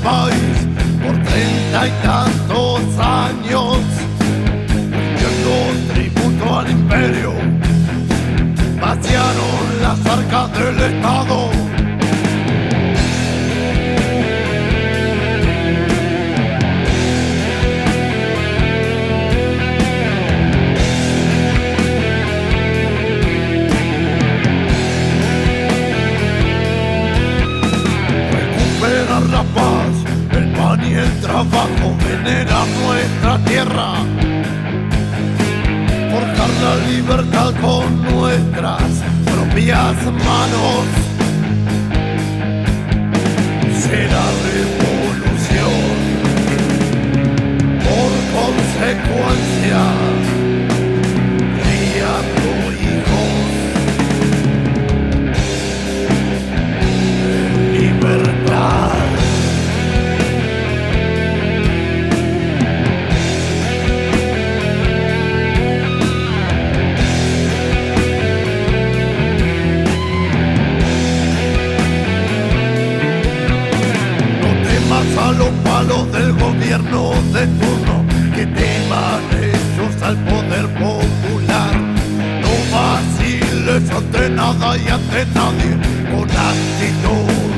país por 30 y tantos años, rindiendo tributo al imperio, vaciaron las arcas del Estado. La paz, el pan y el trabajo, venerar nuestra tierra, forjar la libertad con nuestras propias manos. Será revolución, por consecuencia, criando hijos de libertad. A los palos del gobierno de turno, que teman ellos al poder popular. No vaciles ante nada y ante nadie, con actitud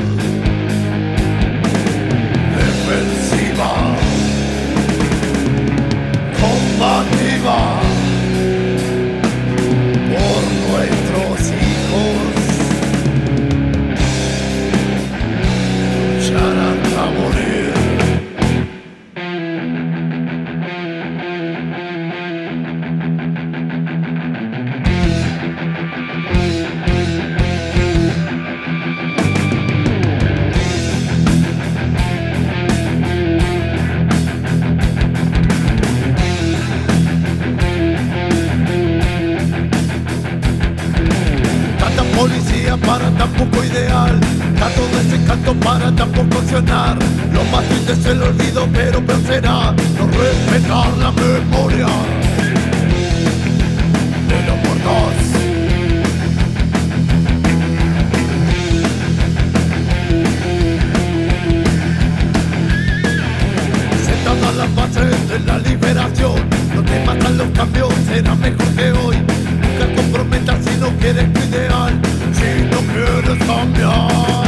defensiva, combativa, por nuestros hijos. Luchar hasta morir. Policía para tan poco ideal, canto desencanto para tan poco accionar. Lo más triste es el olvido, pero peor será no respetar la memoria de los muertos. Sentadas las bases de la liberación, no te matan los cambios, será mejor que hoy. Nunca comprometas si no quieres tu ideal, si no quieres cambiar.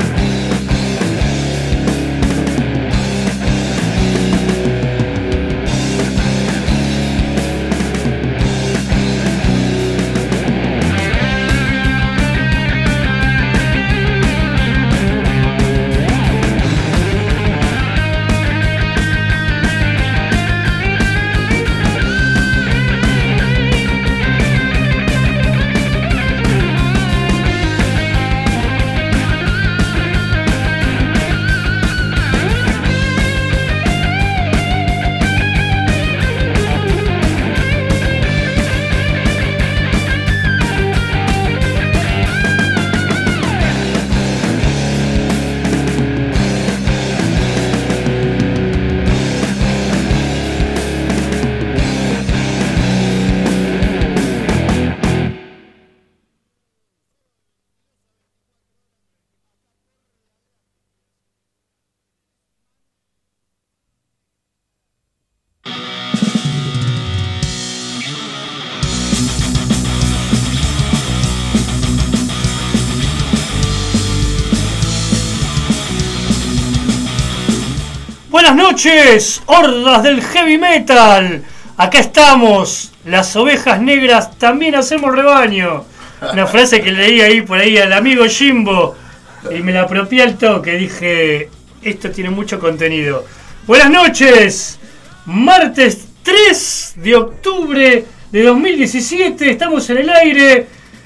Buenas noches, hordas del heavy metal. Acá estamos, las ovejas negras también hacemos rebaño. Una frase que leí ahí por ahí al amigo Jimbo y me la apropié al toque. Dije, esto tiene mucho contenido. Buenas noches, martes 3 de octubre de 2017, estamos en el aire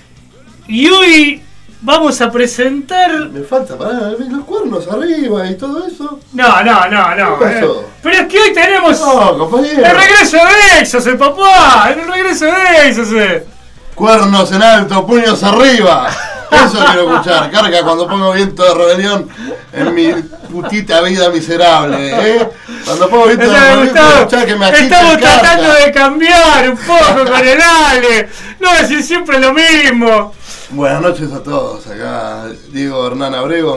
y hoy vamos a presentar... Me falta para los cuernos arriba y todo eso. No. ¿Qué pasó? Pero es que hoy tenemos... No, compañero. El regreso de Exocet, papá. El regreso de Exocet. Cuernos en alto, puños arriba. Eso quiero escuchar. Carga cuando pongo viento de rebelión en mi putita vida miserable. Cuando pongo viento de rebelión, escuchar que me agita. Estamos tratando de cambiar un poco con el Ale. No decir siempre lo mismo. Buenas noches a todos, acá Diego Hernán Abrego,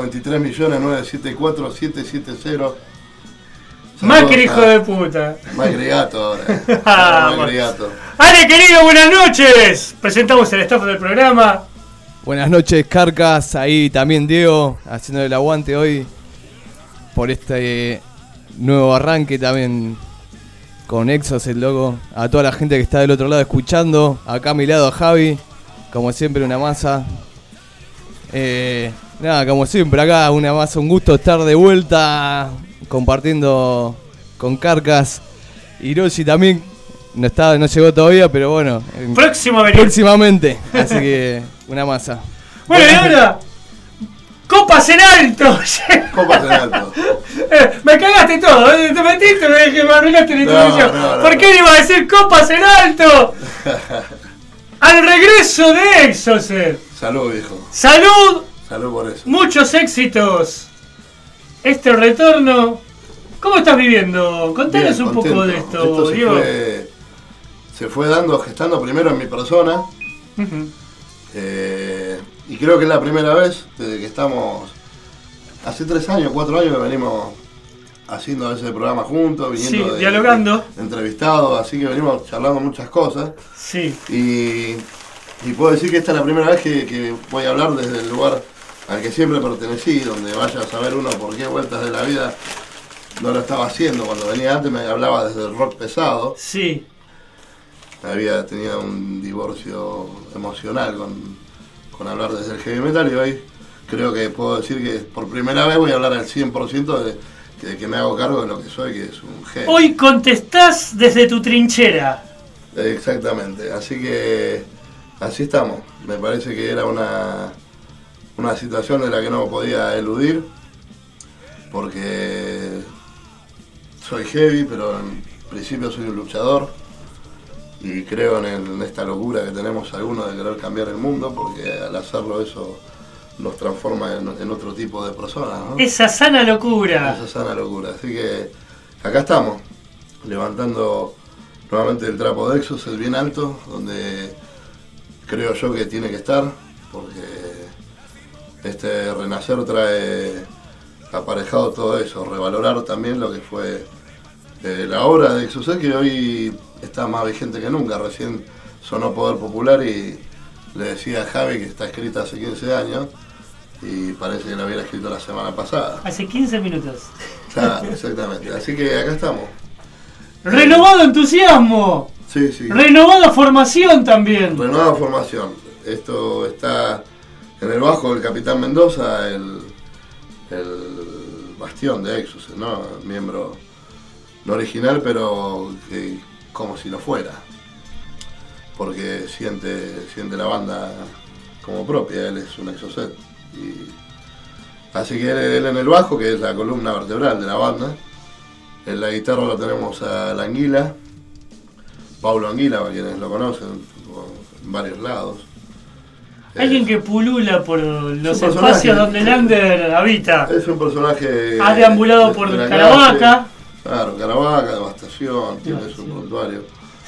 23.974.770. Macri, hijo de puta. Macri gato ahora. Macri gato. Ale, querido, buenas noches. Presentamos el staff del programa. Buenas noches, Carcas. Ahí también Diego, haciendo el aguante hoy por este nuevo arranque también con Exos, el loco. A toda la gente que está del otro lado escuchando. Acá a mi lado Javi, como siempre una masa. Nada, como siempre acá una masa, un gusto estar de vuelta compartiendo con Carcas. Hiroshi también no llegó todavía, pero bueno. Próximamente. Así que una masa. Bueno, y ahora, copas en alto. Copas en alto. Me cagaste todo, te metiste, me arruinaste la introducción. ¿Por qué iba a decir copas en alto? Al regreso de Exocet. Salud, viejo. Salud. Salud por eso. Muchos éxitos. Este retorno. ¿Cómo estás viviendo? Contanos un poco de esto, Diego. Se fue gestando primero en mi persona. Uh-huh. Y creo que es la primera vez desde que estamos. Hace 3 años, 4 años que venimos haciendo a veces el programa juntos, viniendo dialogando. Entrevistados, así que venimos charlando muchas cosas. Sí. Y puedo decir que esta es la primera vez que voy a hablar desde el lugar al que siempre pertenecí, donde vaya a saber uno por qué vueltas de la vida no lo estaba haciendo. Cuando venía antes me hablaba desde el rock pesado. Sí. Había tenido un divorcio emocional con hablar desde el heavy metal, y hoy creo que puedo decir que por primera vez voy a hablar al 100% de que me hago cargo de lo que soy, que es un heavy. Hoy contestás desde tu trinchera. Exactamente, así que así estamos. Me parece que era una situación de la que no podía eludir, porque soy heavy, pero en principio soy un luchador. Y creo en esta locura que tenemos algunos de querer cambiar el mundo, porque al hacerlo eso nos transforma en otro tipo de personas, ¿no? Esa sana locura. Esa sana locura. Así que acá estamos, levantando nuevamente el trapo de Exos, el bien alto, donde creo yo que tiene que estar, porque este renacer trae aparejado todo eso, revalorar también lo que fue la obra de Exocet, que hoy está más vigente que nunca. Recién sonó Poder Popular y le decía a Javi que está escrita hace 15 años y parece que la hubiera escrito la semana pasada. Hace 15 minutos. Claro, exactamente. Así que acá estamos. Renovado entusiasmo. Sí, sí. Renovada formación también. Renovada formación. Esto está en el bajo del Capitán Mendoza, el bastión de Exocet, ¿no? Miembro no original, pero que como si lo fuera, porque siente la banda como propia. Él es un Exocet, y así que él en el bajo, que es la columna vertebral de la banda. En la guitarra lo tenemos a la Anguila, Paulo Anguila, para quienes lo conocen, en varios lados. Alguien que pulula por los espacios donde Lander habita. Es un personaje. Ha deambulado por Caravaca. Claro, Caravaca, Devastación, tiene su prontuario.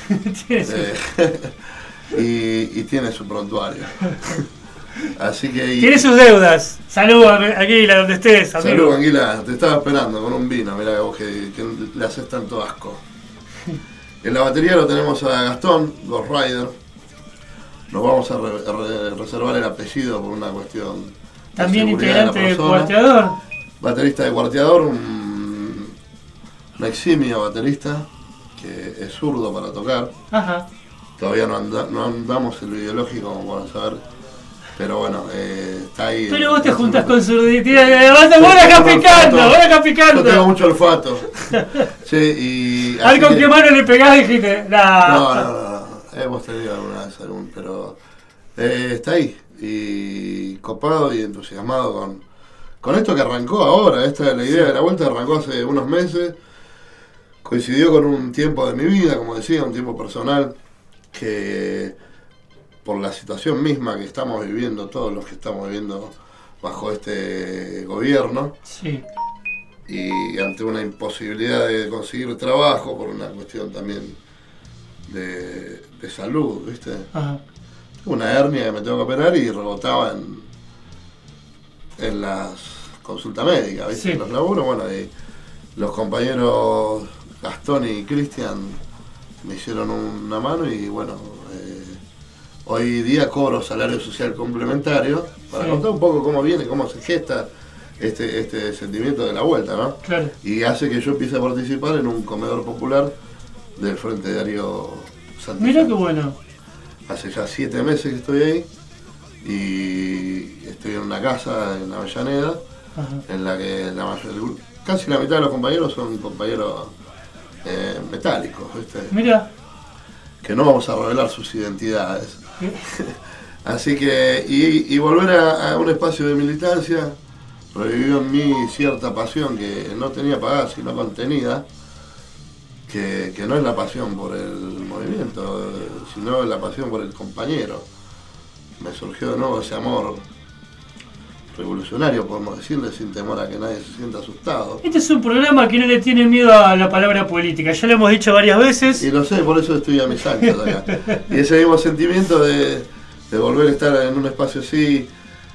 Y tiene su prontuario. Así que. Tiene sus deudas. Saludos, Anguila, donde estés, amigo. Saludos, Anguila, te estaba esperando con un vino, mirá vos que le haces tanto asco. En la batería lo tenemos a Gastón, Ghost Rider. Nos vamos a reservar el apellido por una cuestión. También integrante de Cuarteador. Baterista de Cuarteador, un eximio baterista que es zurdo para tocar. Ajá. Todavía no andamos el ideológico como para saber, pero bueno, está ahí. Pero vos te juntas con zurdidad, vos acá picando. Yo tengo mucho olfato. Sí, y ¿Al con qué mano le pegás? Dijiste, no. Hemos tenido alguna vez pero está ahí, y copado y entusiasmado con esto que arrancó ahora. Esta es la idea de la vuelta, arrancó hace unos meses. Coincidió con un tiempo de mi vida, como decía, un tiempo personal, que por la situación misma que estamos viviendo, todos los que estamos viviendo bajo este gobierno, sí, y ante una imposibilidad de conseguir trabajo por una cuestión también de salud, ¿viste? Ajá. una hernia que me tengo que operar y rebotaba en las consultas médicas, ¿viste? En los laburos, bueno, y los compañeros Gastón y Cristian me hicieron una mano y bueno, hoy día cobro salario social complementario para contar un poco cómo viene, cómo se gesta este sentimiento de la vuelta, ¿no? Claro. Y hace que yo empiece a participar en un comedor popular del Frente Darío Santillán. Mira qué bueno. Hace ya 7 meses que estoy ahí y estoy en una casa en Avellaneda, en la que casi la mitad de los compañeros son compañeros metálicos, ¿viste? Mira. Que no vamos a revelar sus identidades. Así que, y volver a un espacio de militancia revivió en mí cierta pasión que no tenía pagada, sino contenida, que no es la pasión por el movimiento, sino la pasión por el compañero. Me surgió de nuevo ese amor revolucionario, podemos decirle, sin temor a que nadie se sienta asustado. Este es un programa que no le tiene miedo a la palabra política, ya lo hemos dicho varias veces. Y lo sé, por eso estoy a mis anchas acá. Y ese mismo sentimiento de volver a estar en un espacio así,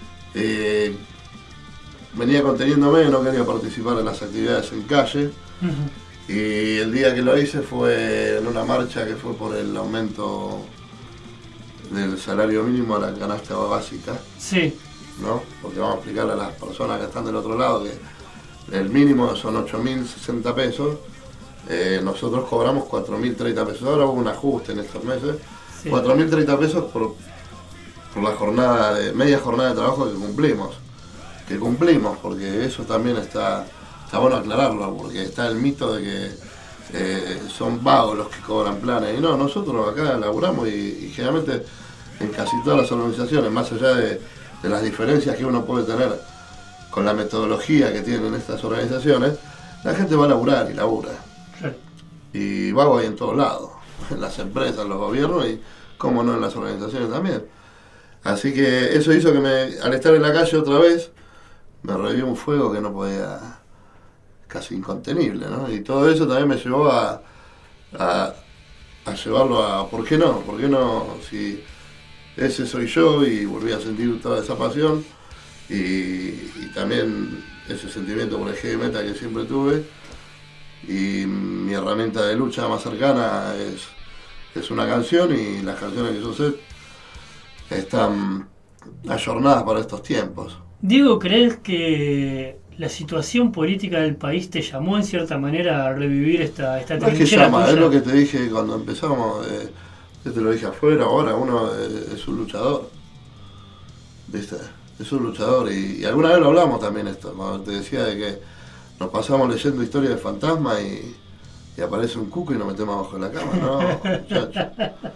venía conteniéndome, no quería participar en las actividades en calle. Y el día que lo hice fue en una marcha que fue por el aumento del salario mínimo a la canasta básica. Sí. ¿No? Porque vamos a explicarle a las personas que están del otro lado que el mínimo son 8.060 pesos, nosotros cobramos 4.030 pesos, ahora hubo un ajuste en estos meses, 4.030 pesos por la jornada media jornada de trabajo que cumplimos, porque eso también está bueno aclararlo, porque está el mito de que son vagos los que cobran planes, y no, nosotros acá laburamos y generalmente en casi todas las organizaciones, más allá de las diferencias que uno puede tener con la metodología que tienen estas organizaciones, la gente va a laburar y labura. Sí. Y vago hay en todos lados, en las empresas, en los gobiernos y, como no, en las organizaciones también. Así que eso hizo que al estar en la calle otra vez, me revivió un fuego que no podía, casi incontenible, ¿no? Y todo eso también me llevó a llevarlo a, ¿por qué no? ¿Por qué no? Si ese soy yo, y volví a sentir toda esa pasión y también ese sentimiento por el heavy metal que siempre tuve, y mi herramienta de lucha más cercana es una canción, y las canciones que yo sé están ayornadas para estos tiempos. Diego, ¿crees que la situación política del país te llamó en cierta manera a revivir esta trinchera? No es que llama, es lo que te dije cuando empezamos. Yo te lo dije afuera, ahora uno es un luchador, ¿viste? Es un luchador, y alguna vez lo hablamos también esto, cuando te decía de que nos pasamos leyendo historias de fantasmas y aparece un cuco y nos metemos abajo de la cama, no, muchachos.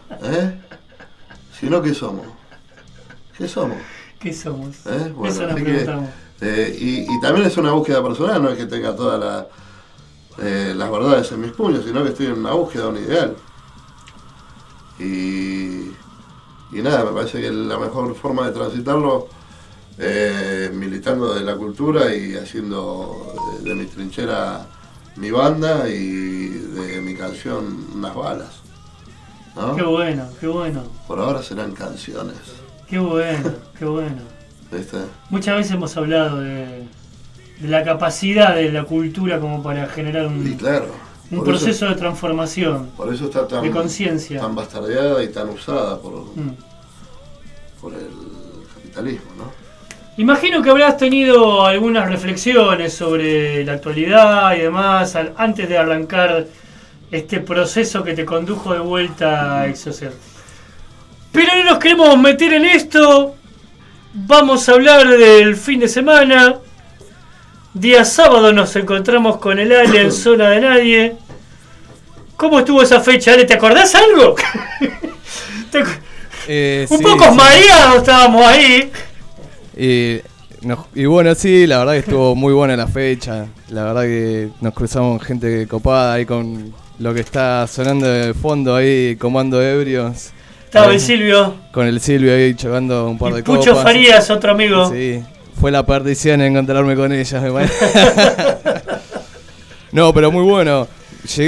Si no, ¿qué somos? ¿Qué somos? ¿Qué somos? Bueno, eso nos preguntamos. Y también es una búsqueda personal, no es que tenga todas las verdades en mis puños, sino que estoy en una búsqueda de un ideal. Y nada, me parece que la mejor forma de transitarlo militando de la cultura y haciendo de mi trinchera mi banda y de mi canción unas balas, ¿no? Qué bueno, qué bueno. Por ahora serán canciones. Qué bueno, qué bueno. ¿Viste? Muchas veces hemos hablado de la capacidad de la cultura como para generar un proceso de transformación, por eso está de conciencia, tan bastardeada y tan usada por el capitalismo, ¿no? Imagino que habrás tenido algunas reflexiones sobre la actualidad y demás antes de arrancar este proceso que te condujo de vuelta a Exocet. Pero no nos queremos meter en esto. Vamos a hablar del fin de semana. Día sábado nos encontramos con el Ale en Zona de Nadie. ¿Cómo estuvo esa fecha, Ale? ¿Te acordás algo? Un poco mareados estábamos ahí. Y bueno, sí, la verdad que estuvo muy buena la fecha. La verdad que nos cruzamos con gente copada ahí con lo que está sonando de fondo ahí, Comando Ebrios. Estaba el Silvio. Con el Silvio ahí chocando un par de Pucho copas. Farías, otro amigo. Sí, fue la perdición encontrarme con ellas, me parece. No, pero muy bueno.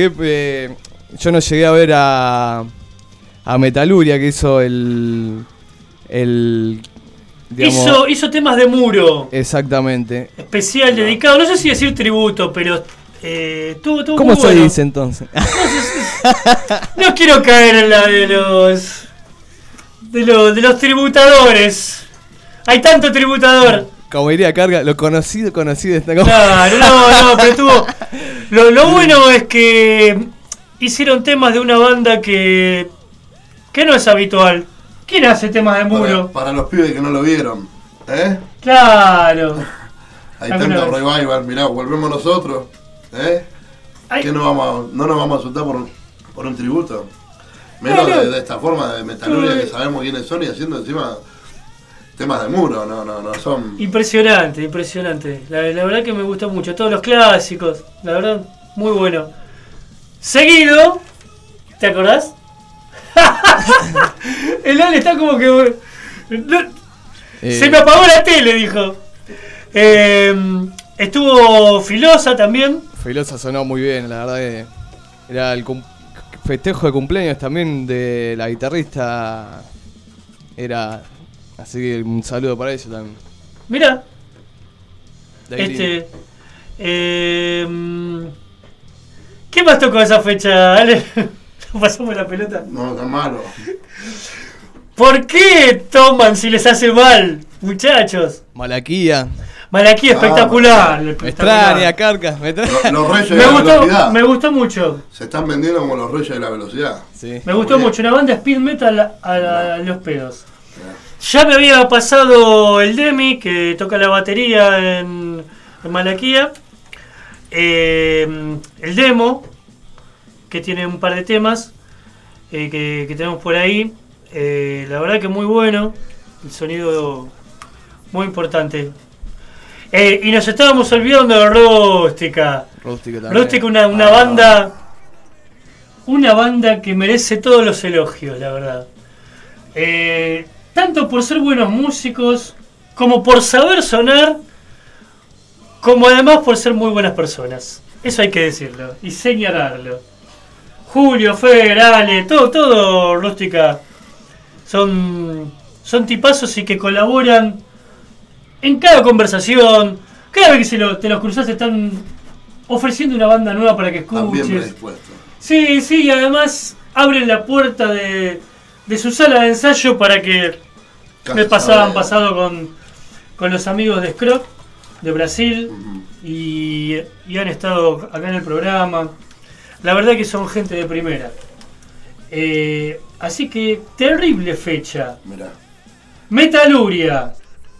Yo no llegué a ver a Metaluria, que hizo el digamos, hizo temas de Muro. Exactamente. Especial, dedicado, no sé si decir tributo, pero tuvo ¿Cómo muy se bueno. dice entonces? No quiero caer en la de los tributadores. Hay tanto tributador. Como diría Carga, lo conocido está como... Claro, no, pero tuvo... Lo bueno es que hicieron temas de una banda que no es habitual. ¿Quién hace temas de Muro? Para los pibes que no lo vieron, ¿eh? Claro. Hay tanto revival, mirá, volvemos nosotros, ¿eh? ¿Qué no nos vamos a asustar por un tributo? Menos de esta forma de Metaluria, que sabemos quiénes son y haciendo encima temas de Muro, no son... Impresionante. La verdad que me gustó mucho. Todos los clásicos, la verdad, muy bueno. Seguido, ¿te acordás? El Ale está como que... Se me apagó la tele, dijo. Estuvo Filosa también. Filosa sonó muy bien, la verdad que era el festejo de cumpleaños también de la guitarrista. Así que un saludo para ellos también. Mirá. ¿Qué más tocó esa fecha, Ale? Pasamos la pelota. No, tan malo. ¿Por qué toman si les hace mal, muchachos? Malaquía. Espectacular. Me extraña, Carca. Los reyes de la velocidad. Me gustó mucho. Se están vendiendo como los reyes de la velocidad. Sí. Me gustó mucho. Una banda speed metal a los pedos. Ya me había pasado el Demi, que toca la batería en Malaquía. El demo, que tiene un par de temas que tenemos por ahí. La verdad que muy bueno. El sonido muy importante. Y nos estábamos olvidando de Rústica. Rústica, una banda. Una banda que merece todos los elogios, la verdad. Tanto por ser buenos músicos, como por saber sonar, como además por ser muy buenas personas. Eso hay que decirlo y señalarlo. Julio, Fer, Ale, todo Rústica. Son tipazos y que colaboran en cada conversación. Cada vez que te los cruzás están ofreciendo una banda nueva para que escuches. Están bien predispuestos. Sí, y además abren la puerta de su sala de ensayo para que me han pasado con los amigos de Scrop de Brasil y han estado acá en el programa. La verdad que son gente de primera. Así que terrible fecha. Mirá. Metaluria,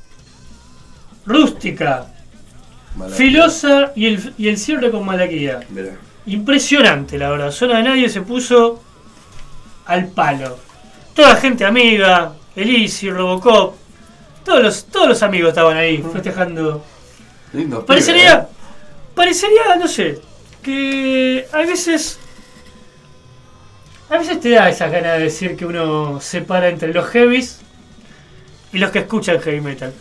Rústica, Malaquía. Filosa y el cierre con Malaquía. Mirá. Impresionante, la verdad. Zona de Nadie se puso al palo. Toda la gente amiga, Elisi, Robocop, todos los amigos estaban ahí festejando. Lindo. Parecería, no sé, que a veces te da esa gana de decir que uno separa entre los heavies y los que escuchan heavy metal.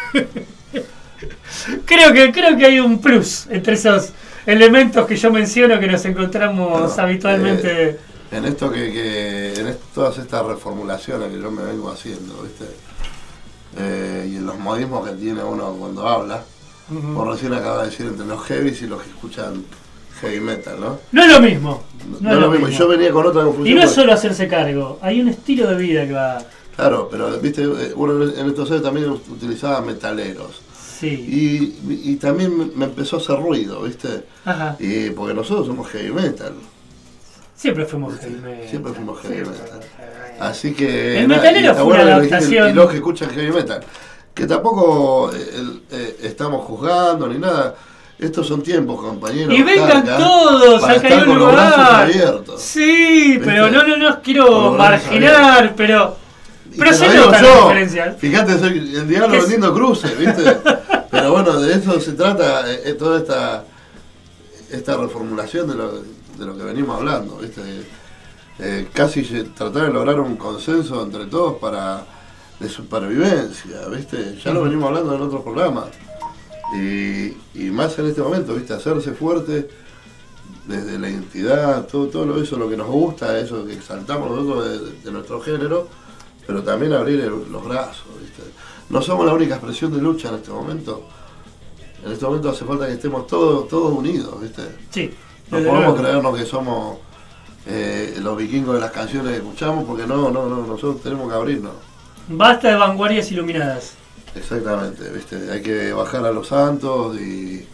Creo que hay un plus entre esos elementos que yo menciono que nos encontramos habitualmente. En esto en todas estas reformulaciones que yo me vengo haciendo, ¿viste? Y en los modismos que tiene uno cuando habla, por recién acaba de decir entre los heavies y los que escuchan heavy metal, ¿no? No es lo mismo. No es lo mismo. Yo venía con otra confusión. Y no es solo hacerse cargo, hay un estilo de vida que va. Claro, pero viste, uno en estos años también utilizaba metaleros. Sí. Y también me empezó a hacer ruido, ¿viste? Ajá. Y porque nosotros somos heavy metal. Siempre fuimos heavy metal. Siempre fuimos heavy metal. Así que... El metalero fue una adaptación. Y los que escuchan heavy metal. Que tampoco estamos juzgando ni nada. Estos son tiempos, compañeros. Y vengan todos, acá hay un lugar. Sí, ¿viste? Pero no quiero marginar, pero se nota la diferencia. Fíjate, soy el diablo vendiendo cruces, ¿viste? Pero bueno, de eso se trata toda esta reformulación de lo que venimos hablando, ¿viste? Casi tratar de lograr un consenso entre todos de supervivencia, ¿viste? Ya lo venimos hablando en otros programas. Y más en este momento, ¿viste? Hacerse fuerte desde la identidad, todo eso, lo que nos gusta, eso que exaltamos nosotros de nuestro género, pero también abrir los brazos, ¿viste? No somos la única expresión de lucha en este momento. En este momento hace falta que estemos todos unidos, ¿viste? Sí. No podemos creernos que somos los vikingos de las canciones que escuchamos, porque no, nosotros tenemos que abrirnos. Basta de vanguardias iluminadas. Exactamente, ¿viste? Hay que bajar a los santos y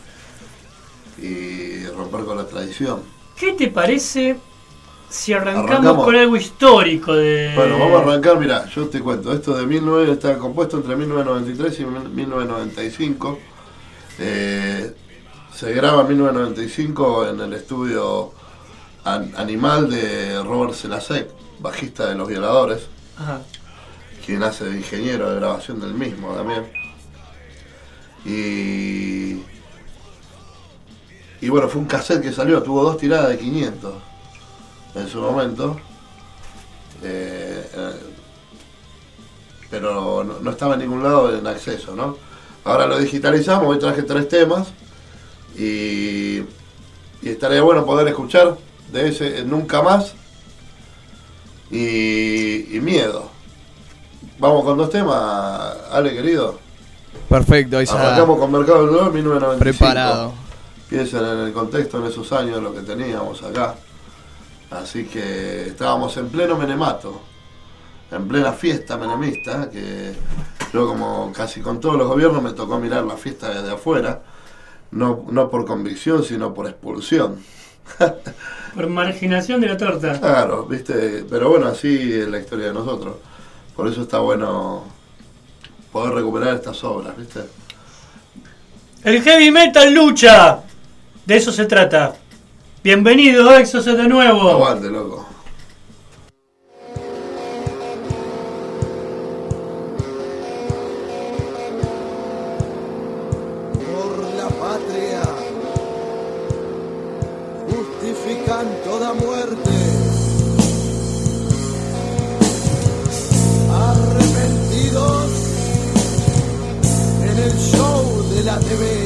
romper con la tradición. ¿Qué te parece si arrancamos con algo histórico de...? Bueno, vamos a arrancar, mirá, yo te cuento, esto de 19 está compuesto entre 1993 y 1995. Se graba en 1995 en el estudio Animal de Robert Zelasek, bajista de Los Violadores. Ajá. Quien hace de ingeniero de grabación del mismo también. Y bueno, fue un cassette que salió, tuvo 2 tiradas de 500 en su momento. Pero no estaba en ningún lado en acceso, ¿no? Ahora lo digitalizamos, hoy traje 3 temas y estaría bueno poder escuchar de ese Nunca Más y Miedo. Vamos con 2 temas, Ale querido. Perfecto, ahí arrancamos con Mercado del Dolor, 1995. Preparado. Piensen en el contexto, en esos años, lo que teníamos acá. Así que estábamos en pleno menemato, en plena fiesta menemista, que yo, como casi con todos los gobiernos, me tocó mirar la fiesta desde afuera, no por convicción, sino por expulsión. Por marginación de la torta. Claro, viste, pero bueno, así es la historia de nosotros. Por eso está bueno poder recuperar estas obras, ¿viste? El heavy metal lucha. De eso se trata. Bienvenido, Exocet, de nuevo. Aguante, loco. Por la patria justifican toda muerte. Arrepentidos en el show de la TV.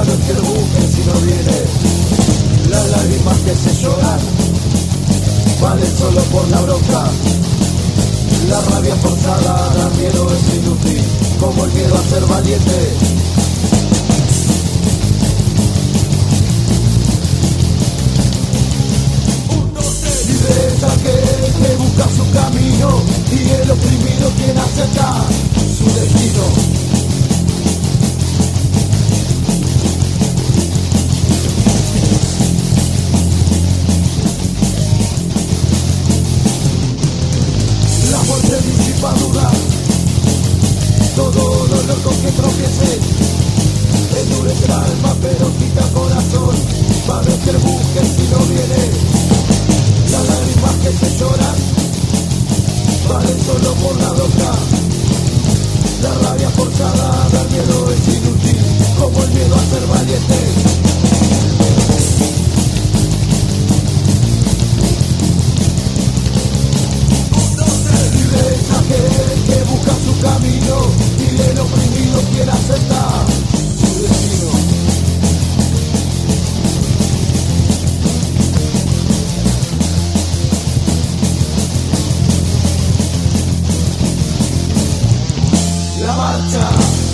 Para que lo busquen si no viene. Las lágrimas que se lloran valen solo por la bronca. La rabia forzada da miedo, es inútil, como el miedo a ser valiente. Libre es aquel que busca su camino y el oprimido quien acepta su destino. Se disipa duda, todo dolor con que tropiece, endurece el alma pero quita corazón, para que el busque si no viene, las lágrimas que se lloran, valen solo por la boca, la rabia forzada da miedo, es inútil, como el miedo a ser valiente. Es aquel que busca su camino y el oprimido quiere aceptar su destino. La marcha.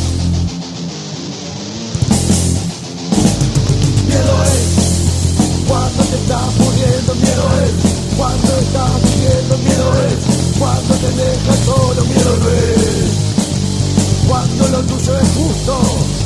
Miedo es cuando te estás muriendo, miedo es cuando estás viviendo, miedo es cuando te dejas solo, miedo no es cuando lo tuyo es justo.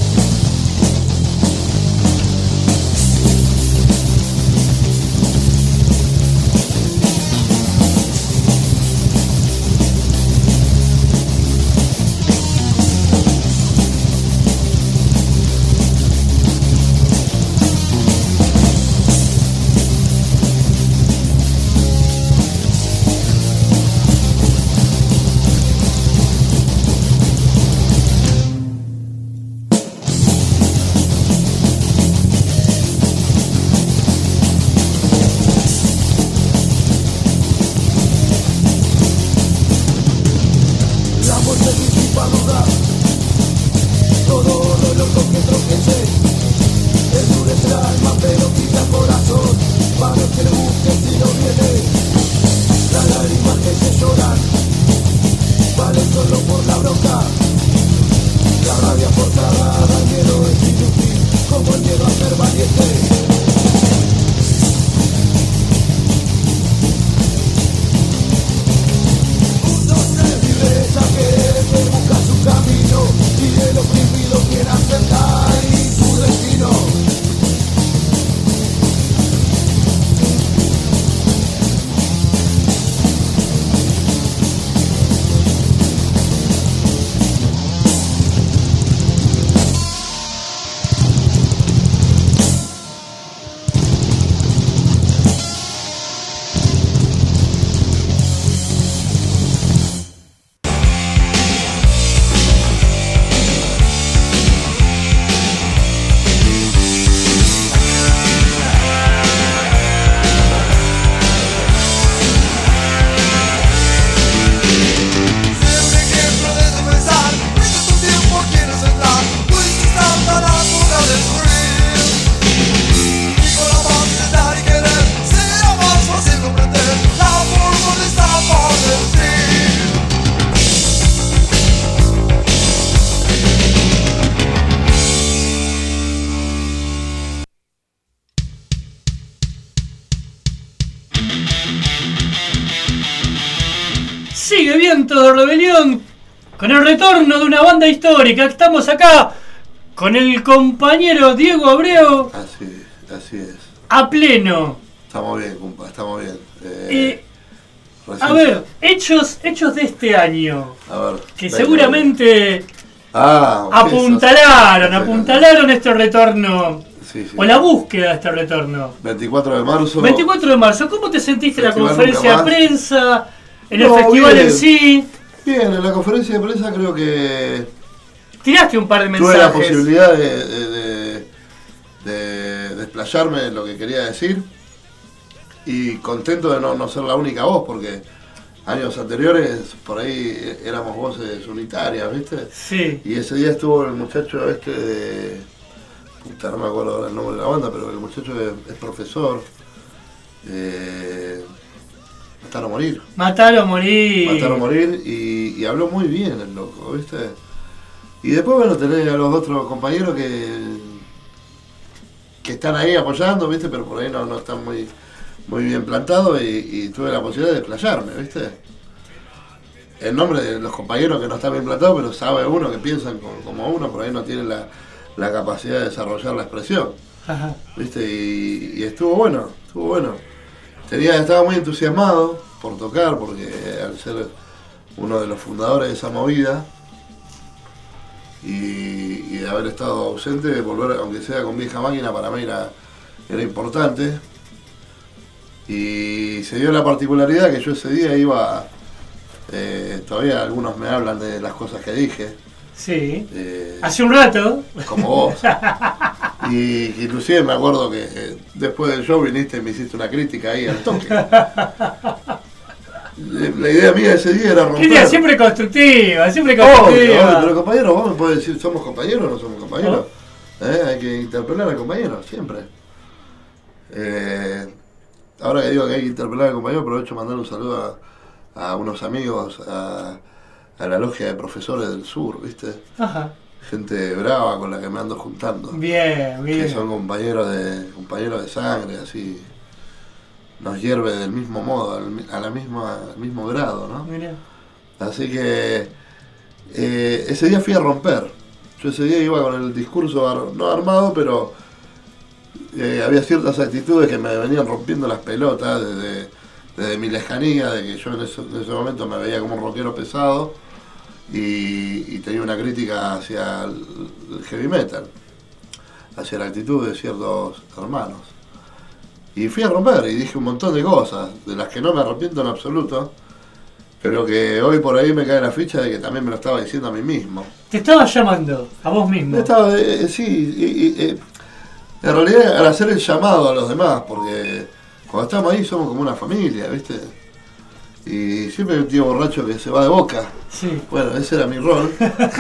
Sigue Viento de Rebelión con el retorno de una banda histórica. Estamos acá con el compañero Diego Abreu. Así es. A pleno. Estamos bien, compa, estamos bien. A ver, hechos de este año. A ver, que seguramente apuntalaron este retorno. Sí. O la búsqueda de este retorno. 24 de marzo. 24 de marzo. ¿Cómo te sentiste en la Festival conferencia de Nunca Más? prensa? En el festival bien. en sí. Bien, en la conferencia de prensa creo que Tiraste un par de mensajes. tuve la posibilidad de desplayarme en lo que quería decir. Y contento de no ser la única voz, porque años anteriores por ahí éramos voces unitarias, ¿viste? Sí. Y ese día estuvo el muchacho puta, no me acuerdo ahora el nombre de la banda, pero el muchacho es profesor. Matar o morir. Matar o morir. Matar o morir y habló muy bien el loco, ¿viste? Y después, bueno, tenés a los otros compañeros que están ahí apoyando, ¿viste? Pero por ahí no están muy bien plantados y tuve la posibilidad de explayarme, ¿viste? En nombre de los compañeros que no están bien plantados, pero sabe uno que piensan como uno, por ahí no tienen la capacidad de desarrollar la expresión. Ajá. ¿Viste? Y estuvo bueno. Estaba muy entusiasmado por tocar, porque al ser uno de los fundadores de esa movida y de haber estado ausente, volver, aunque sea con vieja máquina, para mí era importante. Y se dio la particularidad que yo ese día iba, todavía algunos me hablan de las cosas que dije. Sí. Hace un rato. Como vos. Y inclusive me acuerdo que después del show viniste y me hiciste una crítica ahí al toque. La idea mía ese día era romper. Crítica siempre constructiva. Obvio, pero compañero, vos me podés decir, ¿somos compañeros o no somos compañeros? Hay que interpelar al compañero, siempre. Ahora que digo que hay que interpelar al compañero, aprovecho mandar un saludo a unos amigos, a la logia de profesores del sur, ¿viste? Ajá. Gente brava con la que me ando juntando. Bien. Que son compañeros de sangre, así. Nos hierve del mismo modo, al mismo grado, ¿no? Mirá. Así que ese día fui a romper. Yo ese día iba con el discurso no armado, pero había ciertas actitudes que me venían rompiendo las pelotas desde mi lejanía, de que yo en ese momento me veía como un rockero pesado y tenía una crítica hacia el heavy metal, hacia la actitud de ciertos hermanos. Y fui a romper y dije un montón de cosas, de las que no me arrepiento en absoluto, pero que hoy por ahí me cae la ficha de que también me lo estaba diciendo a mí mismo. Te estaba llamando, a vos mismo. Sí, en realidad al hacer el llamado a los demás, porque cuando estamos ahí somos como una familia, ¿viste? Y siempre hay un tío borracho que se va de boca. Sí. Bueno, ese era mi rol.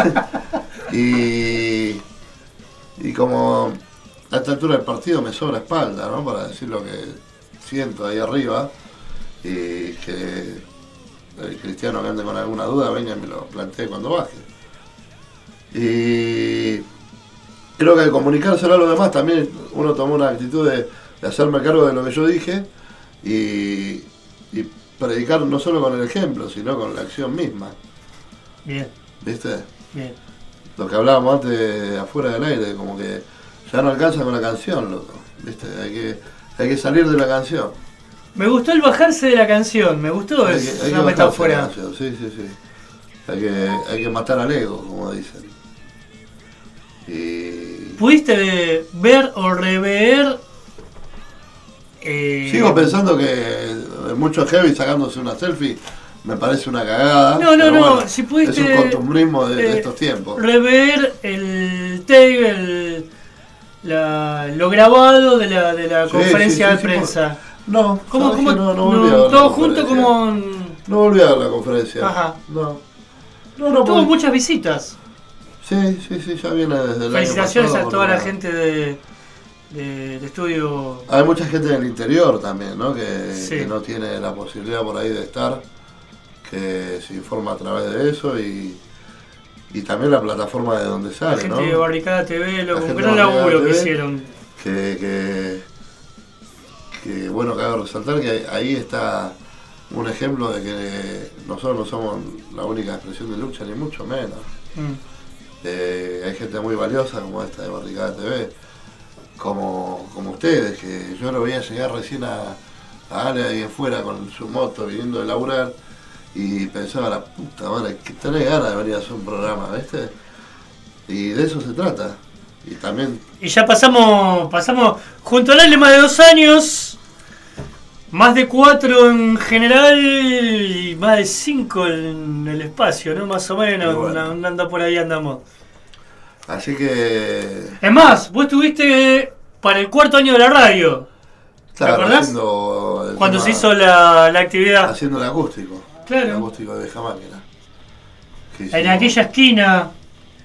y como a esta altura del partido me sobra espalda, ¿no? Para decir lo que siento ahí arriba. Y que el cristiano que ande con alguna duda venga y me lo plantee cuando baje. Y creo que al comunicárselo a los demás también uno tomó una actitud de hacerme cargo de lo que yo dije y predicar no solo con el ejemplo, sino con la acción misma. Bien. ¿Viste? Bien. Lo que hablábamos antes afuera del aire, como que ya no alcanza con la canción, loco. ¿Viste? Hay que salir de la canción. Me gustó el bajarse de la canción, me gustó esa metáfora. Sí. Hay que matar al ego, como dicen. ¿Pudiste ver o rever? Sigo pensando que muchos heavy sacándose una selfie me parece una cagada. No, bueno, si pudiste. Es un costumbrismo de estos tiempos. Rever el tape, lo grabado de la conferencia de prensa. No, ¿Cómo no volví a ver todo junto como. No volví a ver la conferencia. Ajá. No, tuvo muchas visitas. Sí, ya viene desde el Felicitaciones año pasado, a toda la gente de estudio. Hay mucha gente del interior también, ¿no? Sí. Que no tiene la posibilidad por ahí de estar, que se informa a través de eso y también la plataforma de donde sale, La gente ¿no? de Barricada TV, un gran Barricada laburo que TV, hicieron. Que bueno, cabe resaltar que ahí está un ejemplo de que nosotros no somos la única expresión de lucha, ni mucho menos. Hay gente muy valiosa como esta de Barricada TV, como ustedes, que yo lo veía llegar recién a Ale ahí afuera con su moto viniendo de laburar y pensaba, la puta madre, que tenés ganas de venir a hacer un programa, ¿viste? Y de eso se trata. Y también. Y ya pasamos junto al Ale más de 2 años, más de 4 en general y más de 5 en el espacio, ¿no? Más o menos, bueno. Anda por ahí andamos. Así que. Es más, vos estuviste para el 4º año de la radio. Claro, ¿te acordás? Cuando se hizo la actividad. Haciendo el acústico. Claro. El acústico de Vieja Máquina. En aquella esquina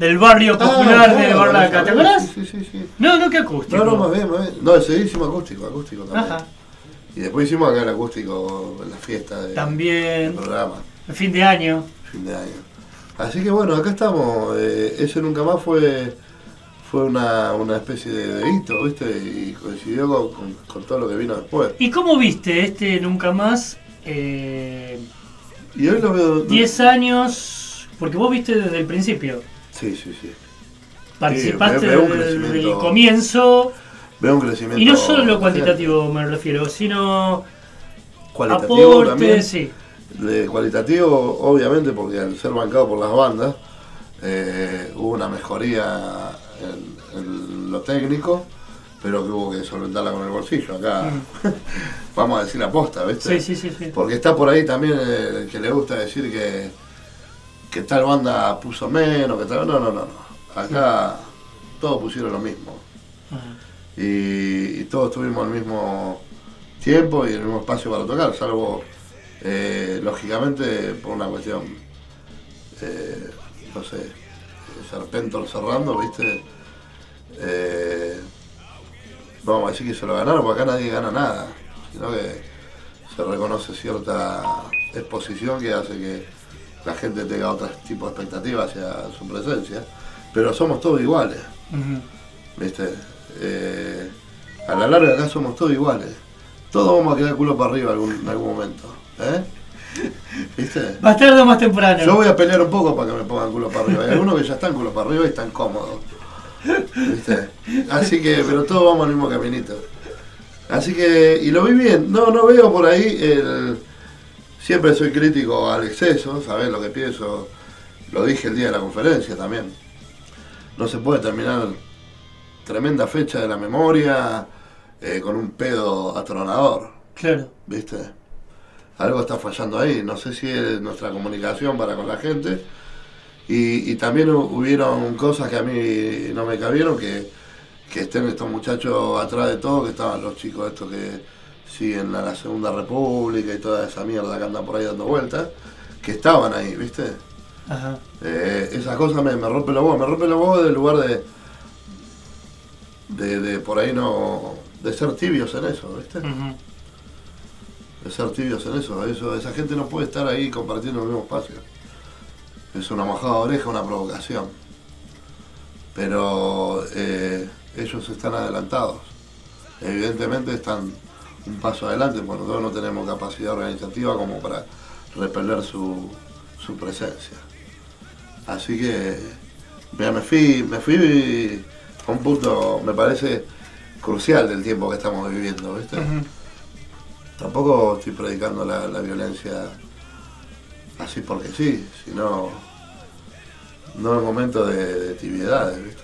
del barrio popular de Barranca. ¿Te acuerdas? Sí. No, ¿qué acústico? No, más bien. No, ese día hicimos acústico también. Ajá. Y después hicimos acá el acústico en la fiesta también, del programa. El fin de año. Así que bueno, acá estamos. Ese Nunca Más fue una especie de hito, ¿viste? Y coincidió con todo lo que vino después. ¿Y cómo viste este Nunca Más? Y hoy lo veo... 10 años, porque vos viste desde el principio. Sí. Participaste veo desde el comienzo. Veo un crecimiento... Y no solo lo cuantitativo me refiero, sino... Cualitativo aporte, también. Sí. De cualitativo, obviamente, porque al ser bancado por las bandas, hubo una mejoría en lo técnico, pero que hubo que solventarla con el bolsillo. Acá vamos a decir la posta, ¿viste? Sí. Porque está por ahí también el que le gusta decir que tal banda puso menos, que tal... No. Acá todos pusieron lo mismo. Y todos tuvimos el mismo tiempo y el mismo espacio para tocar, salvo lógicamente por una cuestión no sé, Serpentor cerrando, ¿viste? Vamos a decir que se lo ganaron, porque acá nadie gana nada, sino que se reconoce cierta exposición que hace que la gente tenga otro tipo de expectativas hacia su presencia, pero somos todos iguales, ¿viste? A la larga acá somos todos iguales, todos vamos a quedar culo para arriba en algún momento, ¿viste? Más tarde o más temprano. Yo voy a pelear un poco para que me pongan culo para arriba, hay algunos que ya están culo para arriba y están cómodos, ¿viste? Así que, pero todos vamos al mismo caminito. Así que, y lo vi bien, no veo por ahí siempre soy crítico al exceso, ¿sabés lo que pienso? Lo dije el día de la conferencia también. No se puede terminar tremenda fecha de la memoria con un pedo atronador. Claro. ¿Viste? Algo está fallando ahí, no sé si es nuestra comunicación para con la gente. Y también hubieron cosas que a mí no me cabieron, que estén estos muchachos atrás de todo, que estaban los chicos estos que siguen a la Segunda República y toda esa mierda que andan por ahí dando vueltas, que estaban ahí, ¿viste? Ajá. Esas cosas me rompen los huevos del lugar de por ahí no, de ser tibios en eso, ¿viste? De ser tibios en eso, esa gente no puede estar ahí compartiendo el mismo espacio. Es una mojada de oreja, una provocación. Pero ellos están adelantados. Evidentemente están un paso adelante, porque nosotros no tenemos capacidad organizativa como para repeler su presencia. Así que mira, me fui a un punto, me parece, crucial del tiempo que estamos viviendo, ¿viste? Tampoco estoy predicando la violencia así porque sí, sino no es momento de tibiedades, ¿viste?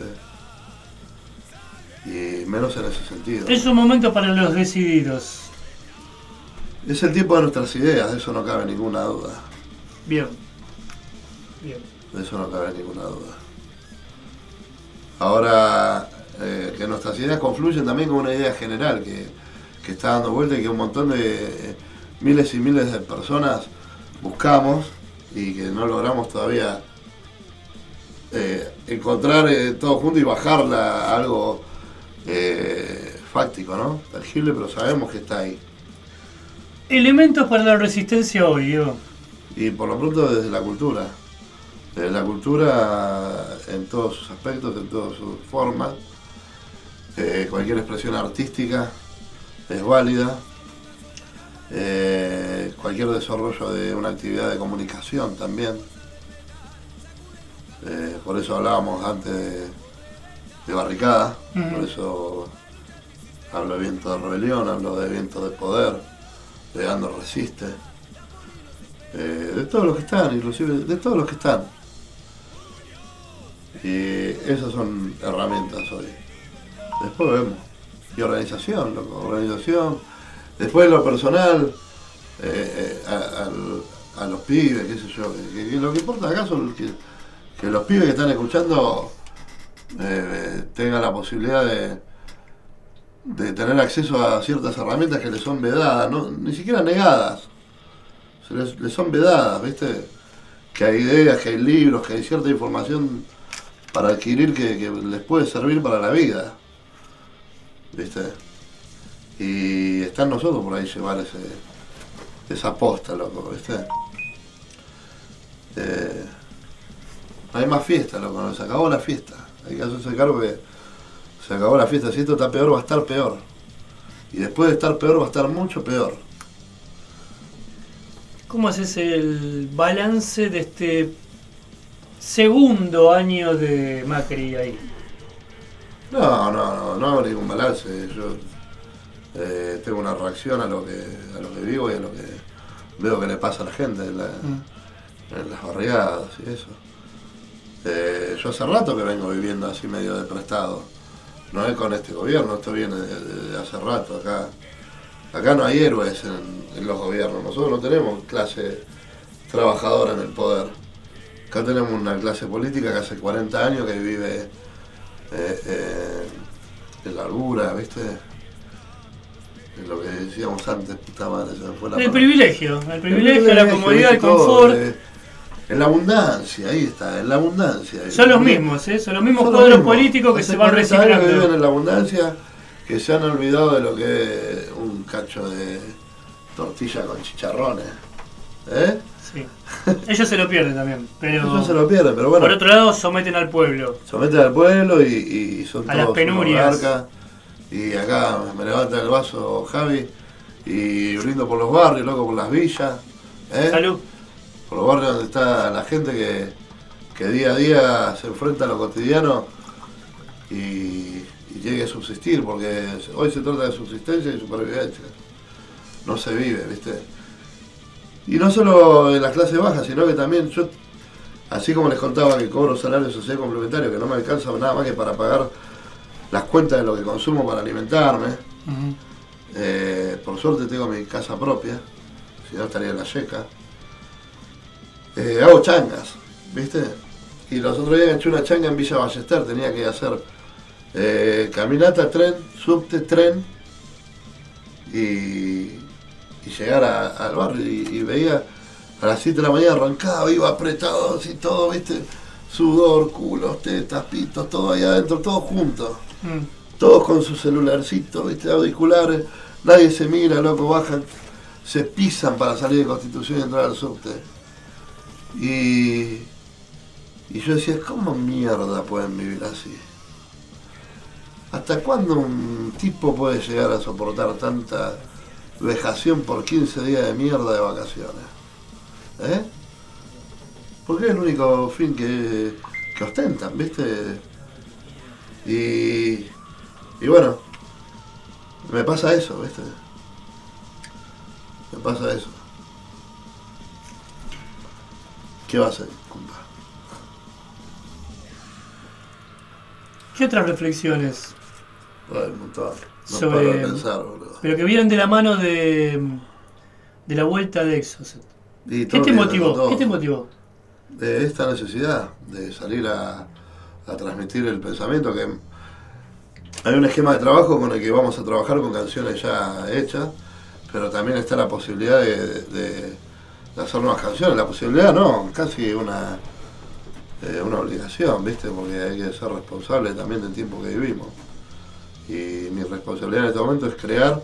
Y menos en ese sentido. Es un momento para los decididos. Es el tiempo de nuestras ideas, de eso no cabe ninguna duda. Bien. De eso no cabe ninguna duda. Ahora, que nuestras ideas confluyen también con una idea general que está dando vuelta y que un montón de miles y miles de personas buscamos y que no logramos todavía encontrar todo junto y bajarla a algo fáctico, ¿no? Tangible, pero sabemos que está ahí. Elementos para la resistencia hoy, Diego. Y por lo pronto desde la cultura. Desde la cultura en todos sus aspectos, en todas sus formas. Cualquier expresión artística es válida. Cualquier desarrollo de una actividad de comunicación también. Por eso hablábamos antes de barricada, por eso hablo de viento de rebelión, hablo de viento de poder, de Ando Resiste, de todos los que están, inclusive de todos los que están. Y esas son herramientas hoy. Después vemos. Y organización, loco, organización. Después lo personal, a los pibes, qué sé yo. Que lo que importa acá son que los pibes que están escuchando tengan la posibilidad de tener acceso a ciertas herramientas que les son vedadas, no, ni siquiera negadas. Les son vedadas, ¿viste? Que hay ideas, que hay libros, que hay cierta información para adquirir que les puede servir para la vida, ¿viste? Y está en nosotros por ahí llevar esa posta, loco, ¿viste? No hay más fiesta, loco, se acabó la fiesta. Hay que hacerse cargo que se acabó la fiesta. Si esto está peor, va a estar peor. Y después de estar peor, va a estar mucho peor. ¿Cómo haces el balance de este segundo año de Macri ahí? No hago ningún balance. Yo tengo una reacción a lo que vivo y a lo que veo que le pasa a la gente en las barriadas y eso. Yo hace rato que vengo viviendo así medio de prestado. No es con este gobierno, esto viene de hace rato. Acá no hay héroes en los gobiernos. Nosotros no tenemos clase trabajadora en el poder. Acá tenemos una clase política que hace 40 años que vive en la largura, ¿viste? Es lo que decíamos antes, puta madre, se me fue la El privilegio, la comodidad, el confort. En la abundancia, ahí está, en la abundancia. Son los mismos, son los mismos cuadros políticos que se van reciclando. Que viven en la abundancia, que se han olvidado de lo que es un cacho de tortilla con chicharrones. Sí. Ellos se lo pierden también, pero ellos se lo pierden, pero bueno. Por otro lado, someten al pueblo. Someten al pueblo y son a todos las penurias. Y acá me levanta el vaso Javi y brindo por los barrios, loco, por las villas. Salud. Por los barrios donde está la gente que día a día se enfrenta a lo cotidiano y llegue a subsistir, porque hoy se trata de subsistencia y supervivencia. No se vive, ¿viste? Y no solo en las clases bajas, sino que también yo, así como les contaba que cobro salario social complementario, que no me alcanza nada más que para pagar las cuentas de lo que consumo para alimentarme. Por suerte tengo mi casa propia, si no estaría en la yeca. Hago changas, ¿viste? Y los otros días eché una changa en Villa Ballester, tenía que hacer caminata, tren, subte, tren y llegar al barrio y veía a las 7 de la mañana arrancaba, iba apretado así todo, ¿viste? Sudor, culos, tetas, pitos, todo ahí adentro, todo junto. Todos con su celularcito, ¿viste? Auriculares, nadie se mira, loco, bajan, se pisan para salir de Constitución y entrar al subte. Y yo decía, ¿cómo mierda pueden vivir así? ¿Hasta cuándo un tipo puede llegar a soportar tanta vejación por 15 días de mierda de vacaciones? Porque es el único fin que ostentan, ¿viste? Y bueno, me pasa eso, ¿viste? Me pasa eso. ¿Qué va a hacer, compa? ¿Qué otras reflexiones? Hay un montón. No sobre, paro de pensar, boludo. Pero que vienen de la mano de la vuelta de Exocet. ¿Qué te motivó? ¿Qué te motivó? De esta necesidad de salir a transmitir el pensamiento, que hay un esquema de trabajo con el que vamos a trabajar con canciones ya hechas, pero también está la posibilidad de hacer nuevas canciones. La posibilidad no, casi una obligación, ¿viste? Porque hay que ser responsable también del tiempo que vivimos. Y mi responsabilidad en este momento es crear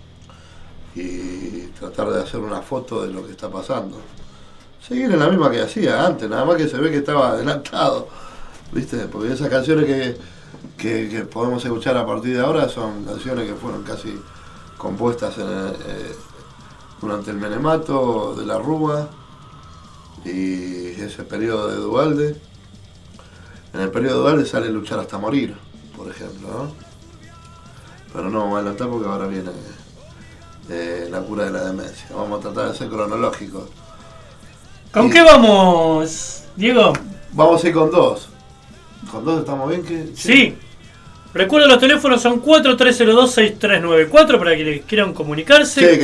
y tratar de hacer una foto de lo que está pasando. Seguir en la misma que hacía antes, nada más que se ve que estaba adelantado, ¿viste? Porque esas canciones que podemos escuchar a partir de ahora son canciones que fueron casi compuestas durante el menemato de la Rúa y ese periodo de Duhalde. En el periodo de Duhalde sale Luchar hasta morir, por ejemplo, ¿no? Pero no vamos a adelantar porque ahora viene la cura de la demencia. Vamos a tratar de ser cronológicos. ¿Con qué vamos, Diego? Vamos a ir con dos. ¿Con dos estamos bien? Sí. Recuerdo, los teléfonos son 4302-6394 para quienes quieran comunicarse.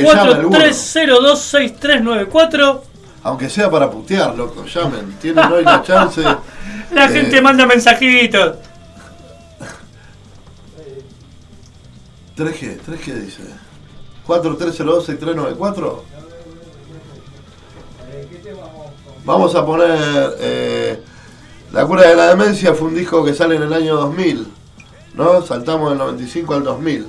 4302-6394. Aunque sea para putear, loco, llamen. Tienen hoy la chance. La gente manda mensajitos. 3G dice. 4302-6394. Vamos a poner La cura de la demencia fue un disco que sale en el año 2000, ¿no? Saltamos del 95 al 2000.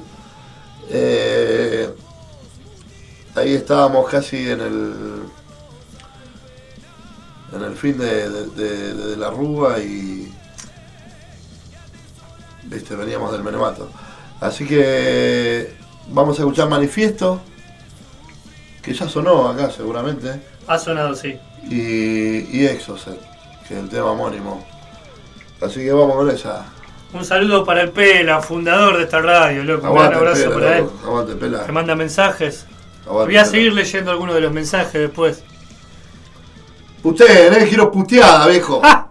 Ahí estábamos casi en el fin de la Rúa y veníamos del Menemato. Así que vamos a escuchar Manifiesto, que ya sonó acá seguramente. Ha sonado, sí. Y Exocet, que es el tema homónimo. Así que vamos con esa. Un saludo para el Pela, fundador de esta radio, loco. Aguante, un gran abrazo Pela, para él. loco. Aguante, Pela. Que manda mensajes. Aguante, Voy a Pela. seguir leyendo algunos de los mensajes después. Usted, giro puteada, viejo. ¡Ah!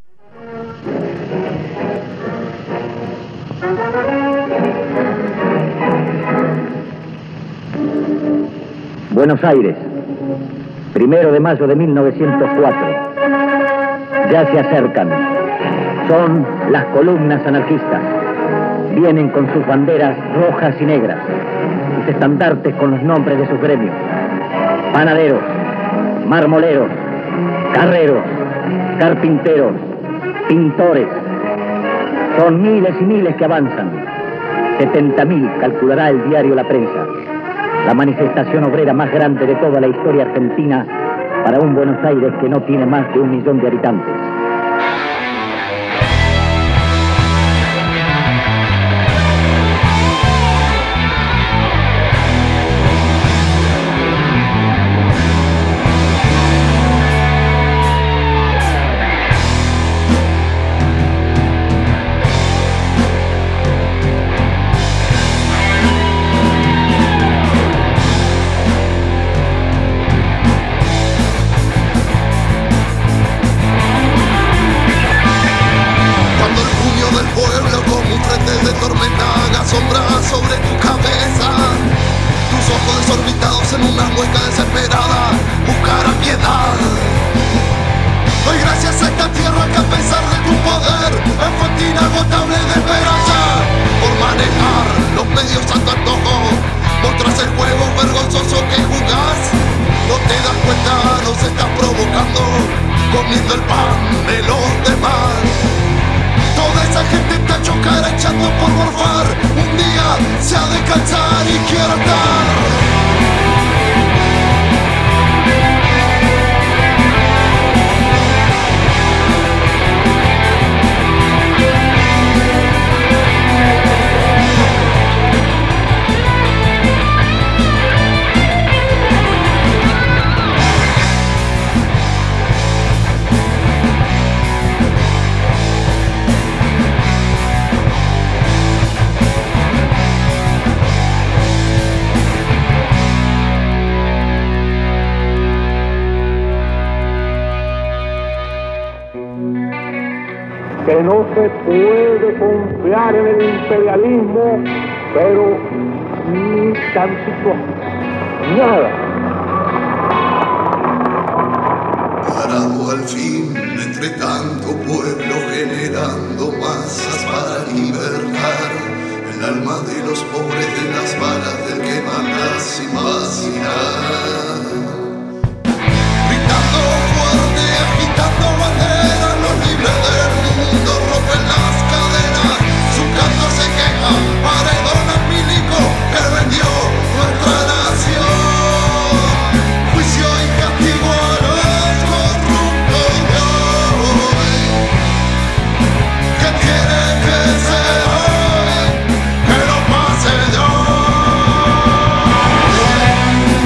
Buenos Aires, 1 de mayo de 1904. Ya se acercan. Son las columnas anarquistas. Vienen con sus banderas rojas y negras, sus estandartes con los nombres de sus gremios. Panaderos, marmoleros, carreros, carpinteros, pintores. Son miles y miles que avanzan. 70.000 calculará el diario La Prensa. La manifestación obrera más grande de toda la historia argentina para un Buenos Aires que no tiene más de 1 millón de habitantes. Que no se puede confiar en el imperialismo, pero ni tantito, nada. Parado al fin, entre tanto pueblo generando masas para libertar el alma de los pobres de las balas del que manda sin vacilar. Gritando fuerte, agitando banderas, los libres del mundo rompen las cadenas. Su canto se queja, paredona milico que vendió nuestra nación. Juicio y castigo a los corruptos de hoy. ¿Qué tiene que ser hoy? Que no pase de hoy.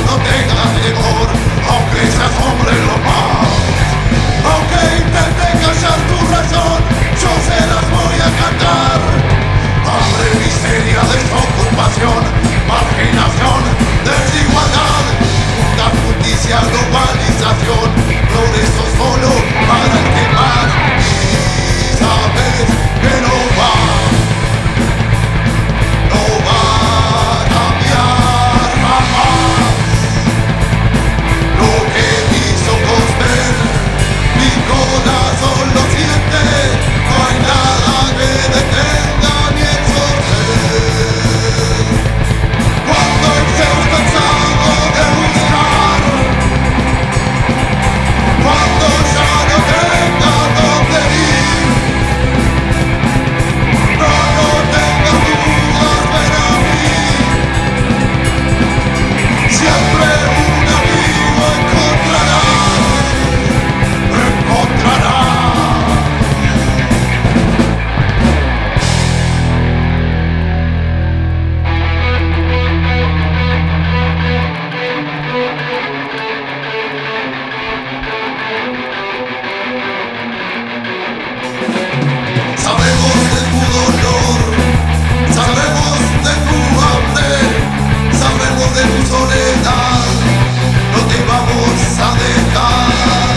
no tengas temor, aunque se asombre lo más. Aunque intenten callar tu razón, yo se las voy a cantar. Hambre, miseria, desocupación, marginación, desigualdad, justicia, globalización, progreso solo para el que más. Y sabes que no va a cambiar jamás. Lo que hizo Coster, mi corazón lo siente, no hay nada que detenga ni exorcer. Cuando estés cansado de buscar, cuando ya no tengas dónde ir, no tengas dudas, ven a mí. Siempre un amigo encontrarás. Sabemos de tu dolor, sabemos de tu hambre, sabemos de tu soledad, no te vamos a dejar.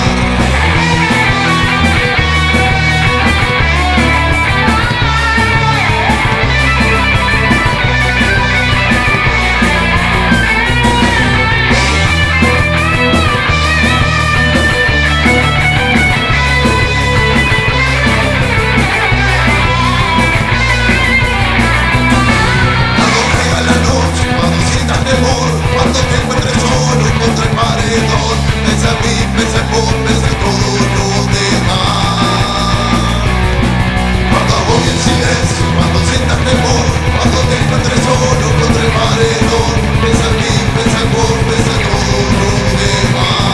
Cuando te encuentres solo contra el paredón, piensa en mí, piensa en vos, piensa en todo lo demás. Cuando agobie el silencio, cuando sientas temor, cuando te encuentres solo contra el paredón, piensa en mí, piensa en vos, piensa en todo lo demás.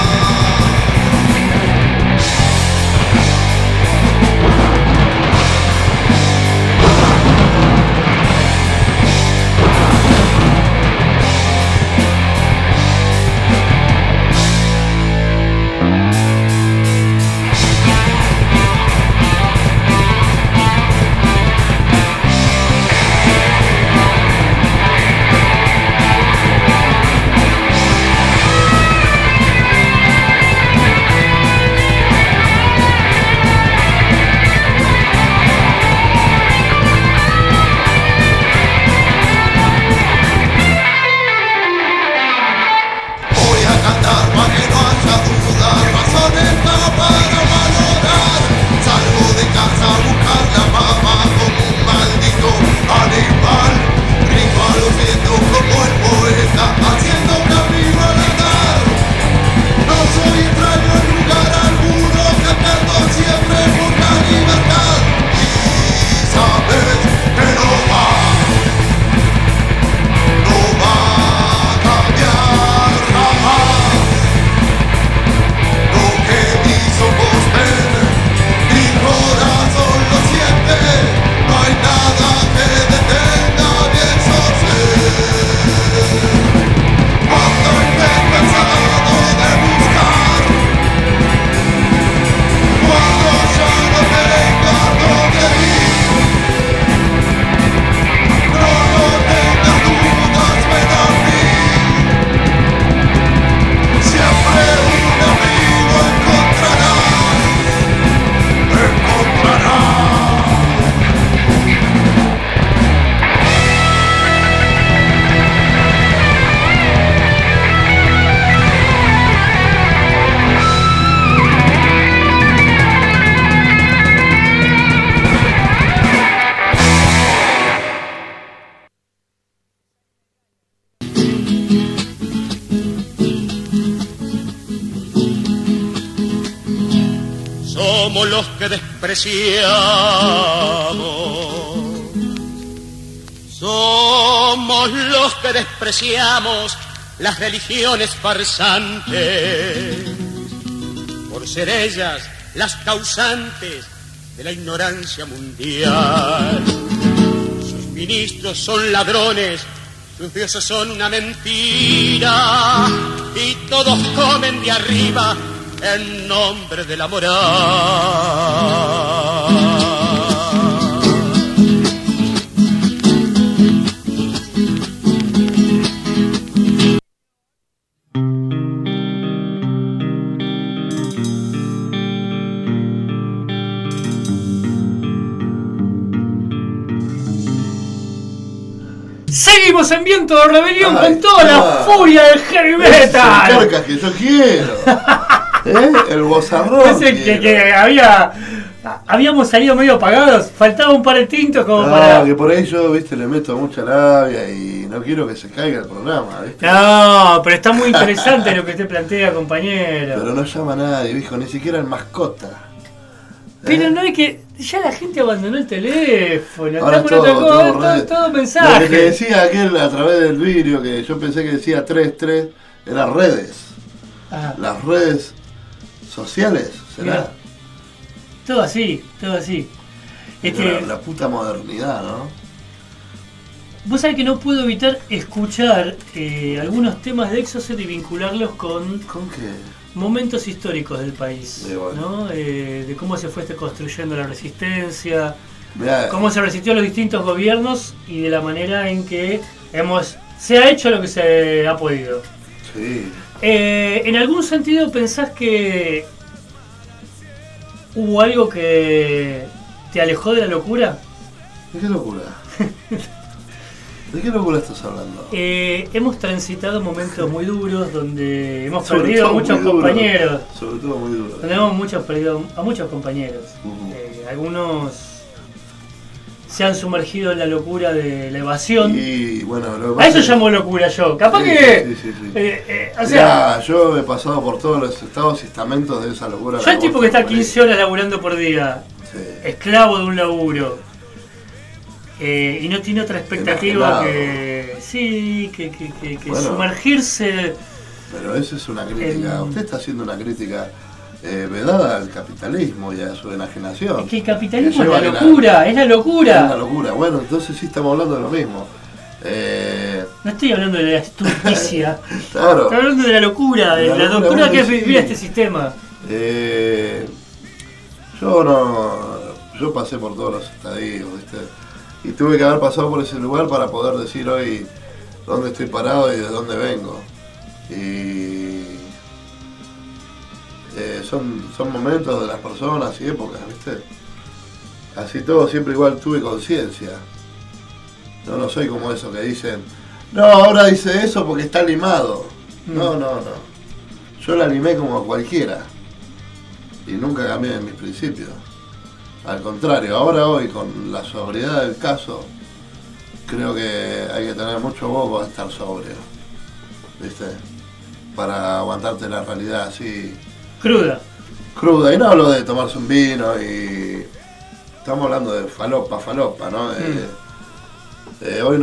Somos los que despreciamos, somos los que despreciamos las religiones farsantes, por ser ellas las causantes de la ignorancia mundial. Sus ministros son ladrones Tus dioses son una mentira y todos comen de arriba en nombre de la moral. Seguimos en Viento de Rebelión con toda la furia del heavy metal. Carcas que yo quiero. El bozarrón. Ese que habíamos salido medio apagados, faltaba un par de tintos como para. Que por ahí yo, viste, le meto mucha labia y no quiero que se caiga el programa, viste. No, pero está muy interesante lo que usted plantea, compañero. Pero no llama a nadie, viejo, ni siquiera el mascota. Pero no es que ya la gente abandonó el teléfono, ahora estamos en otra cosa, todo mensaje. Lo que te decía aquel a través del vidrio, que yo pensé que decía 3-3, eran redes. Las redes sociales, ¿será? Mira, todo así, todo así. La puta modernidad, ¿no? Vos sabés que no puedo evitar escuchar algunos temas de Exocet y vincularlos con qué? Momentos históricos del país, ¿no? De cómo se fue construyendo la resistencia, cómo se resistió a los distintos gobiernos y de la manera en que se ha hecho lo que se ha podido. Sí. ¿En algún sentido pensás que hubo algo que te alejó de la locura? ¿De qué locura? ¿De qué locura estás hablando? Hemos transitado momentos muy duros donde hemos perdido a muchos compañeros. Sobre todo muy duros. Donde hemos perdido a muchos compañeros. Algunos se han sumergido en la locura de la evasión. Y bueno, a eso llamo locura yo. Capaz que. Sí. O sea, yo he pasado por todos los estados y estamentos de esa locura. Yo el tipo que está 15 horas laburando por día, esclavo de un laburo. Y no tiene otra expectativa que bueno, sumergirse. Pero eso es una crítica. Usted está haciendo una crítica vedada al capitalismo y a su enajenación. Es que el capitalismo es la locura, es la locura. Es la locura. Bueno, entonces sí estamos hablando de lo mismo. No estoy hablando de la estulticia. Claro. Estoy hablando de la locura, la locura que es vivir este sistema. Yo pasé por todos los estadios, ¿viste? Y tuve que haber pasado por ese lugar para poder decir hoy dónde estoy parado y de dónde vengo. Y son momentos de las personas y épocas, ¿viste? Así todo, siempre igual tuve conciencia. No soy como eso que dicen, no, ahora dice eso porque está limado. No. Yo la limé como cualquiera. Y nunca cambié en mis principios. Al contrario, hoy con la sobriedad del caso, creo que hay que tener mucho huevo para estar sobrio, ¿viste? Para aguantarte la realidad así. Cruda, y no hablo de tomarse un vino y... Estamos hablando de falopa, ¿no? Hoy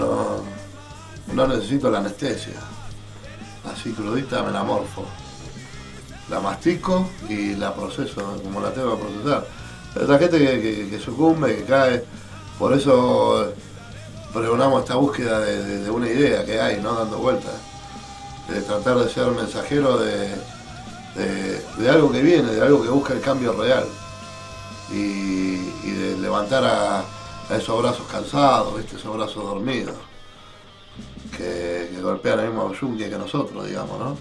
no necesito la anestesia. Así crudita me la morfo. La mastico y la proceso como la tengo que procesar. Hay otra gente que sucumbe, que cae. Por eso pregonamos esta búsqueda de una idea que hay, ¿no? Dando vueltas. De tratar de ser mensajero de algo que viene, de algo que busca el cambio real. Y de levantar a esos brazos cansados, ¿viste? Esos brazos dormidos. Que golpean el mismo yunque que nosotros, digamos, ¿no?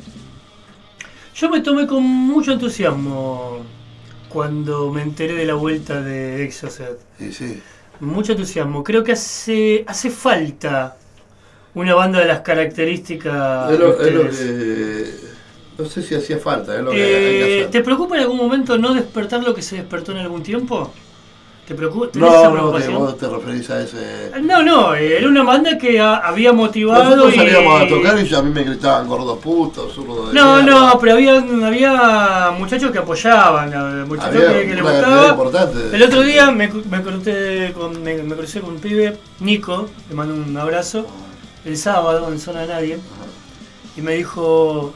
Yo me tomé con mucho entusiasmo cuando me enteré de la vuelta de Exocet. Sí. Mucho entusiasmo. Creo que hace falta una banda de las características. Es lo que, no sé si hacía falta, es lo que hay que hacer. ¿Te preocupa en algún momento no despertar lo que se despertó en algún tiempo? ¿Te preocupa? No, que vos te referís a ese... No, era una banda que había motivado. Nosotros salíamos a tocar y a mí me gritaban gordo puto, zurdo de mierda. No, pero había muchachos que apoyaban, muchachos que les gustaba. El otro día me crucé con un pibe, Nico, le mando un abrazo, el sábado en Zona de Nadie, y me dijo,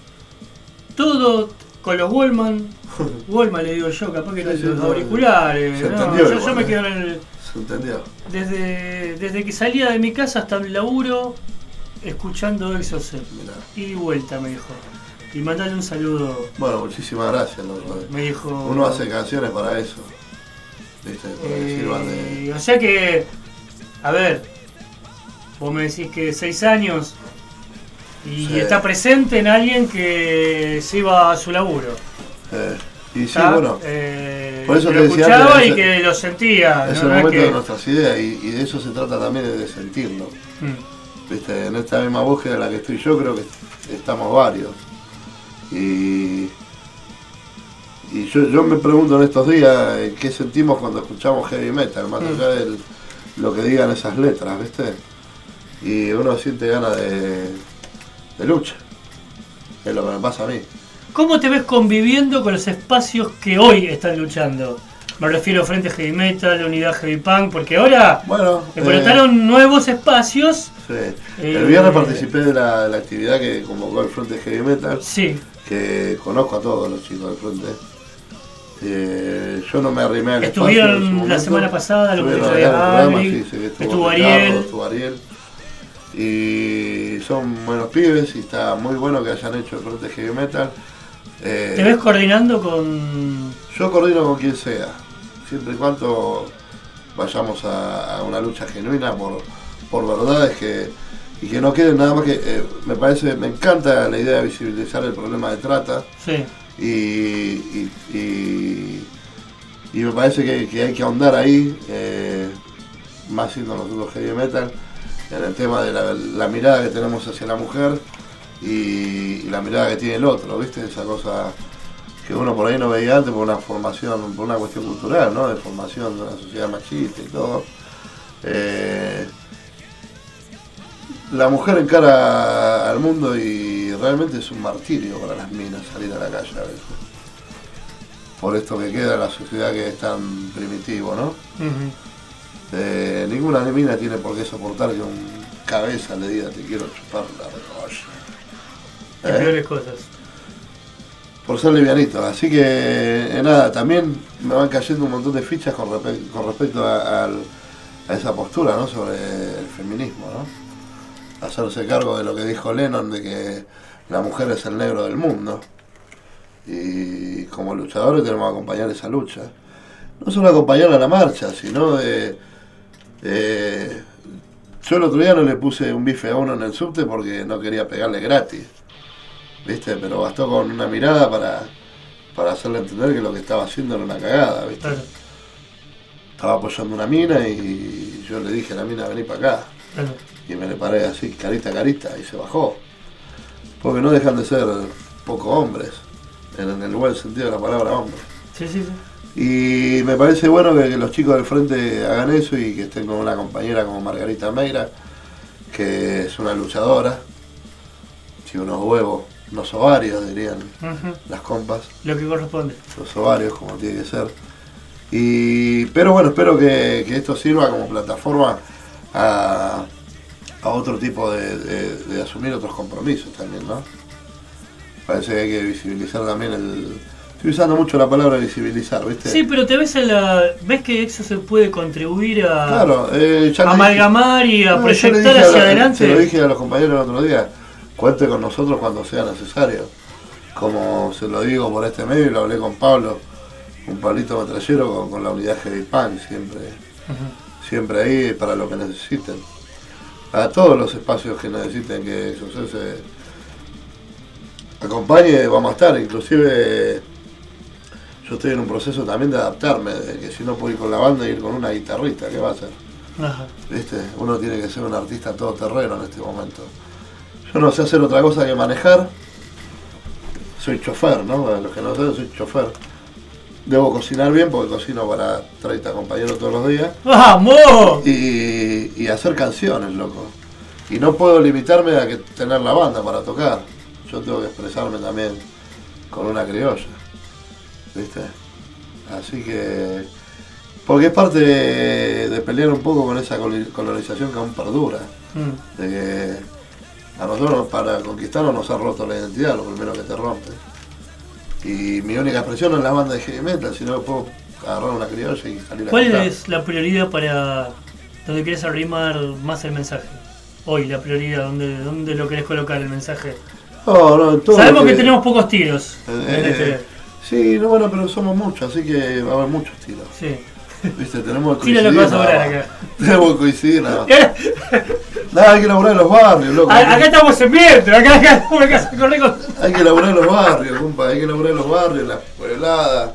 todo con los Wallman le digo yo, capaz que los auriculares, yo me quedo en ¿Se entendió? Desde que salía de mi casa hasta el laburo, escuchando Exocet. Y vuelta, me dijo. Y mandale un saludo. Bueno, muchísimas gracias, loco. Me dijo. Uno hace canciones para eso. ¿Viste? Para que sirvan de... O sea que, a ver, vos me decís que 6 años y sí. está presente en alguien que se iba a su laburo. Y sí, bueno, por eso que te lo decía escuchaba antes, y que lo sentía. Es ¿no? el momento que... de nuestras ideas y de eso se trata también, de sentirlo. ¿Viste? En esta misma búsqueda en la que estoy yo, creo que estamos varios. Y yo me pregunto en estos días qué sentimos cuando escuchamos heavy metal, más allá de lo que digan esas letras, ¿viste? Y uno siente ganas de lucha. Es lo que me pasa a mí. ¿Cómo te ves conviviendo con los espacios que hoy están luchando? Me refiero a Frente Heavy Metal, Unidad Heavy Punk, porque ahora explotaron nuevos espacios. Sí. El viernes participé de la actividad que convocó el Frente Heavy Metal. Sí. Que conozco a todos los chicos del Frente. Yo no me arrimé al espacio. Estuvieron la semana pasada, lo que estuvo Ariel. Y son buenos pibes y está muy bueno que hayan hecho el Frente Heavy Metal. ¿Te ves coordinando con...? Yo coordino con quien sea, siempre y cuando vayamos a una lucha genuina por verdades y que no quede nada más que... me encanta la idea de visibilizar el problema de trata. Sí. Y me parece que hay que ahondar ahí, más siendo nosotros heavy metal, en el tema de la mirada que tenemos hacia la mujer y la mirada que tiene el otro, ¿viste? Esa cosa que uno por ahí no veía antes por una formación, por una cuestión cultural, ¿no? De formación de una sociedad machista y todo. La mujer encara al mundo y realmente es un martirio para las minas salir a la calle a veces. Por esto que queda en la sociedad que es tan primitivo, ¿no? Ninguna mina tiene por qué soportar que un cabeza le diga te quiero chupar la recolla. Peores cosas. Por ser livianito. Así que nada, también me van cayendo un montón de fichas con respecto a esa postura, ¿no? Sobre el feminismo, ¿no? Hacerse cargo de lo que dijo Lennon, de que la mujer es el negro del mundo. Y como luchadores tenemos que acompañar esa lucha. No solo acompañar a la marcha, sino yo el otro día no le puse un bife a uno en el subte porque no quería pegarle gratis, ¿viste? Pero bastó con una mirada para hacerle entender que lo que estaba haciendo era una cagada, ¿viste? Claro. Estaba apoyando una mina y yo le dije a la mina vení para acá. Claro. Y me le paré así, carita a carita, y se bajó. Porque no dejan de ser poco hombres, en el buen sentido de la palabra hombre. Sí, sí, sí. Y me parece bueno que los chicos del frente hagan eso y que estén con una compañera como Margarita Meira, que es una luchadora, si unos huevos, unos ovarios dirían las compas. Lo que corresponde. Los ovarios, como tiene que ser. Pero bueno, espero que esto sirva como plataforma a otro tipo de asumir otros compromisos también, ¿no? Parece que hay que visibilizar también Estoy usando mucho la palabra visibilizar, ¿viste? Sí, pero te ves ¿ves que eso se puede contribuir a claro, amalgamar y a proyectar hacia adelante? Se lo dije a los compañeros el otro día, cuente con nosotros cuando sea necesario. Como se lo digo por este medio y lo hablé con Pablo, un Pablito Metrallero con la unidad Heavy Punk, siempre ahí para lo que necesiten. A todos los espacios que necesiten que eso se acompañe, vamos a estar. Inclusive yo estoy en un proceso también de adaptarme, de que si no puedo ir con la banda, ir con una guitarrista, ¿qué va a hacer? Ajá. ¿Viste? Uno tiene que ser un artista todoterreno en este momento. Yo no sé hacer otra cosa que manejar. Soy chofer, ¿no? Para los que no saben, soy chofer. Debo cocinar bien porque cocino para 30 compañeros todos los días. ¡Vamos! Y hacer canciones, loco. Y no puedo limitarme a que tener la banda para tocar. Yo tengo que expresarme también con una criolla, ¿viste? Así que... Porque es parte de pelear un poco con esa colonización que aún perdura. De que a nosotros para conquistarnos nos ha roto la identidad, lo primero que te rompe. Y mi única expresión no es la banda de heavy metal, sino que puedo agarrar una criolla y salir a ¿Cuál cantar. es la prioridad para donde querés arrimar más el mensaje? Hoy, la prioridad, ¿dónde lo querés colocar el mensaje? No, todo Sabemos que tenemos pocos tiros. Sí, no, bueno, pero somos muchos, así que va a haber muchos tiros. Sí. ¿Viste? Tenemos que Tira coincidir. lo que vas a lograr acá. Tenemos que coincidir nada más. Nada, hay que laburar en los barrios, loco. Acá estamos en viento, acá corre con... Hay que laburar en los barrios, compa, hay que laburar en los barrios, en las puebladas.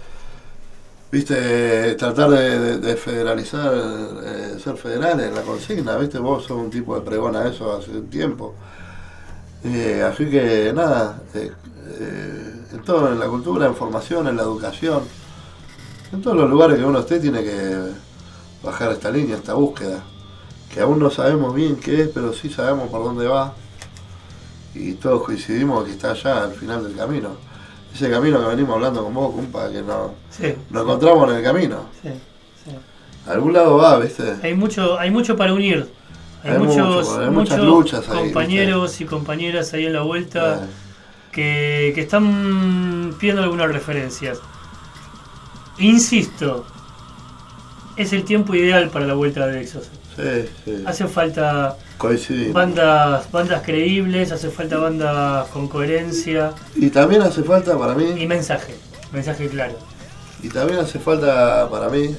Viste, tratar de federalizar, ser federales en la consigna, viste, vos sos un tipo de pregona eso hace un tiempo. Así que nada, en todo, en la cultura, en formación, en la educación, en todos los lugares que uno esté tiene que bajar esta línea, esta búsqueda, que aún no sabemos bien qué es, pero sí sabemos por dónde va, y todos coincidimos que está allá al final del camino. Ese camino que venimos hablando con vos, compa, que nos encontramos en el camino. Sí, sí. A algún lado va, ¿viste? Hay mucho para unir. Hay muchas luchas ahí, compañeros, ¿viste? Y compañeras ahí en la vuelta que están pidiendo algunas referencias. Insisto, es el tiempo ideal para la vuelta de Exocet. Sí. Hace falta bandas creíbles, hace falta bandas con coherencia. Y también hace falta para mí... Y mensaje claro. Y también hace falta para mí,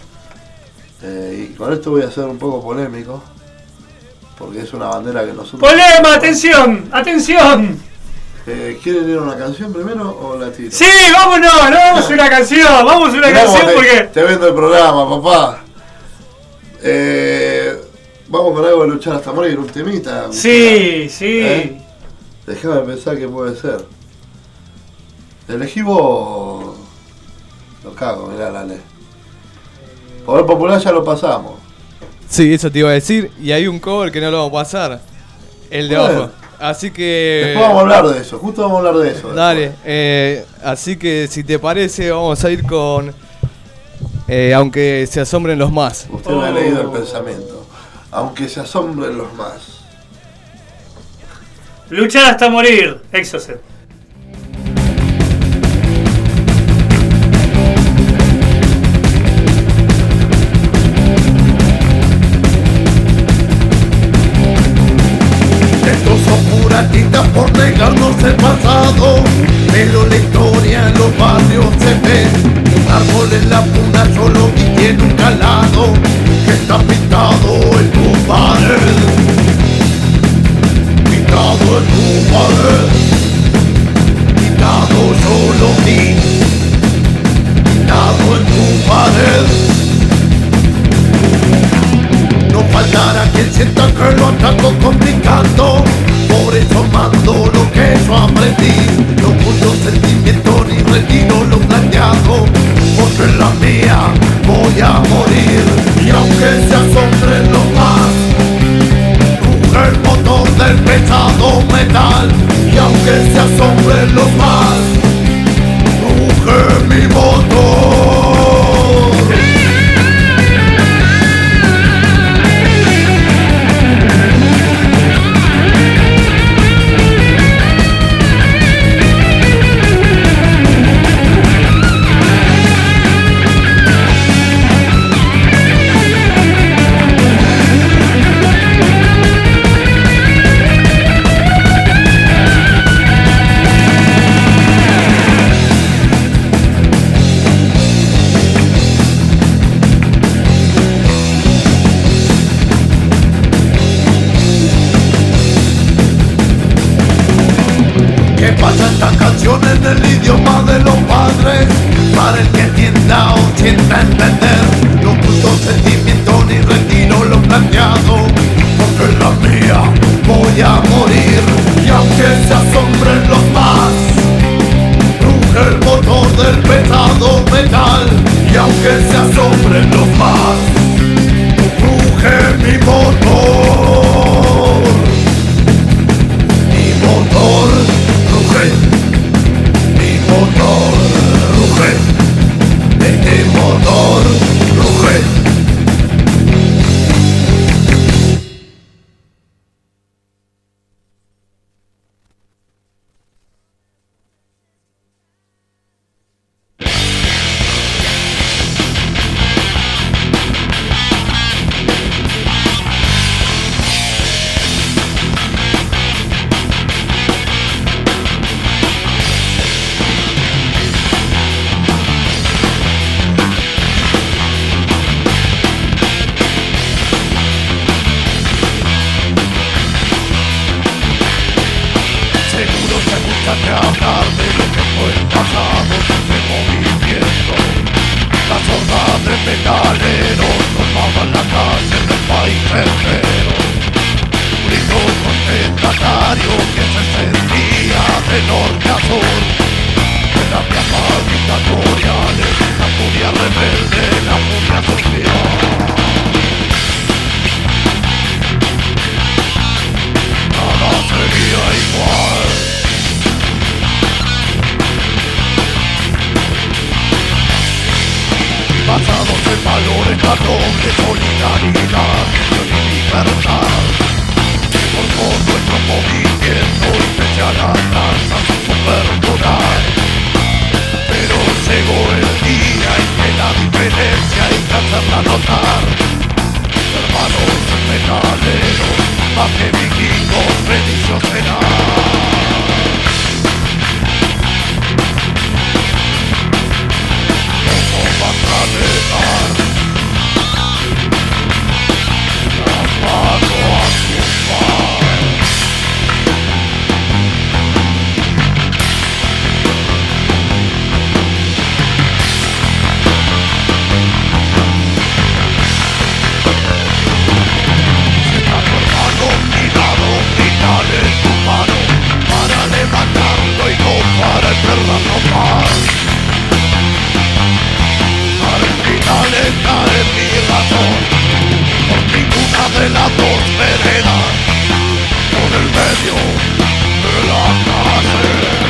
y con esto voy a ser un poco polémico, porque es una bandera que nosotros... ¡Polema! ¡Atención! ¿Quieren ir a una canción primero o la tiro? Sí, vámonos a una canción, porque... Te vendo el programa, papá. Vamos con algo de luchar hasta morir, un temita. Sí. Dejame pensar qué puede ser. Elegí vos... Lo cago, mirá, Lale. Poder Popular ya lo pasamos. Sí, eso te iba a decir. Y hay un cover que no lo vamos a pasar. El de abajo. Así que... Después vamos a hablar de eso, justo vamos a hablar de eso. Dale, así que si te parece vamos a ir con... aunque se asombren los más. Usted me ha leído el pensamiento. Aunque se asombren los más. Luchar hasta morir, Exocet. Por negarnos el pasado, pero la historia en los barrios se ve. Un árbol en la puna solo y tiene un calado que está pintado en tu pared. Pintado en tu pared. Pintado solo ti. Pintado en tu pared. No faltará quien sienta que lo ataco complicando. Por eso mando lo que yo aprendí. No oculto sentimiento ni retiro lo planteado, porque en la mía voy a morir. Y aunque se asombren los más, ruge el motor del pesado metal. Y aunque se asombren los más, ruge mi motor. En el idioma de los padres, para el que entienda o sienta entender. No oculto sentimiento ni retiro lo planteado, porque en la mía voy a morir. Y aunque se asombren los más, ruge el motor del pesado metal. Y aunque se asombren los más, ruge mi motor. Mi motor ruge. Motor ruge, este motor ruge. metaleros tomaban la calle del país entero. Un grito contestatario que se sentía de norte a sur. Terapias dictatoriales, la furia rebelde, la furia social. Nada sería igual. Basados en valores, la doble solidaridad y libertad. Por todo nuestro movimiento y a la danza sin perdonar. Pero llegó el día en que la diferencia hay que hacerla notar. Hermanos metaleros, más que vikingos, felices serán. Vas a negar la mano a tu paz. Sienta tu hermano mirado, gritale tu mano para levantarlo y no para enterrarlo más. Esta es mi razón, por ninguna de las dos veredas, por el medio de la calle.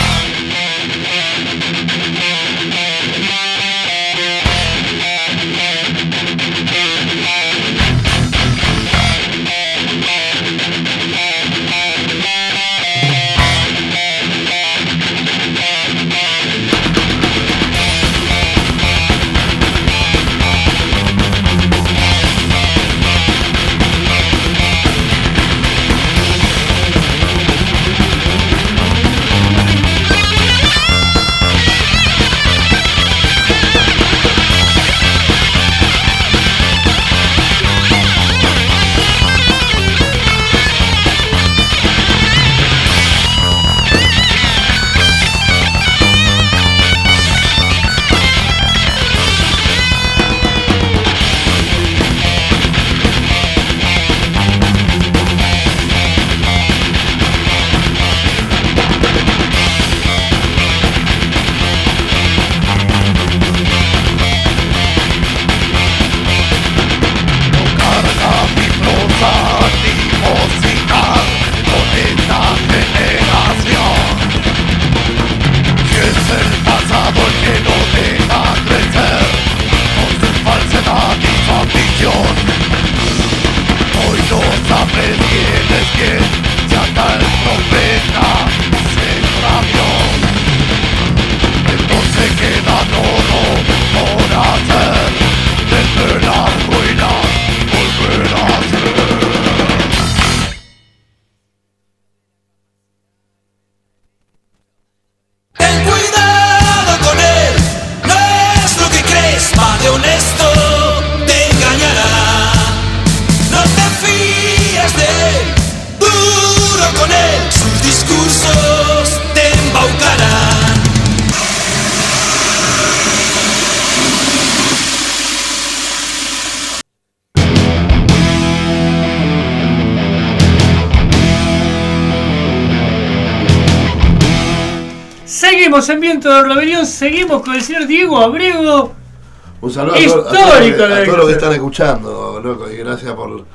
Seguimos en Viento de Rebelión, seguimos con el señor Diego Abrego. Un saludo histórico a todos los que están escuchando, loco, y gracias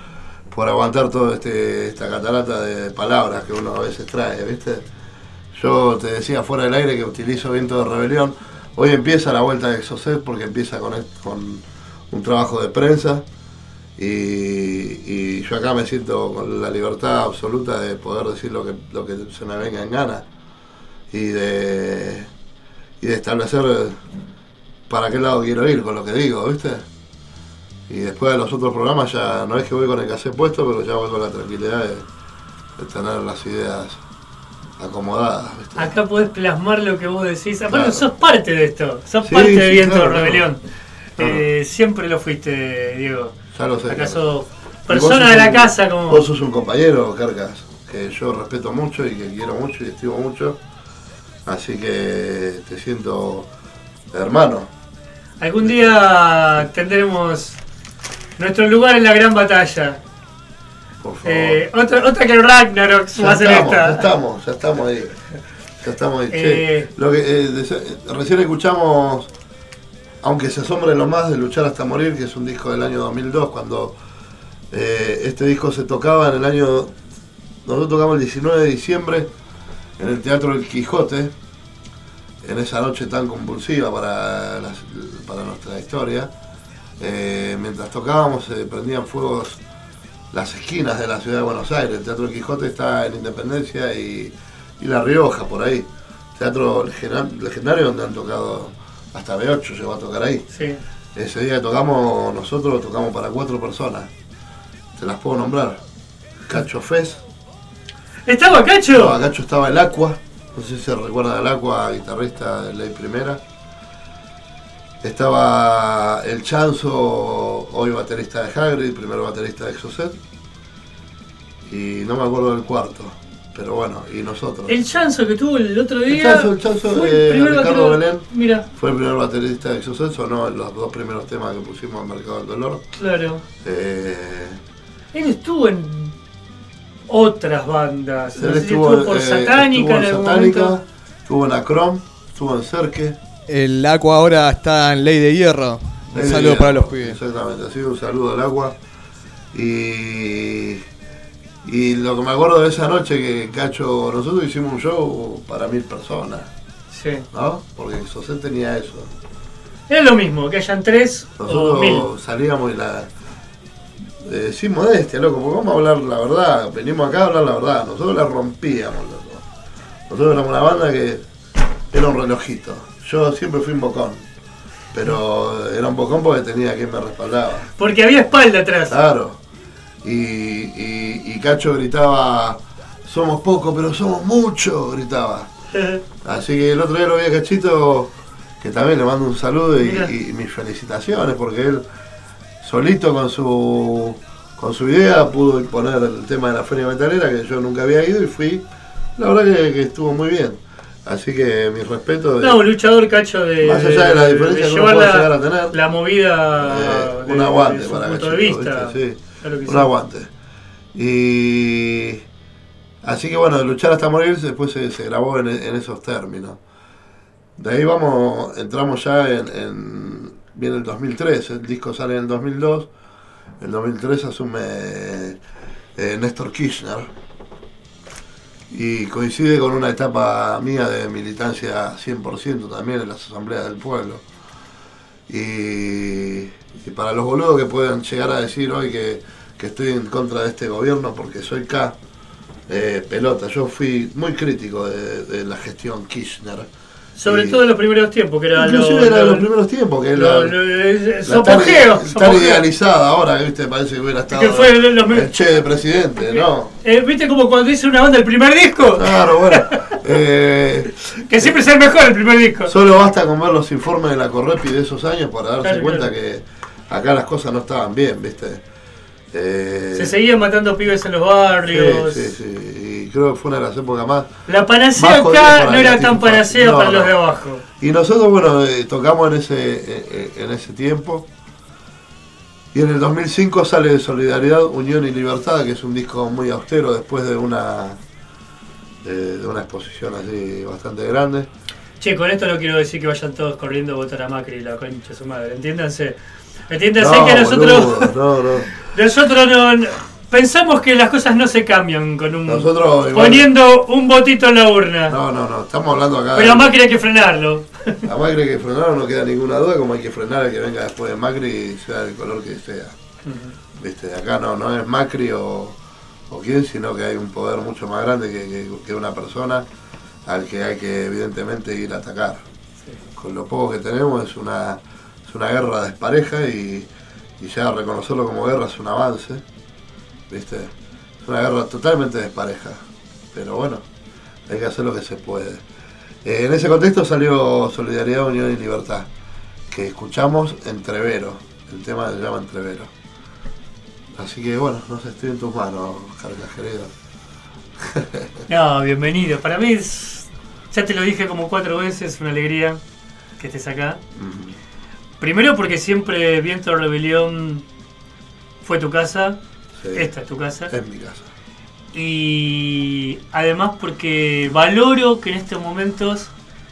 por aguantar toda esta catarata de palabras que uno a veces trae, ¿viste? Yo te decía fuera del aire que utilizo Viento de Rebelión. Hoy empieza la vuelta de Exocet porque empieza con un trabajo de prensa y yo acá me siento con la libertad absoluta de poder decir lo que se me venga en gana y de establecer para qué lado quiero ir con lo que digo, ¿viste? Y después de los otros programas ya no es que voy con el cassette puesto, pero ya voy con la tranquilidad de tener las ideas acomodadas, ¿viste? Acá podés plasmar lo que vos decís. Aparte, claro, sos parte de esto, sos parte de Viento de Rebelión. Claro. Siempre lo fuiste, Diego. Ya lo sé. ¿Acaso persona de la casa? Como vos sos un compañero, Carcas, que yo respeto mucho y que quiero mucho y estimo mucho. Así que te siento hermano. Algún día tendremos nuestro lugar en la gran batalla. Por favor. Otra que el Ragnarok va a ser esta. Ya estamos ahí. Che, lo que, recién escuchamos Aunque se asombre lo más de Luchar hasta morir, que es un disco del año 2002, cuando este disco se tocaba en el año... Nosotros tocamos el 19 de diciembre en el Teatro del Quijote, en esa noche tan convulsiva para nuestra historia. Mientras tocábamos se prendían fuegos las esquinas de la ciudad de Buenos Aires. El Teatro del Quijote está en Independencia y La Rioja, por ahí. Teatro legendario donde han tocado, hasta B8 llegó a tocar ahí. Sí. Ese día que tocamos, nosotros tocamos para 4 personas. Te las puedo nombrar. Cacho Fez. ¿Estaba Cacho? Cacho estaba el Aqua. No sé si se recuerda del Aqua, guitarrista de Ley Primera. Estaba el Chanzo, hoy baterista de Hagrid, primero baterista de Exocet. Y no me acuerdo del cuarto, pero bueno, y nosotros. El Chanzo que tuvo el otro día. El Chanzo, Ricardo Belén, mira, fue el primer baterista de Exocet, sonó en los 2 primeros temas que pusimos en Mercado del Dolor. Claro. Él estuvo en otras bandas. Él estuvo por Satánica, en algún momento. Estuvo en Acrom, estuvo en Cerque. El Aqua ahora está en Ley de Hierro. Un saludo para los pibes. Exactamente, así un saludo al Aqua. Y lo que me acuerdo de esa noche que Cacho, nosotros hicimos un show para 1000 personas. Sí. ¿No? Porque Exocet tenía eso. Es lo mismo, que hayan 3 o 1000. Nosotros salíamos sin modestia, loco, porque vamos a hablar la verdad. Venimos acá a hablar la verdad. Nosotros la rompíamos, loco. Nosotros éramos una banda que era un relojito. Yo siempre fui un bocón, pero era un bocón porque tenía quien me respaldaba. Porque había espalda atrás. Claro. Y Cacho gritaba, somos pocos, pero somos muchos, gritaba. Así que el otro día lo vi a Cachito, que también le mando un saludo y mis felicitaciones, porque él solito con su idea pudo imponer el tema de la Feria Metalera, que yo nunca había ido y fui. La verdad que estuvo muy bien. Así que mi respeto. No, un luchador Cacho de. Más allá de la diferencia que uno puede llegar a tener. La movida. Un aguante de para punto Cachito, de vista. ¿viste? Sí, claro que un aguante. Y. Así que bueno, de Luchar hasta morir después se grabó en esos términos. De ahí entramos ya viene el 2003, el disco sale en el 2002. En el 2003 asume Néstor Kirchner. Y coincide con una etapa mía de militancia 100% también en las asambleas del pueblo. Y para los boludos que puedan llegar a decir hoy que estoy en contra de este gobierno porque soy K, pelota. Yo fui muy crítico de la gestión Kirchner. Sobre todo en los primeros tiempos, que era inclusive era los primeros tiempos, que tan idealizada ahora, ¿viste? Parece que hubiera estado el Che de presidente, ¿no? ¿Viste como cuando dice una banda el primer disco? Claro, bueno. que siempre es el mejor el primer disco. Solo basta con ver los informes de la Correpi de esos años para darse cuenta que acá las cosas no estaban bien, ¿viste? Se seguían matando pibes en los barrios. Sí. Y creo que fue una de las épocas más. La panacea acá no era tan panacea para los de abajo. Y nosotros, bueno, tocamos en ese tiempo. Y en el 2005 sale Solidaridad, Unión y Libertad, que es un disco muy austero después de una exposición así bastante grande. Che, con esto no quiero decir que vayan todos corriendo a votar a Macri y la concha de su madre. Entiéndanse que nosotros. Nosotros no pensamos que las cosas no se cambian con poniendo un votito en la urna. No, estamos hablando acá. Pero a Macri hay que frenarlo. A Macri hay que frenarlo, no queda ninguna duda, como hay que frenar al que venga después de Macri, sea del color que sea. ¿Viste? Acá no es Macri o quién, sino que hay un poder mucho más grande que una persona al que hay que evidentemente ir a atacar. Sí. Con lo poco que tenemos es una guerra despareja y ya reconocerlo como guerra es un avance, ¿viste? Es una guerra totalmente despareja, pero bueno, hay que hacer lo que se puede. En ese contexto salió Solidaridad, Unión y Libertad, que escuchamos Entrevero, el tema se llama Entrevero. Así que bueno, no sé, estoy en tus manos, Carga, querido. No, bienvenido. Para mí ya te lo dije como 4 veces, una alegría que estés acá. Primero porque siempre Viento de Rebelión fue tu casa. Sí. Esta es tu casa. Es mi casa. Y además porque valoro que en estos momentos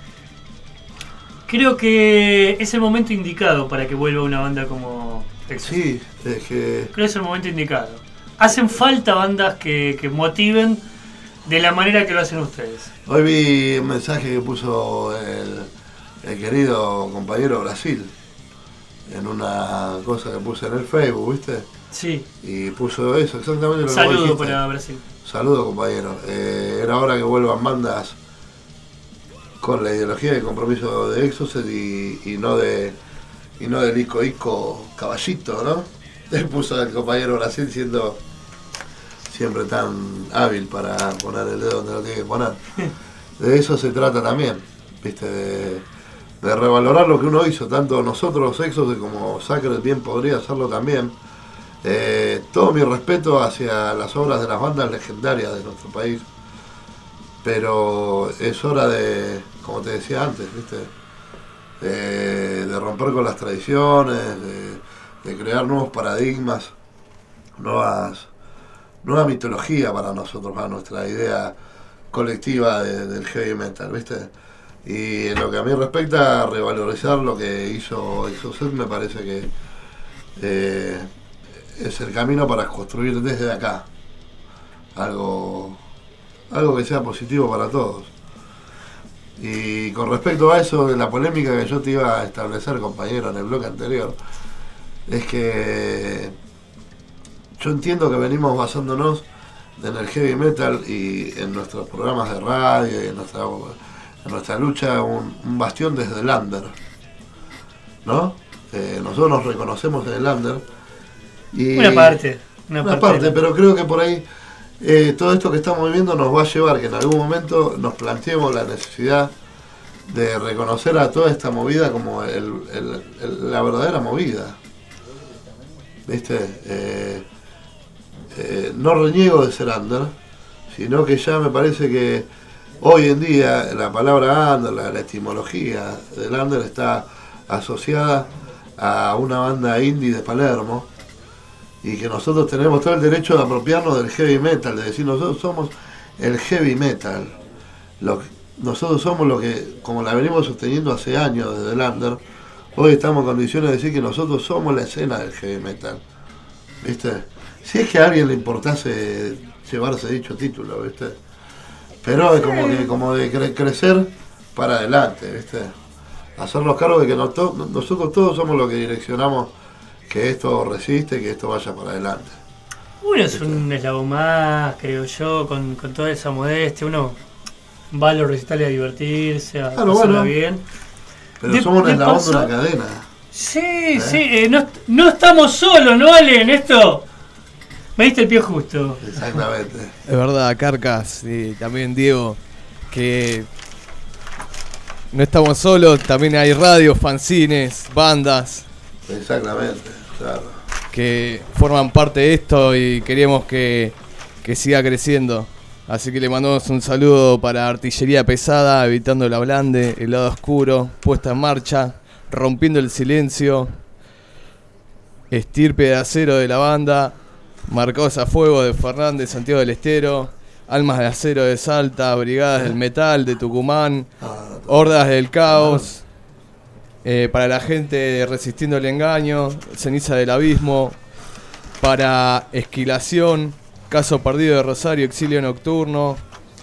creo que es el momento indicado para que vuelva una banda como Exos. Sí, es que... Creo que es el momento indicado. Hacen falta bandas que motiven de la manera que lo hacen ustedes. Hoy vi un mensaje que puso el querido compañero Brasil en una cosa que puse en el Facebook, ¿viste? Sí. Y puso eso, exactamente lo que Saludo vos dijiste. para Brasil. Saludo, compañero. Era hora que vuelvan bandas con la ideología y compromiso de Exocet y no del Ico Caballito, ¿no? Él puso el compañero Brasil siendo siempre tan hábil para poner el dedo donde lo tiene que poner. De eso se trata también, ¿viste? De revalorar lo que uno hizo, tanto nosotros Exocet como Sacred bien podría hacerlo también. Todo mi respeto hacia las obras de las bandas legendarias de nuestro país, pero es hora de, como te decía antes, ¿viste? De romper con las tradiciones, de crear nuevos paradigmas, nueva mitología para nosotros, para nuestra idea colectiva del heavy metal, ¿viste? Y en lo que a mí respecta, revalorizar lo que hizo Exocet me parece que es el camino para construir desde acá algo que sea positivo para todos. Y con respecto a eso, de la polémica que yo te iba a establecer, compañero, en el bloque anterior, es que yo entiendo que venimos basándonos en el heavy metal y en nuestros programas de radio y en nuestra lucha un bastión desde el under, ¿no? Nosotros nos reconocemos en el under. Y una parte, pero creo que por ahí todo esto que estamos viviendo nos va a llevar que en algún momento nos planteemos la necesidad de reconocer a toda esta movida como la verdadera movida, ¿viste? No reniego de ser under, sino que ya me parece que hoy en día la palabra under, la etimología del under está asociada a una banda indie de Palermo, y que nosotros tenemos todo el derecho de apropiarnos del heavy metal, de decir nosotros somos el heavy metal, nosotros somos lo que, como la venimos sosteniendo hace años desde el under, hoy estamos en condiciones de decir que nosotros somos la escena del heavy metal, ¿viste? Si es que a alguien le importase llevarse dicho título, ¿viste? Pero es como de crecer para adelante, ¿viste? Hacernos cargo de que nosotros todos somos los que direccionamos que esto resiste, que esto vaya para adelante. Uno es un eslabón más, creo yo, con toda esa modestia. Uno va a los recitales a divertirse, a pasarla bien. Pero somos un eslabón de una cadena. Sí, sí, no estamos solos, ¿no, Ale? En esto me diste el pie justo. Exactamente. Es verdad, Carcas y también Diego, que no estamos solos, también hay radios, fanzines, bandas. Exactamente, claro. Que forman parte de esto y queremos que siga creciendo. Así que le mandamos un saludo para Artillería Pesada, Evitando la Blande, El Lado Oscuro, Puesta en Marcha, Rompiendo el Silencio, Estirpe de Acero de la banda, Marcados a Fuego de Fernández, Santiago del Estero, Almas de Acero de Salta, Brigadas del Metal de Tucumán, Hordas del Caos. Para la gente de Resistiendo el Engaño, Ceniza del Abismo, para Esquilación, Caso Perdido de Rosario, Exilio Nocturno,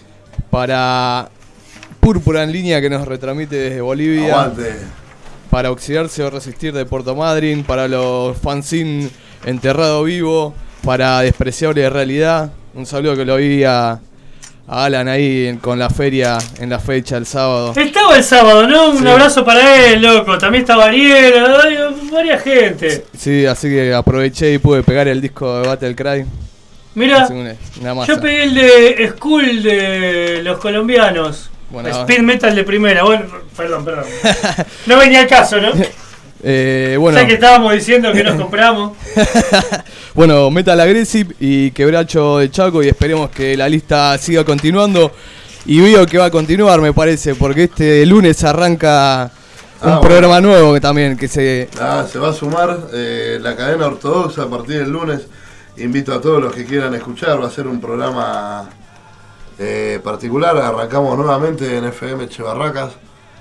para Púrpura en Línea que nos retransmite desde Bolivia, Aguante. Para Oxidarse o Resistir de Puerto Madryn, para los fanzine Enterrado Vivo, para Despreciable Realidad, un saludo que lo vi a Alan ahí con la feria en la fecha el sábado. Estaba el sábado, ¿no? Un abrazo para él, loco. También estaba Ariel, varias gente. Sí, así que aproveché y pude pegar el disco de Battle Cry. Mira, yo pegué el de Skull de los colombianos. Bueno, Speed Metal de primera. Bueno, perdón. No venía al caso, ¿no? Bueno. Ya que estábamos diciendo que nos compramos. Bueno, Metal Aggressive y Quebracho de Chaco, y esperemos que la lista siga continuando. Y veo que va a continuar, me parece, porque este lunes arranca un programa nuevo también que se va a sumar la cadena ortodoxa a partir del lunes. Invito a todos los que quieran escuchar, va a ser un programa particular. Arrancamos nuevamente en FM Echevarracas,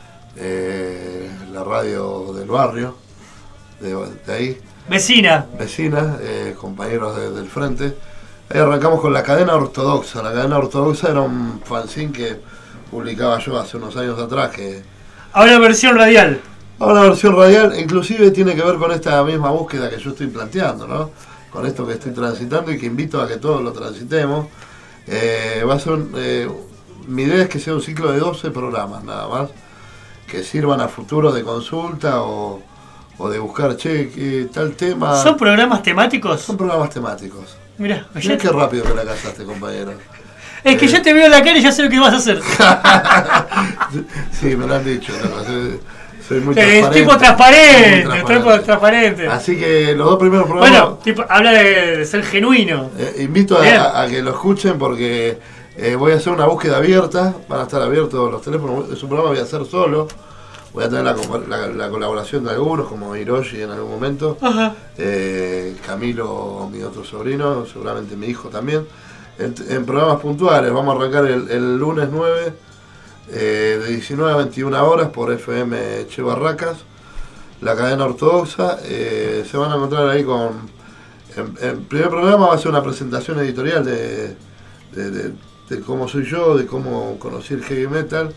la radio del barrio, de ahí. Vecina, compañeros del frente. Ahí arrancamos con la cadena ortodoxa. La cadena ortodoxa era un fanzine que publicaba yo hace unos años atrás. Ahora versión radial. Ahora versión radial, inclusive tiene que ver con esta misma búsqueda que yo estoy planteando, ¿no? Con esto que estoy transitando y que invito a que todos lo transitemos. Va a ser mi idea es que sea un ciclo de 12 programas nada más, que sirvan a futuro de consulta o de buscar, tal tema. ¿Son programas temáticos? Son programas temáticos. Mirá qué rápido que la casaste, compañero. Es que yo te veo la cara y ya sé lo que vas a hacer. Sí, me lo han dicho. Soy muy transparente. Tipo transparente. Así que los dos primeros programas... Bueno, habla de ser genuino. Invito a que lo escuchen porque voy a hacer una búsqueda abierta. Van a estar abiertos los teléfonos. Es un programa que voy a hacer solo. Voy a tener la colaboración de algunos, como Hiroshi en algún momento. Ajá. Camilo, mi otro sobrino, seguramente mi hijo también. En programas puntuales. Vamos a arrancar el lunes 9 de 19 a 21 horas por FM Echevarracas, la cadena ortodoxa. Se van a encontrar ahí con... El primer programa va a ser una presentación editorial de cómo soy yo, de cómo conocí el heavy metal.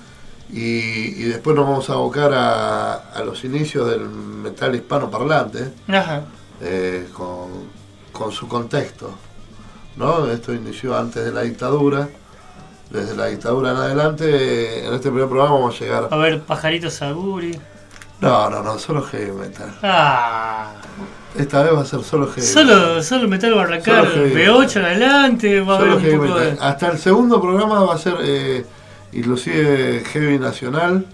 Y después nos vamos a abocar a los inicios del metal hispano parlante. Ajá. Con su contexto, ¿no? Esto inició antes de la dictadura. Desde la dictadura en adelante, en este primer programa vamos a llegar... A ver, Pajaritos Aguri. No, solo heavy metal. Esta vez va a ser solo heavy metal. Solo metal va a arrancar, B8 en adelante, va a haber un poco de... Hasta el segundo programa va a ser inclusive heavy nacional,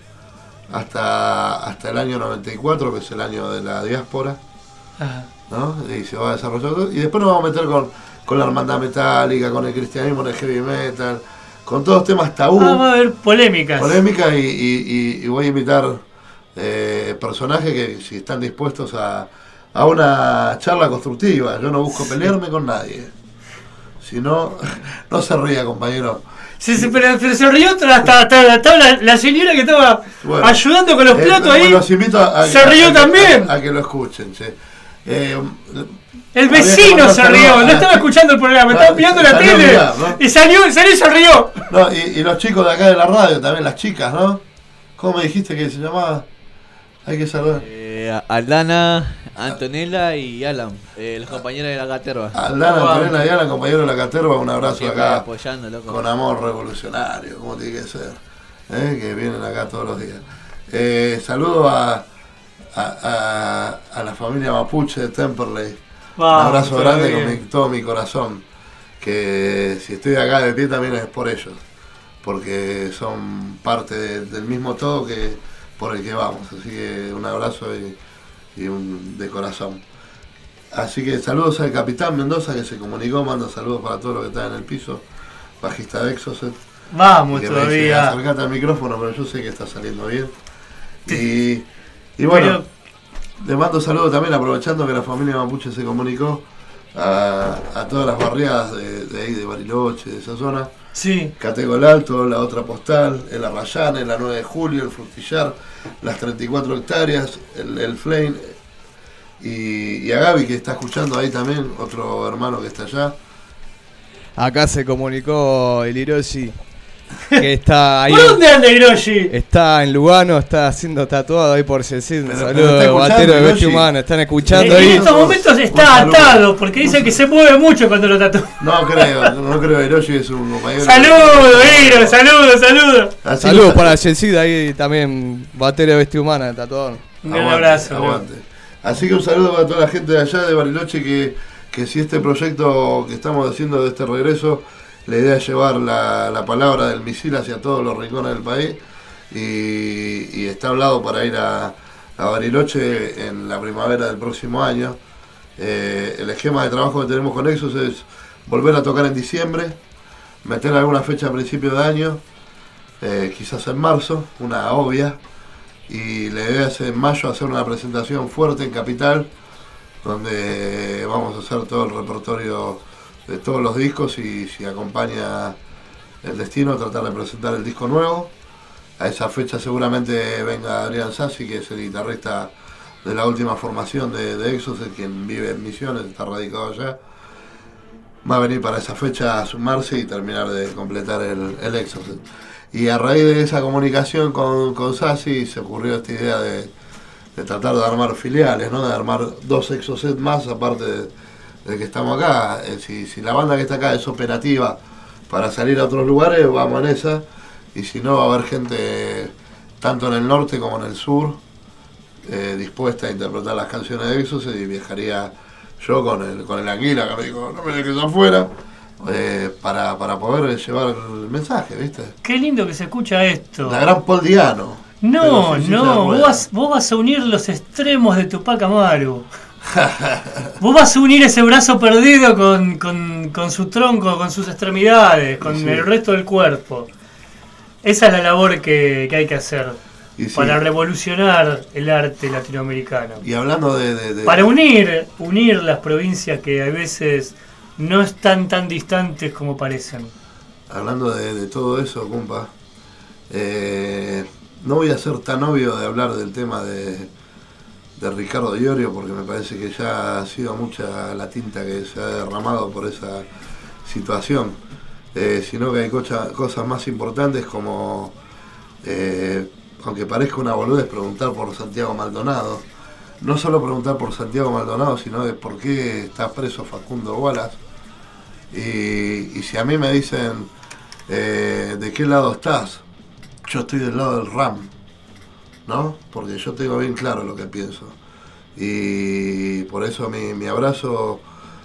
hasta el año 94, que es el año de la diáspora. Ajá. ¿No? Y se va a desarrollar todo. Y después nos vamos a meter con la hermandad metálica, con el cristianismo en el heavy metal, con todos temas tabú. Va a haber polémicas. Y voy a invitar personajes que si están dispuestos a una charla constructiva. Yo no busco pelearme con nadie. Si no, no se ría, compañero. Sí, pero se rió hasta la señora que estaba ayudando con los platos ahí. Los invito se rió también. A que lo escuchen. Sí. El vecino se rió, no estaba escuchando el programa, estaba mirando la tele. Mirar, ¿no? Y salió y se rió. No, y los chicos de acá de la radio, también las chicas, ¿no? ¿Cómo me dijiste que se llamaba? Hay que saludar. Aldana, Antonella y Alan, los compañeros de la Caterva. Aldana, Antonella y Alan, compañeros de la Caterva, un abrazo acá. Apoyando, loco. Con amor revolucionario, como tiene que ser. Que vienen acá todos los días. Saludo a la familia mapuche de Temperley. Un abrazo grande con todo mi corazón. Que si estoy acá de pie también es por ellos. Porque son parte del mismo todo por el que vamos. Así que un abrazo de corazón. Así que saludos al capitán Mendoza que se comunicó. Manda saludos para todos los que están en el piso. Bajista de Exocet. Vamos todavía. Acercate al micrófono, pero yo sé que está saliendo bien. Y bueno, le mando saludos también, aprovechando que la familia mapuche se comunicó a todas las barriadas de ahí, de Bariloche, de esa zona. Sí. Catego el Alto, la otra postal, el Arrayán, la 9 de julio, el Frutillar, las 34 hectáreas, el Flame. Y a Gaby, que está escuchando ahí también, otro hermano que está allá. Acá se comunicó el Hiroshi, que está ahí. ¿Por dónde anda Hiroshi? Está en Lugano, está haciendo tatuado ahí por Cecil. Saludos, batero de Bestia Humana, están escuchando ahí. En estos momentos está atado, porque dicen que se mueve mucho cuando lo tatúa. No creo, Hiroshi es un compañero. Saludos, Hiro, saludos. Saludos para Cecil ahí también, batero de Bestia Humana, tatuador. Un gran abrazo. Aguante. Así que un saludo para toda la gente de allá de Bariloche que si este proyecto que estamos haciendo de este regreso, la idea es llevar la palabra del misil hacia todos los rincones del país y está hablado para ir a Bariloche en la primavera del próximo año. El esquema de trabajo que tenemos con Exos es volver a tocar en diciembre, meter alguna fecha a principio de año, quizás en marzo, una obvia, y la idea es en mayo hacer una presentación fuerte en Capital, donde vamos a hacer todo el repertorio de todos los discos y si acompaña el destino, tratar de presentar el disco nuevo. A esa fecha seguramente venga Adrián Sassi, que es el guitarrista de la última formación de Exocet, quien vive en Misiones, está radicado allá. Va a venir para esa fecha a sumarse y terminar de completar el Exocet. Y a raíz de esa comunicación con Sassi se ocurrió esta idea de tratar de armar filiales, ¿no? De armar 2 Exocet más, aparte de que estamos acá. Si la banda que está acá es operativa para salir a otros lugares, vamos en esa. Y si no, va a haber gente tanto en el norte como en el sur dispuesta a interpretar las canciones de Exocet, y viajaría yo con el Anguila, que me dijo, no me dejes afuera, para poder llevar el mensaje, ¿viste? Qué lindo que se escucha esto. La gran Paul Diano. No, vos vas a unir los extremos de Tupac Amaru. Vos vas a unir ese brazo perdido con su tronco, con sus extremidades, con el resto del cuerpo. Esa es la labor que hay que hacer para revolucionar el arte latinoamericano. Y hablando para unir las provincias que a veces no están tan distantes como parecen. Hablando de todo eso, compa, no voy a ser tan obvio de hablar del tema de Ricardo Iorio, porque me parece que ya ha sido mucha la tinta que se ha derramado por esa situación, sino que hay cosas más importantes como, aunque parezca una boludez, preguntar por Santiago Maldonado. No solo preguntar por Santiago Maldonado, sino de por qué está preso Facundo Wallace. Y si a mí me dicen, ¿de qué lado estás? Yo estoy del lado del RAM, ¿no? Porque yo tengo bien claro lo que pienso. Y por eso mi abrazo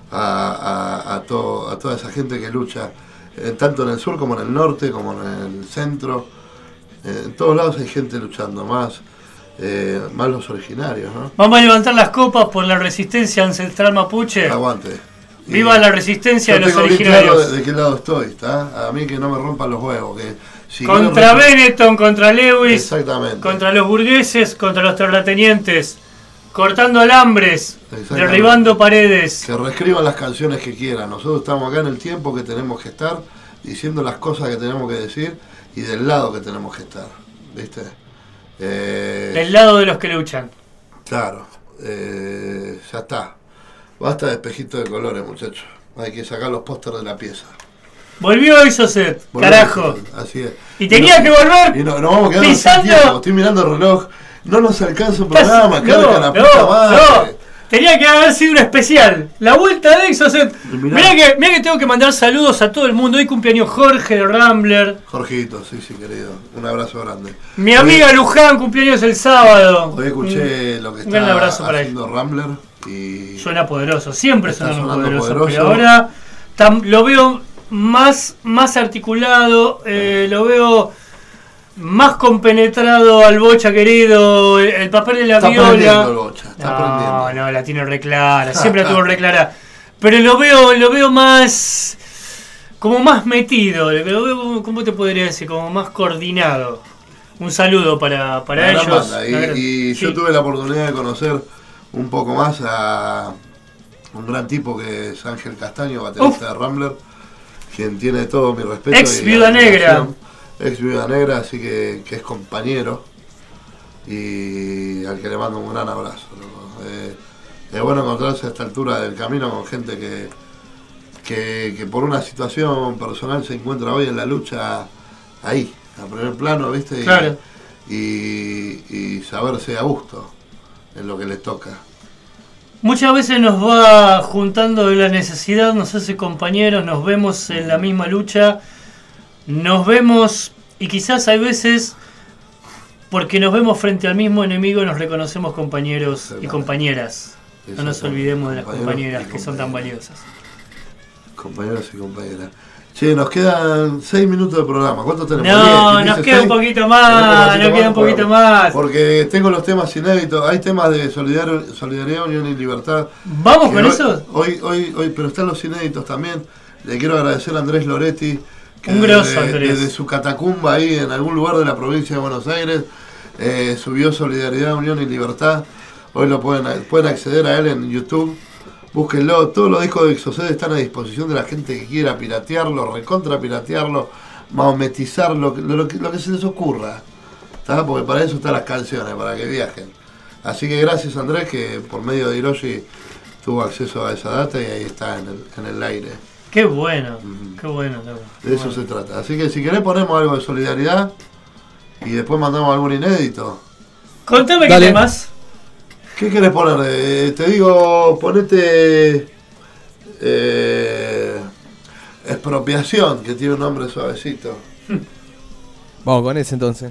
a toda esa gente que lucha, tanto en el sur como en el norte, como en el centro. En todos lados hay gente luchando, más los originarios, ¿no? Vamos a levantar las copas por la resistencia ancestral mapuche. Aguante. Viva la resistencia de los originarios. Yo tengo bien claro de qué lado estoy, ¿está? A mí que no me rompan los huevos. Contra Benetton, contra Lewis, exactamente, contra los burgueses, contra los terratenientes, cortando alambres, derribando paredes. Que reescriban las canciones que quieran. Nosotros estamos acá en el tiempo que tenemos que estar, diciendo las cosas que tenemos que decir y del lado que tenemos que estar, ¿viste? Del lado de los que luchan. Claro, ya está. Basta de espejitos de colores, muchachos. Hay que sacar los pósters de la pieza. Volvió Exocet, carajo. Así es. Y tenía que volver. Y no vamos a quedar pisando. sin tiempo. Estoy mirando el reloj. No nos alcanza un programa, carga la puta madre. No. Tenía que haber sido un especial. La vuelta de Exocet. Mirá que tengo que mandar saludos a todo el mundo. Hoy cumpleaños Jorge de Rambler. Jorgito, sí, querido. Un abrazo grande. Mi amiga Luján, cumpleaños el sábado. Hoy escuché lo que está haciendo Rambler. Y suena poderoso, siempre suena poderoso. Pero ahora lo veo más articulado, lo veo más compenetrado al Bocha querido, el papel de la viola. El Bocha, está aprendiendo. No, la tiene reclara, siempre la tuvo reclara. Pero lo veo más, como más metido, lo veo, ¿cómo te podría decir? Como más coordinado. Un saludo para ellos. Y yo tuve la oportunidad de conocer un poco más a un gran tipo que es Ángel Castaño, baterista de Rambler, quien tiene todo mi respeto. Ex Viuda Negra, así que es compañero y al que le mando un gran abrazo, ¿no? Es bueno encontrarse a esta altura del camino con gente que por una situación personal se encuentra hoy en la lucha ahí, a primer plano, ¿viste? Claro. Y saberse a gusto en lo que les toca. Muchas veces nos va juntando la necesidad, nos hace compañeros, nos vemos en la misma lucha, nos vemos y quizás hay veces, porque nos vemos frente al mismo enemigo, nos reconocemos compañeros y compañeras. No nos olvidemos de las compañeras que son tan valiosas. Compañeros y compañeras. Che, nos quedan 6 minutos de programa. ¿Cuánto tenemos? No, nos queda un poquito más, Porque tengo los temas inéditos. Hay temas de solidaridad, unión y libertad. ¿Vamos con eso? Hoy, pero están los inéditos también. Le quiero agradecer a Andrés Loretti, que un grosso, Andrés. desde su catacumba ahí en algún lugar de la provincia de Buenos Aires subió Solidaridad, Unión y Libertad. Hoy lo pueden acceder a él en YouTube. Búsquenlo. Todos los discos de Exocet están a disposición de la gente que quiera piratearlo, recontra piratearlo, maometizarlo, lo que se les ocurra. ¿Tá? Porque para eso están las canciones, para que viajen. Así que gracias, Andrés, que por medio de Hiroshi tuvo acceso a esa data y ahí está en el aire. Qué bueno, qué bueno. De eso se trata. Así que si querés ponemos algo de Solidaridad y después mandamos algún inédito. Contame qué temas. ¿Qué querés poner? Te digo, ponete Expropiación, que tiene un nombre suavecito. Vamos con ese entonces.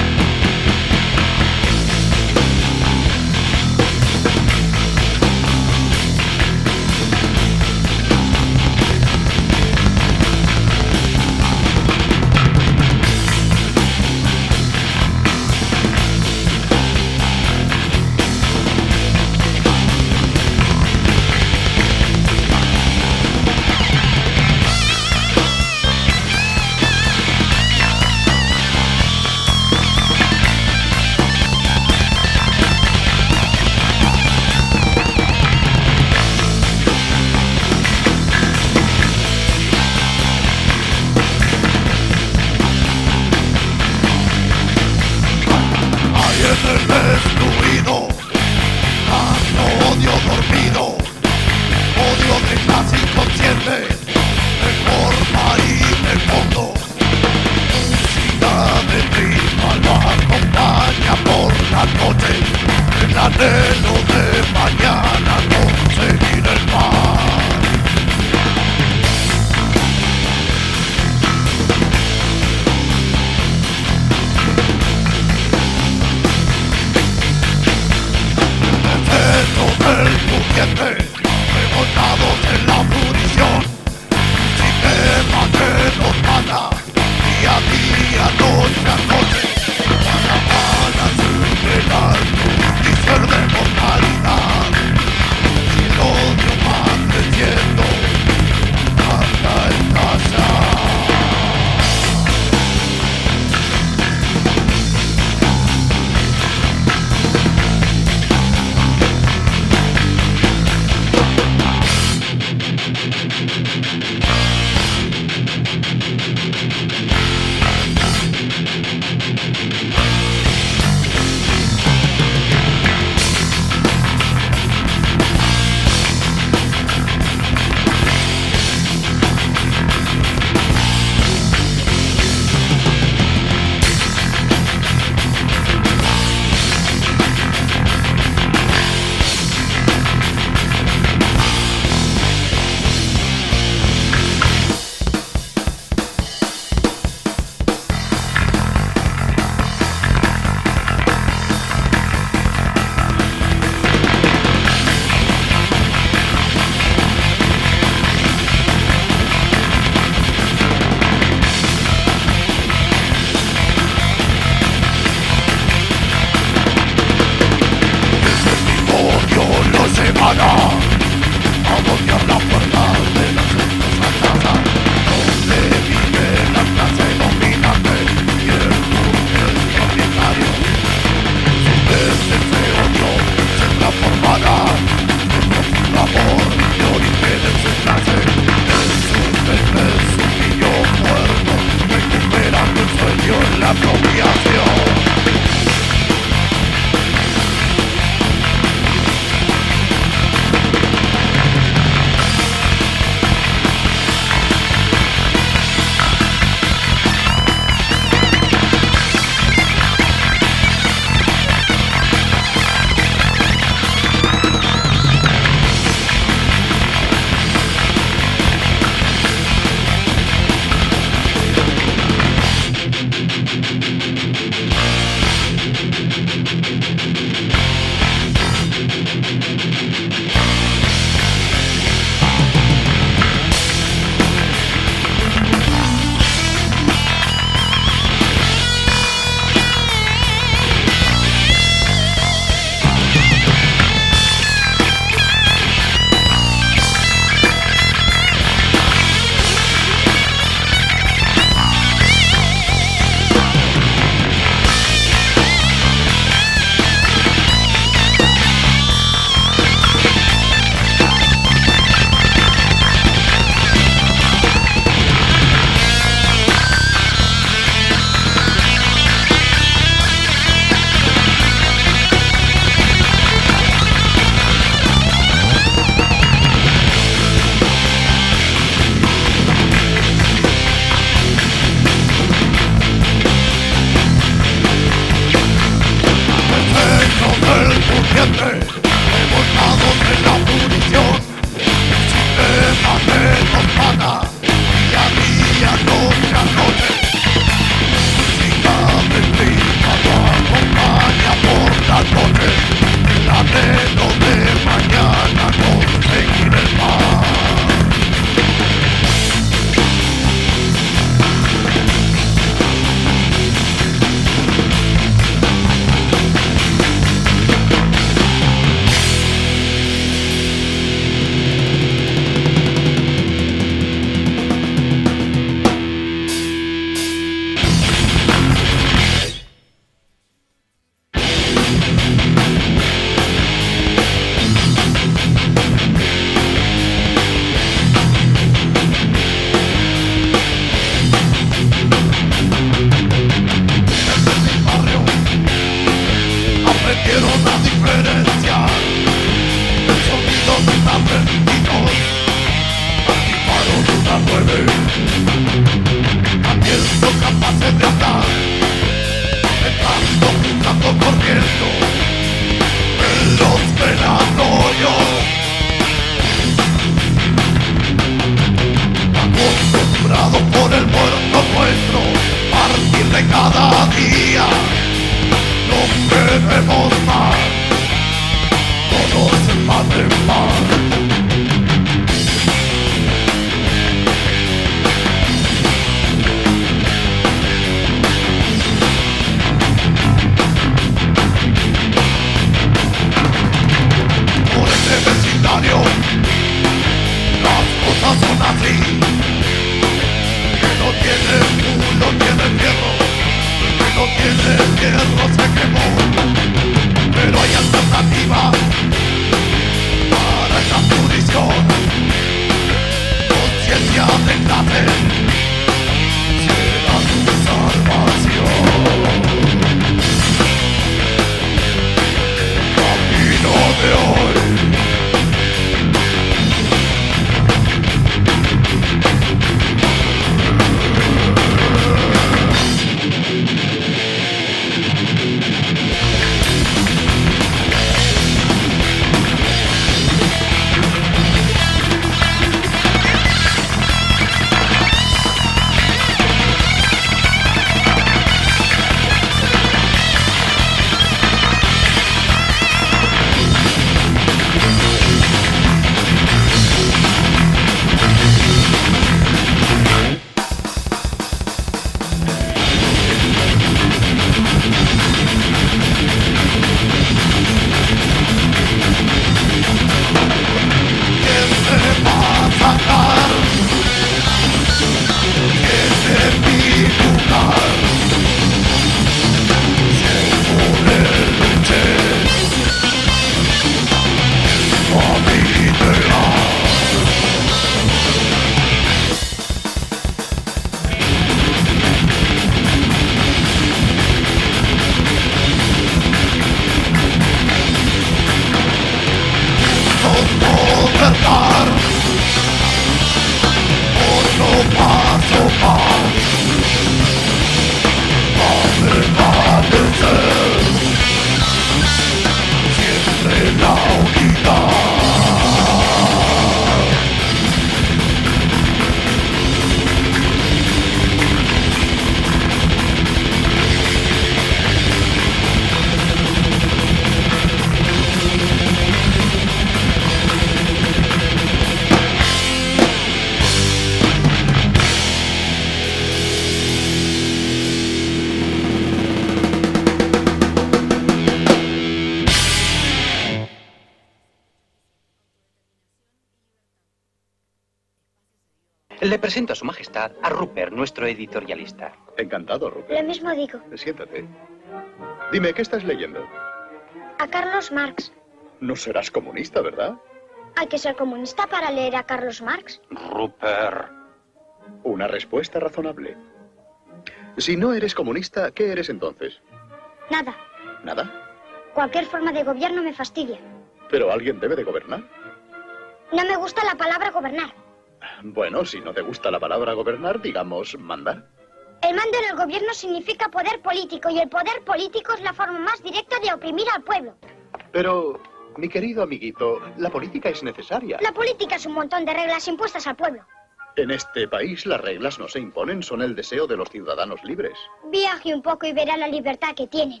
Le presento a su majestad a Rupert, nuestro editorialista. Encantado, Rupert. Lo mismo digo. Siéntate. Dime, ¿qué estás leyendo? A Carlos Marx. No serás comunista, ¿verdad? Hay que ser comunista para leer a Carlos Marx. Rupert. Una respuesta razonable. Si no eres comunista, ¿qué eres entonces? Nada. ¿Nada? Cualquier forma de gobierno me fastidia. Pero alguien debe de gobernar. No me gusta la palabra gobernar. Bueno, si no te gusta la palabra gobernar, digamos mandar. El mando en el gobierno significa poder político y el poder político es la forma más directa de oprimir al pueblo. Pero, mi querido amiguito, la política es necesaria. La política es un montón de reglas impuestas al pueblo. En este país las reglas no se imponen, son el deseo de los ciudadanos libres. Viaje un poco y verá la libertad que tienen.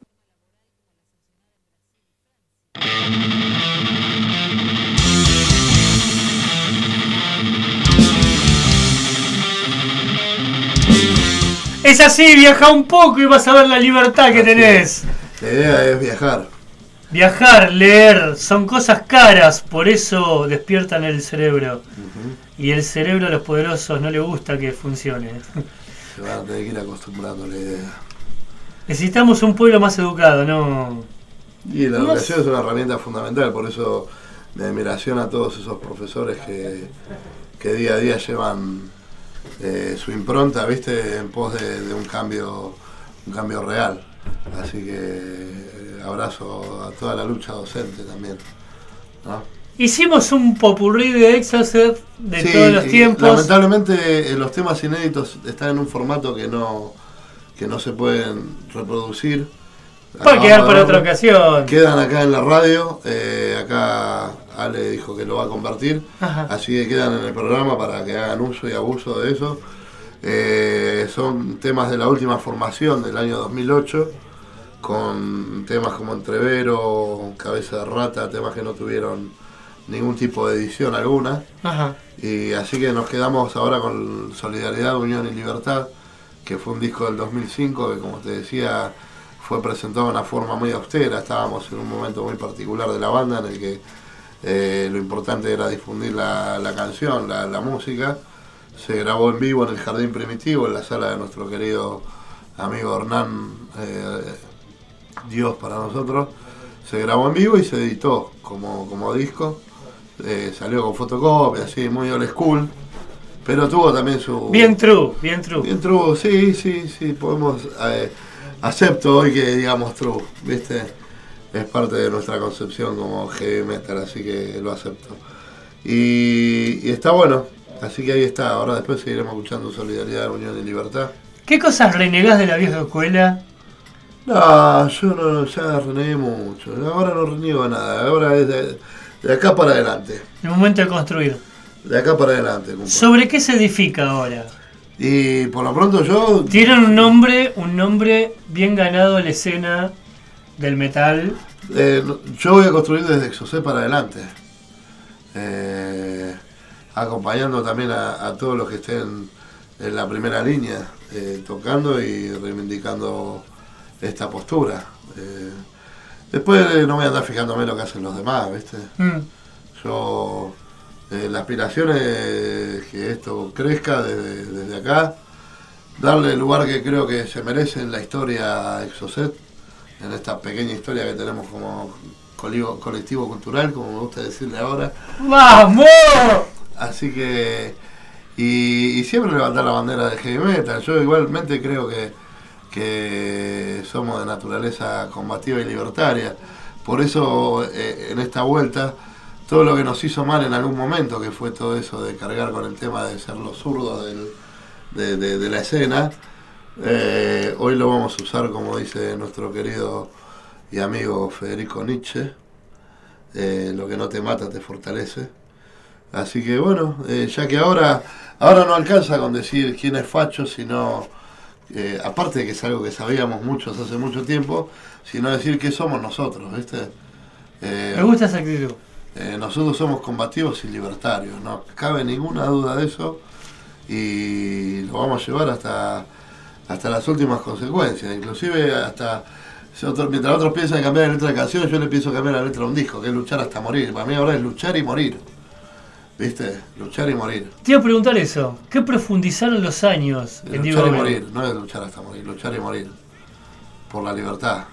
Es así, viaja un poco y vas a ver la libertad que tenés. La idea es viajar. Viajar, leer, son cosas caras, por eso despiertan el cerebro. Y el cerebro a los poderosos no le gusta que funcione. Se van a tener que ir acostumbrando a la idea. Necesitamos un pueblo más educado, ¿no? Y la educación es una herramienta fundamental, por eso mi admiración a todos esos profesores que día a día llevan su impronta, ¿viste? En pos de un cambio real. Así que abrazo a toda la lucha docente también, ¿no? Hicimos un popurrí de Exocet de todos los tiempos. Lamentablemente los temas inéditos están en un formato que no se pueden reproducir. Puede quedar para otra ocasión. Quedan acá en la radio. Acá Ale dijo que lo va a compartir. Ajá. Así que quedan en el programa para que hagan uso y abuso de eso. Son temas de la última formación del año 2008, con temas como Entrevero, Cabeza de Rata, temas que no tuvieron ningún tipo de edición alguna. Ajá. Y así que nos quedamos ahora con Solidaridad, Unión y Libertad, que fue un disco del 2005 que, como te decía, fue presentado de una forma muy austera. Estábamos en un momento muy particular de la banda en el que lo importante era difundir la canción, la música. Se grabó en vivo en el Jardín Primitivo, en la sala de nuestro querido amigo Hernán, Dios para nosotros. Se grabó en vivo y se editó como disco. Salió con fotocopia, así, muy old school. Pero tuvo también su... Bien true. Bien true, sí, podemos... acepto hoy que digamos true, ¿viste? Es parte de nuestra concepción como heavy metal, así que lo acepto. Y está bueno, así que ahí está. Ahora después seguiremos escuchando Solidaridad, Unión y Libertad. ¿Qué cosas renegás de la vieja escuela? No, yo no, ya renegué mucho. Ahora no reniego nada, ahora es de acá para adelante. El momento de construir. De acá para adelante, compadre. ¿Sobre qué se edifica ahora? Y por lo pronto yo... Tienen un nombre bien ganado en la escena del metal. Yo voy a construir desde Exocet para adelante. Acompañando también a todos los que estén en la primera línea, tocando y reivindicando esta postura. Después no voy a andar fijándome en lo que hacen los demás, ¿viste? Yo... la aspiración es que esto crezca desde acá, darle el lugar que creo que se merece en la historia Exocet, en esta pequeña historia que tenemos como colectivo cultural, como me gusta decirle ahora. ¡Vamos! Así que... Y siempre levantar la bandera del heavy metal. Yo igualmente creo que somos de naturaleza combativa y libertaria. Por eso en esta vuelta... todo lo que nos hizo mal en algún momento, que fue todo eso de cargar con el tema de ser los zurdos de la escena, hoy lo vamos a usar, como dice nuestro querido y amigo Federico Nietzsche, lo que no te mata te fortalece. Así que bueno, ya que ahora no alcanza con decir quién es facho, sino, aparte de que es algo que sabíamos muchos hace mucho tiempo, sino decir que somos nosotros, ¿viste? Me gusta esa actitud. Nosotros somos combativos y libertarios, no cabe ninguna duda de eso, y lo vamos a llevar hasta las últimas consecuencias, inclusive hasta mientras otros piensan cambiar la letra de canciones, yo le pienso cambiar la letra de un disco, que es luchar hasta morir. Para mí ahora es luchar y morir. ¿Viste? Luchar y morir. Te iba a preguntar eso. ¿Qué profundizaron los años en Diego Luchar y Gómez? morir, no es luchar hasta morir, luchar y morir. Por la libertad,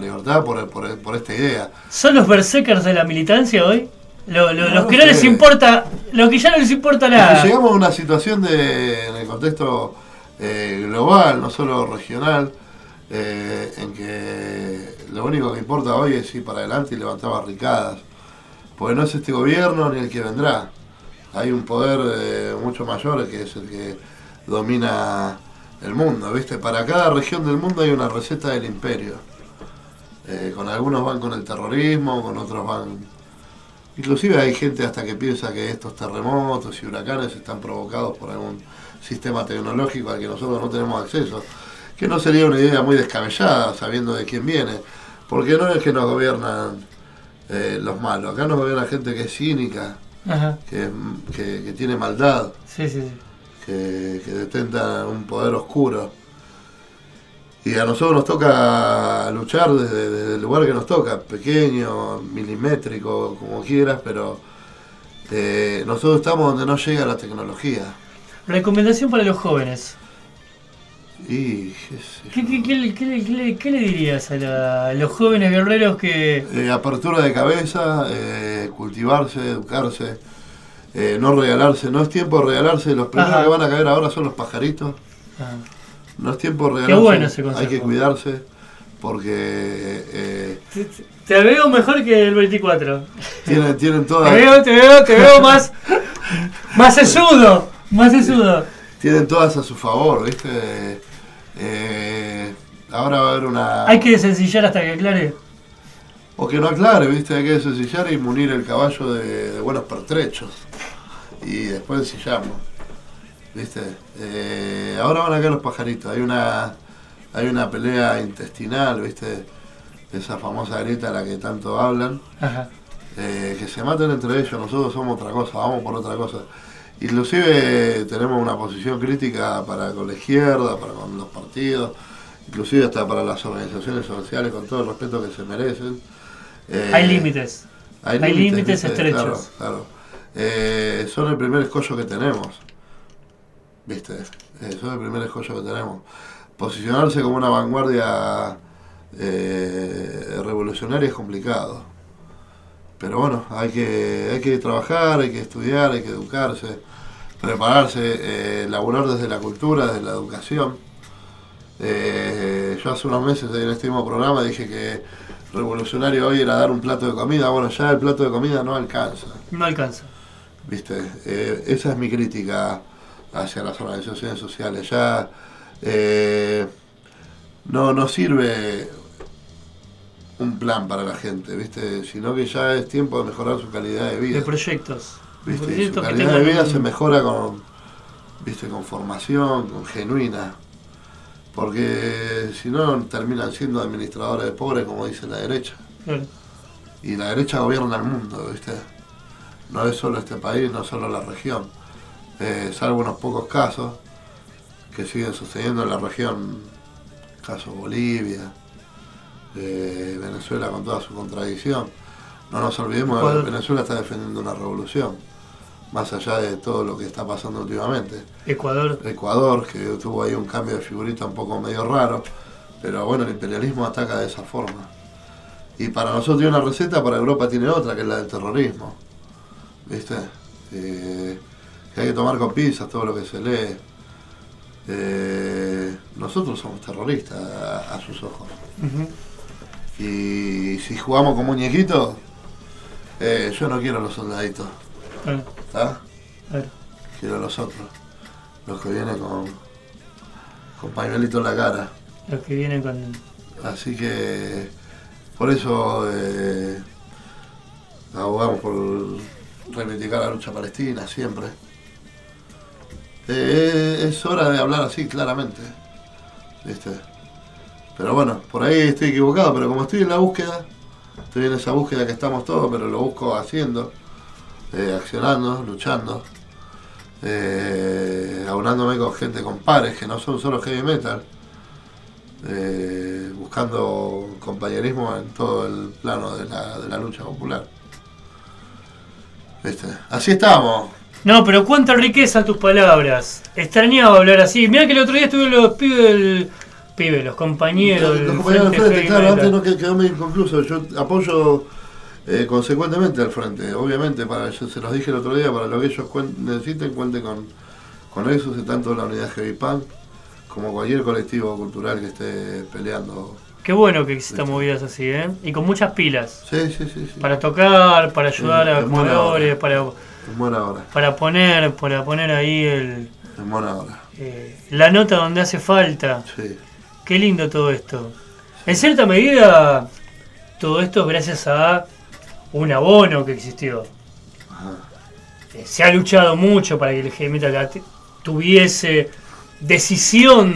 por esta idea. ¿Son los berserkers de la militancia hoy? Los que no sé. les importa, los que ya no les importa nada. Porque llegamos a una situación en el contexto global, no solo regional, en que lo único que importa hoy es ir para adelante y levantar barricadas. Porque no es este gobierno ni el que vendrá. Hay un poder mucho mayor que es el que domina el mundo, ¿viste? Para cada región del mundo hay una receta del imperio. Con algunos van con el terrorismo, con otros van... Inclusive hay gente hasta que piensa que estos terremotos y huracanes están provocados por algún sistema tecnológico al que nosotros no tenemos acceso. Que no sería una idea muy descabellada, sabiendo de quién viene. Porque no es que nos gobiernan los malos. Acá nos gobierna gente que es cínica, que tiene maldad, sí. que detenta un poder oscuro. Y a nosotros nos toca luchar desde el lugar que nos toca, pequeño, milimétrico, como quieras, pero nosotros estamos donde no llega la tecnología. Recomendación para los jóvenes. Y ¿Qué le dirías a los jóvenes guerreros que...? Apertura de cabeza, cultivarse, educarse, no regalarse. No es tiempo de regalarse. Los primeros que van a caer ahora son los pajaritos. No es tiempo de regalarse. Qué bueno ese consejo. Hay que cuidarse porque... Te veo mejor que el 24. Tienen todas... Te veo más sesudo. Tienen todas a su favor, ¿viste? Ahora va a haber una... Hay que desencillar hasta que aclare. O que no aclare, ¿viste? Hay que desencillar y munir el caballo de buenos pertrechos. Y después ensillamos, ¿viste? Ahora van a caer los pajaritos. Hay una pelea intestinal, ¿viste? Esa famosa grieta a la que tanto hablan. Que se maten entre ellos. Nosotros somos otra cosa, vamos por otra cosa. Inclusive tenemos una posición crítica para con la izquierda, para con los partidos, inclusive hasta para las organizaciones sociales, con todo el respeto que se merecen. Hay límites. Hay límites estrechos. Claro. Son el primer escollo que tenemos. ¿Viste? Son el primer escollo que tenemos. Posicionarse como una vanguardia revolucionaria es complicado. Pero bueno, hay que trabajar, hay que estudiar, hay que educarse, prepararse, laburar desde la cultura, desde la educación. Yo hace unos meses en este mismo programa dije que revolucionario hoy era dar un plato de comida. Bueno, ya el plato de comida no alcanza. No alcanza. ¿Viste? Esa es mi crítica hacia las organizaciones sociales. Ya no sirve un plan para la gente, ¿viste? Sino que ya es tiempo de mejorar su calidad de vida. De proyectos. ¿Viste? Su calidad de vida se mejora con formación, con genuina. Porque si no terminan siendo administradores de pobres, como dice la derecha. Claro. Y la derecha gobierna el mundo, ¿viste? No es solo este país, no es solo la región. Salvo unos pocos casos que siguen sucediendo en la región, caso Bolivia, Venezuela con toda su contradicción. No nos olvidemos que Venezuela está defendiendo una revolución, más allá de todo lo que está pasando últimamente. Ecuador, que tuvo ahí un cambio de figurita un poco medio raro, pero bueno, el imperialismo ataca de esa forma. Y para nosotros tiene una receta, para Europa tiene otra, que es la del terrorismo. ¿Viste? Que hay que tomar con pinzas todo lo que se lee. Nosotros somos terroristas a sus ojos. Y si jugamos con muñequitos, yo no quiero los soldaditos. ¿Está? Quiero los otros. Los que vienen con pañuelito en la cara. Los que vienen con... Así que por eso abogamos por reivindicar la lucha palestina siempre. Es hora de hablar así claramente, ¿viste? Pero bueno, por ahí estoy equivocado, pero como estoy en la búsqueda, estoy en esa búsqueda que estamos todos, pero lo busco haciendo, accionando, luchando, aunándome con gente, con pares que no son solo heavy metal, buscando compañerismo en todo el plano de la lucha popular. ¿Viste? Así estamos. No, pero cuánta riqueza tus palabras. Extrañaba hablar así. Mirá que el otro día estuve los pibes, los compañeros Los compañeros del frente, claro, Metal. antes no quedó medio inconcluso. Yo apoyo consecuentemente al frente. Obviamente, yo se los dije el otro día, para lo que ellos necesiten, cuenten con eso, tanto la unidad Heavy Punk como cualquier colectivo cultural que esté peleando. Qué bueno que existan movidas así, ¿eh? Y con muchas pilas. Sí. Para tocar, para ayudar a jugadores, para poner ahí la nota donde hace falta. Sí. Qué lindo todo esto. En cierta medida, todo esto es gracias a un abono que existió. Se ha luchado mucho para que el heavy metal tuviese decisión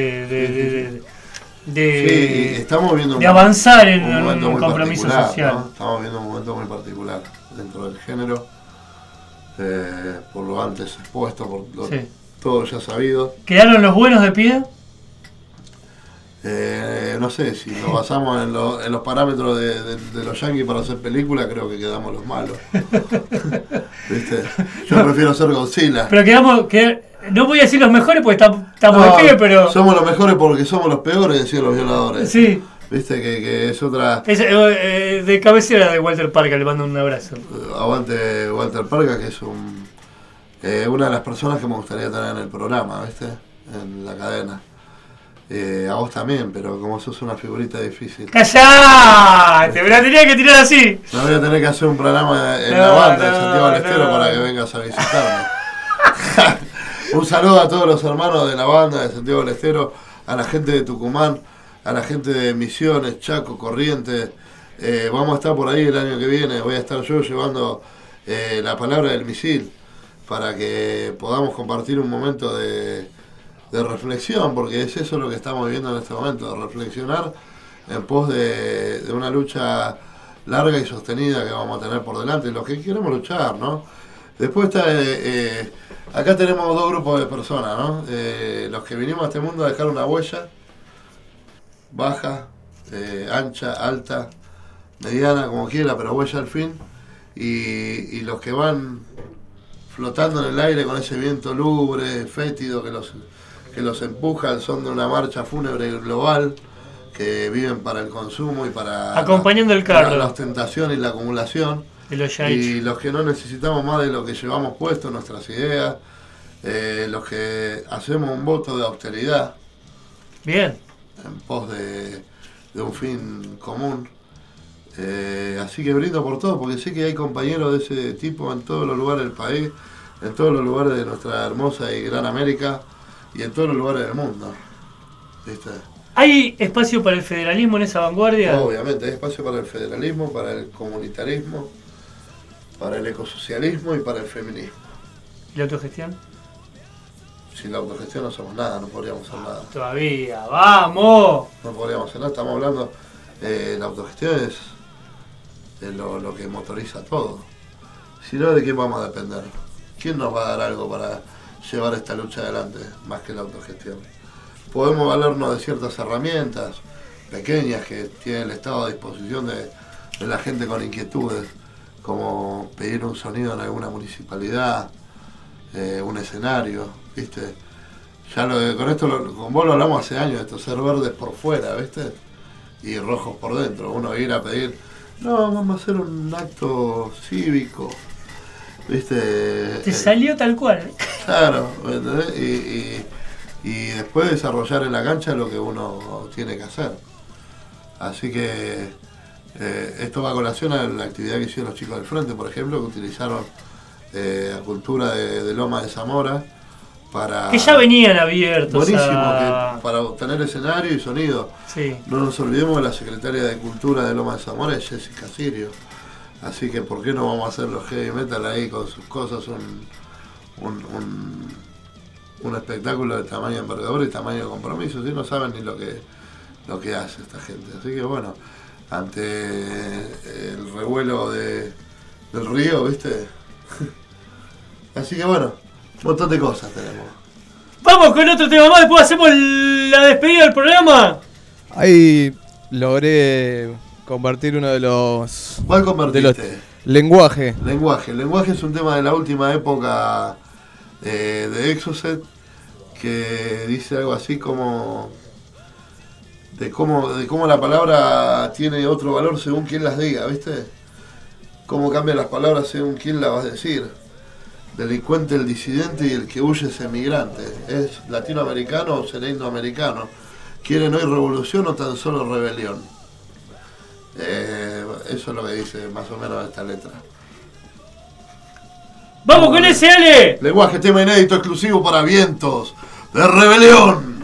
estamos viendo de avanzar en un compromiso social. ¿no? Estamos viendo un momento muy particular dentro del género, por lo antes expuesto, por todo ya sabido. ¿Quedaron los buenos de pie? No sé, si nos basamos en los parámetros de los yankees para hacer películas, creo que quedamos los malos. ¿Viste? Yo prefiero ser Godzilla. Pero no voy a decir los mejores porque estamos de pie, pero... Somos los mejores porque somos los peores, decían los violadores. Sí. Viste que es otra... Es de cabecera de Walter Parker, le mando un abrazo. Aguante Walter Parker, que es una de las personas que me gustaría tener en el programa, ¿viste? En la cadena. A vos también, pero como sos una figurita difícil. ¡Callate! Me la tenía que tirar así. No voy a tener que hacer un programa en la banda de Santiago del Estero para que vengas a visitarme. Un saludo a todos los hermanos de la banda de Santiago del Estero, a la gente de Tucumán, a la gente de Misiones, Chaco, Corrientes. Vamos a estar por ahí el año que viene. Voy a estar yo llevando la palabra del misil para que podamos compartir un momento de reflexión, porque es eso lo que estamos viviendo en este momento, de reflexionar en pos de una lucha larga y sostenida que vamos a tener por delante, los que queremos luchar, ¿no? Después está, acá tenemos dos grupos de personas, ¿no? Los que vinimos a este mundo a dejar una huella, baja, ancha, alta, mediana, como quiera, pero huella al fin, y los que van flotando en el aire con ese viento lúgubre, fétido, que los empuja al son de una marcha fúnebre global, que viven para el consumo y para acompañando el carro, la ostentación y la acumulación, y los que no necesitamos más de lo que llevamos puesto, nuestras ideas, los que hacemos un voto de austeridad, bien, en pos de un fin común. Así que brindo por todo, porque sé que hay compañeros de ese tipo en todos los lugares del país, en todos los lugares de nuestra hermosa y gran América, y en todos los lugares del mundo. ¿Viste? ¿Hay espacio para el federalismo en esa vanguardia? Obviamente, hay espacio para el federalismo, para el comunitarismo, para el ecosocialismo y para el feminismo. ¿Y la autogestión? Sin la autogestión no somos nada, no podríamos hacer nada. Todavía, ¡vamos! No podríamos hacer nada, estamos hablando, la autogestión es lo que motoriza todo. Si no, ¿de quién vamos a depender? ¿Quién nos va a dar algo para llevar esta lucha adelante, más que la autogestión? Podemos valernos de ciertas herramientas pequeñas que tiene el Estado a disposición de la gente con inquietudes, como pedir un sonido en alguna municipalidad, un escenario, ¿viste? Ya con vos lo hablamos hace años, esto, ser verdes por fuera, ¿viste? Y rojos por dentro. Uno ir a pedir, no, vamos a hacer un acto cívico, ¿viste? Te salió tal cual. Claro, ¿entendés? Y después desarrollar en la cancha lo que uno tiene que hacer. Así que esto va a colación a la actividad que hicieron los chicos del Frente, por ejemplo, que utilizaron la cultura de Loma de Zamora para... Que ya venían abiertos. Buenísimo, para obtener escenario y sonido. Sí. No nos olvidemos de la secretaria de Cultura de Loma de Zamora, es Jessica Sirio. Así que ¿por qué no vamos a hacer los heavy metal ahí con sus cosas? Un espectáculo de tamaño envergadura y tamaño de compromiso, si no saben ni lo que hace esta gente. Así que bueno, ante el revuelo del río, ¿viste? Así que bueno, un montón de cosas tenemos. Vamos con otro tema más, después hacemos la despedida del programa. Ahí logré compartir uno de los... ¿Cuál convertiste? Lenguaje. Lenguaje es un tema de la última época de Exocet, que dice algo así como de cómo la palabra tiene otro valor según quien las diga, ¿viste? Cómo cambian las palabras según quien las va a decir. Delincuente, el disidente, y el que huye es emigrante. ¿Es latinoamericano o será indoamericano? ¿Quieren hoy revolución o tan solo rebelión? Eso es lo que dice más o menos esta letra. ¡Vamos con ese, Ale! Lenguaje, tema inédito exclusivo para Vientos de Rebelión.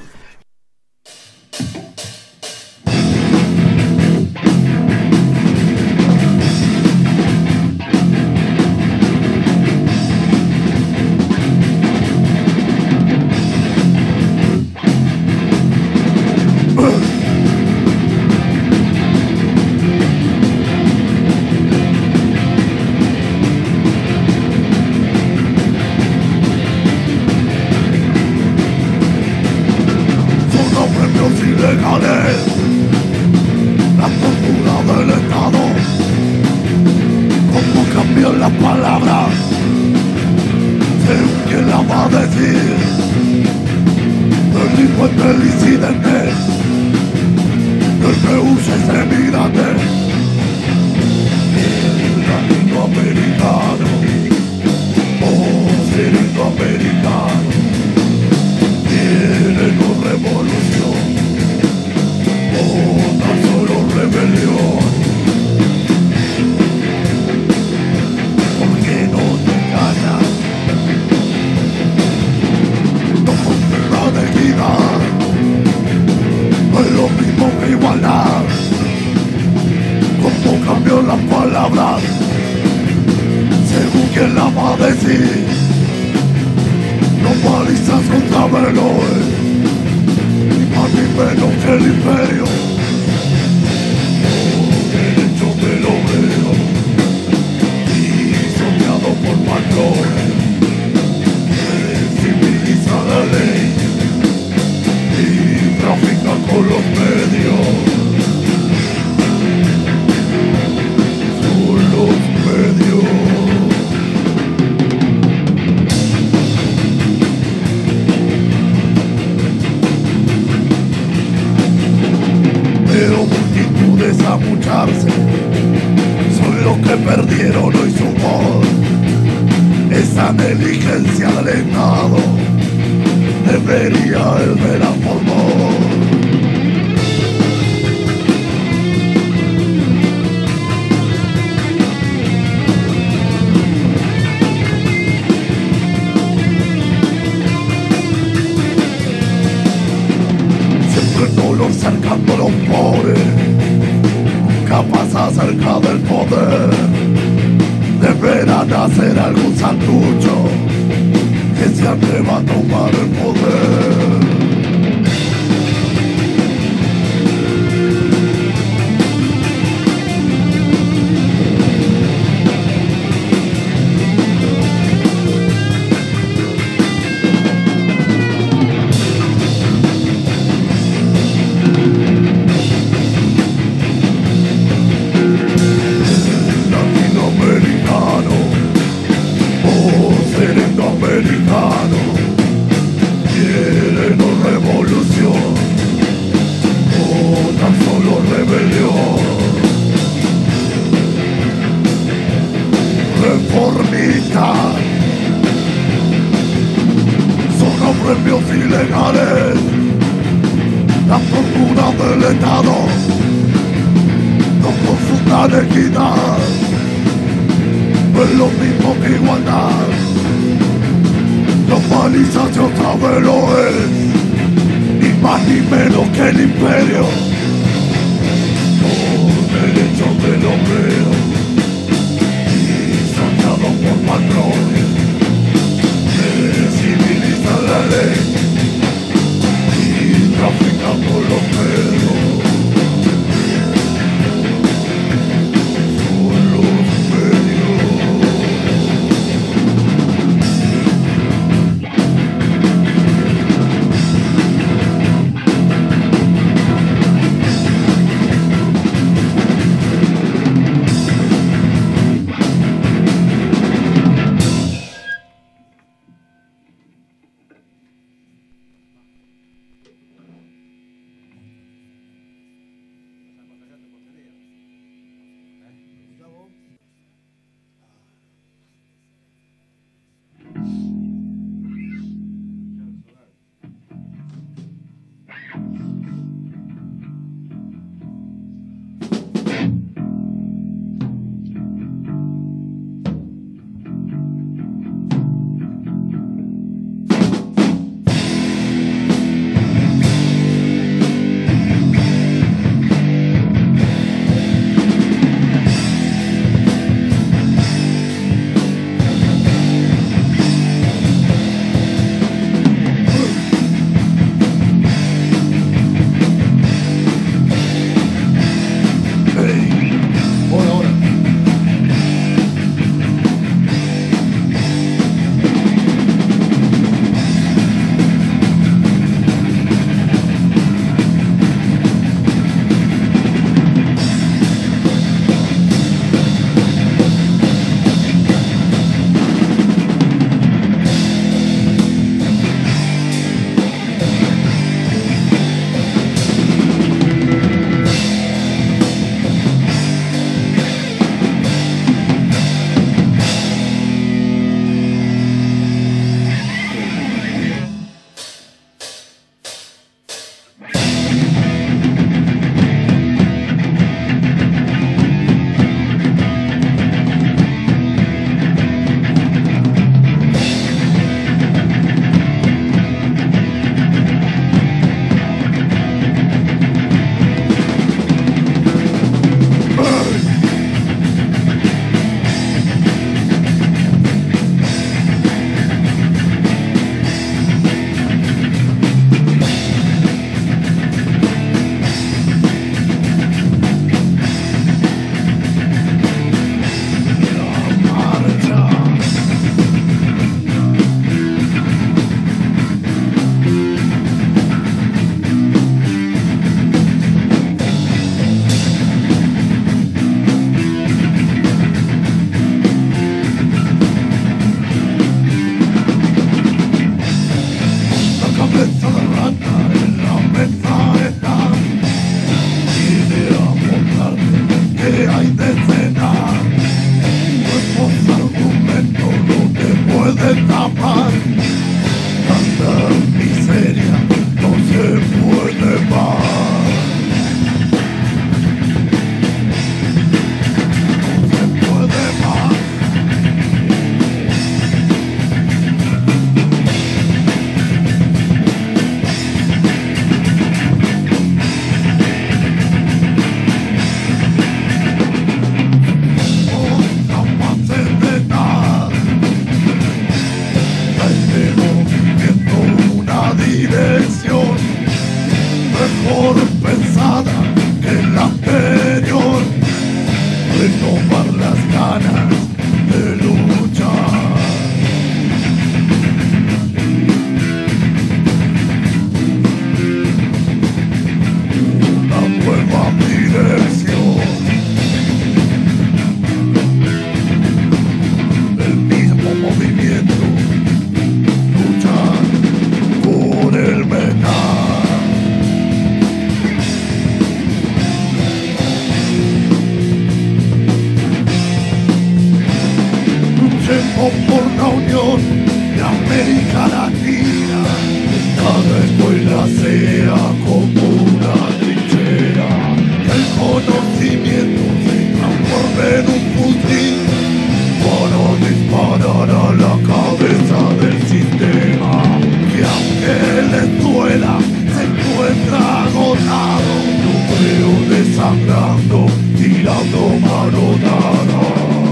escuela se encuentra agotado, lo veo desangrando, tirando manotadas.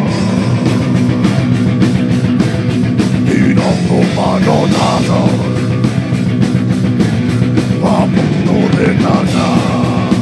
Tirando manotadas, a punto de ganar.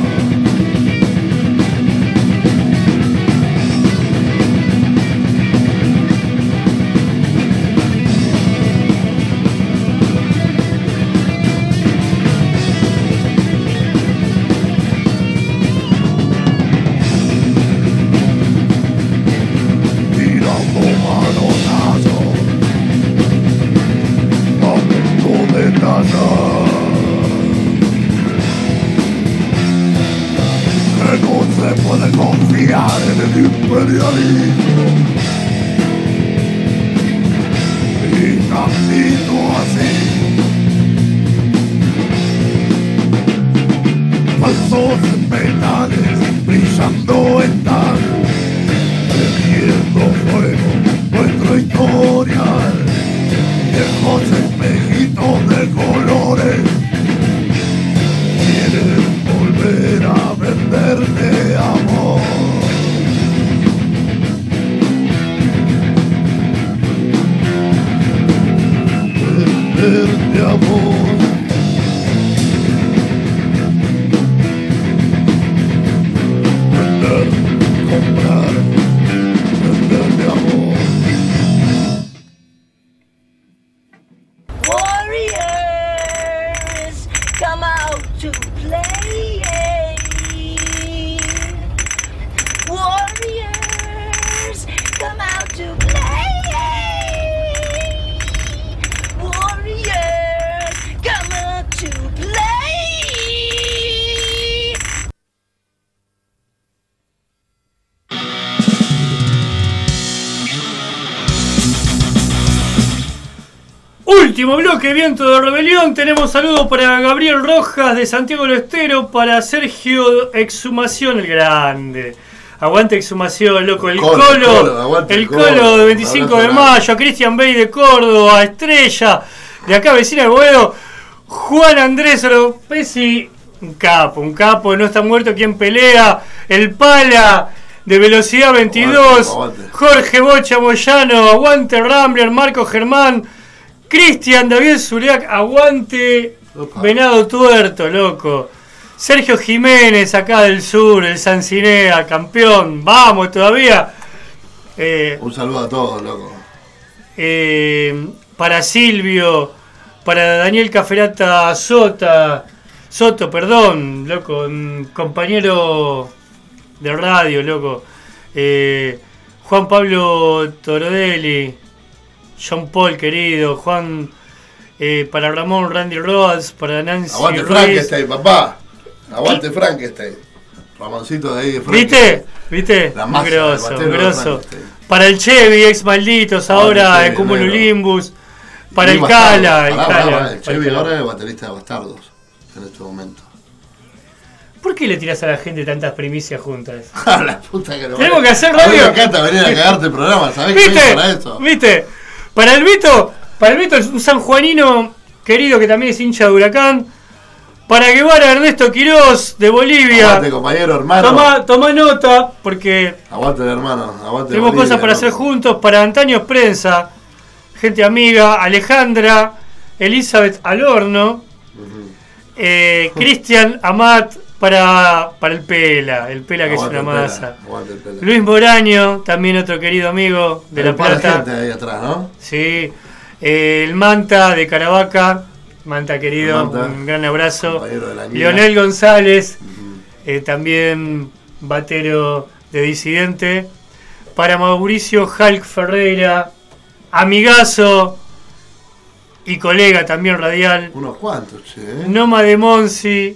Que no se puede confiar en el imperialismo. Y camino así, falsos penales brillando en tal, prendiendo fuego nuestro historial. Viejos espejitos de colores quieren volver a venderte amor. Venderte amor. Vender, comprar, venderte amor. Warriors, come out to play. Warriors, come out to play. Warriors, come out to play. Último bloque, Viento de Rebelión. Tenemos saludos para Gabriel Rojas de Santiago del Estero, para Sergio Exhumación el Grande. Aguante Exhumación, loco. El Colo de 25 de mayo. A Cristian Bey de Córdoba. Estrella de acá, vecina de Boedo. Juan Andrés Oropesi, un capo. No está muerto quien pelea. El Pala de Velocidad 22. Aguante. Jorge Bocha Moyano. Aguante Rambler. Marco Germán. Cristian David Zuriac, aguante. Opa. Venado Tuerto, loco. Sergio Jiménez, acá del sur, el Sancinea, campeón. Vamos todavía. Un saludo a todos, loco. Para Silvio, para Daniel Caferata Soto, perdón, loco. Un compañero de radio, loco. Juan Pablo Torodelli. John Paul, querido, Juan, para Ramón Randy Rodas, para Nancy Aguante Ruiz. Frankenstein, papá. Aguante Frankenstein. Ramoncito de ahí de Frankenstein. ¿Viste? La masa, grosso. Para el Chevy, ex malditos, ahora de Cúmulo Limbus. Para el Cala. El Chevy ahora es el baterista de Bastardos en este momento. ¿Por qué le tirás a la gente tantas primicias juntas? La puta que lo Tenemos que hacer radio. A mí me encanta venir a cagarte el programa, ¿sabés qué es para eso? ¿Viste? Para el Vito es un sanjuanino querido que también es hincha de Huracán. Para Guevara Ernesto Quirós de Bolivia. Aguante, compañero, hermano. Toma nota, porque aguante, hermano. Aguante, tenemos Bolivia, cosas para hacer juntos. Para Antaños Prensa, gente amiga. Alejandra Elizabeth Alorno. Cristian Amat para el Pela que aguante, es una masa. Aguante el Pela. Luis Moraño, también otro querido amigo de La Plata. Gente ahí atrás, ¿no? Sí. El Manta de Caravaca. Manta querido, un gran abrazo. Leonel González, también batero de Disidente. Para Mauricio Hulk Ferreira, amigazo y colega también radial. Unos cuantos, che. Noma de Bonzi,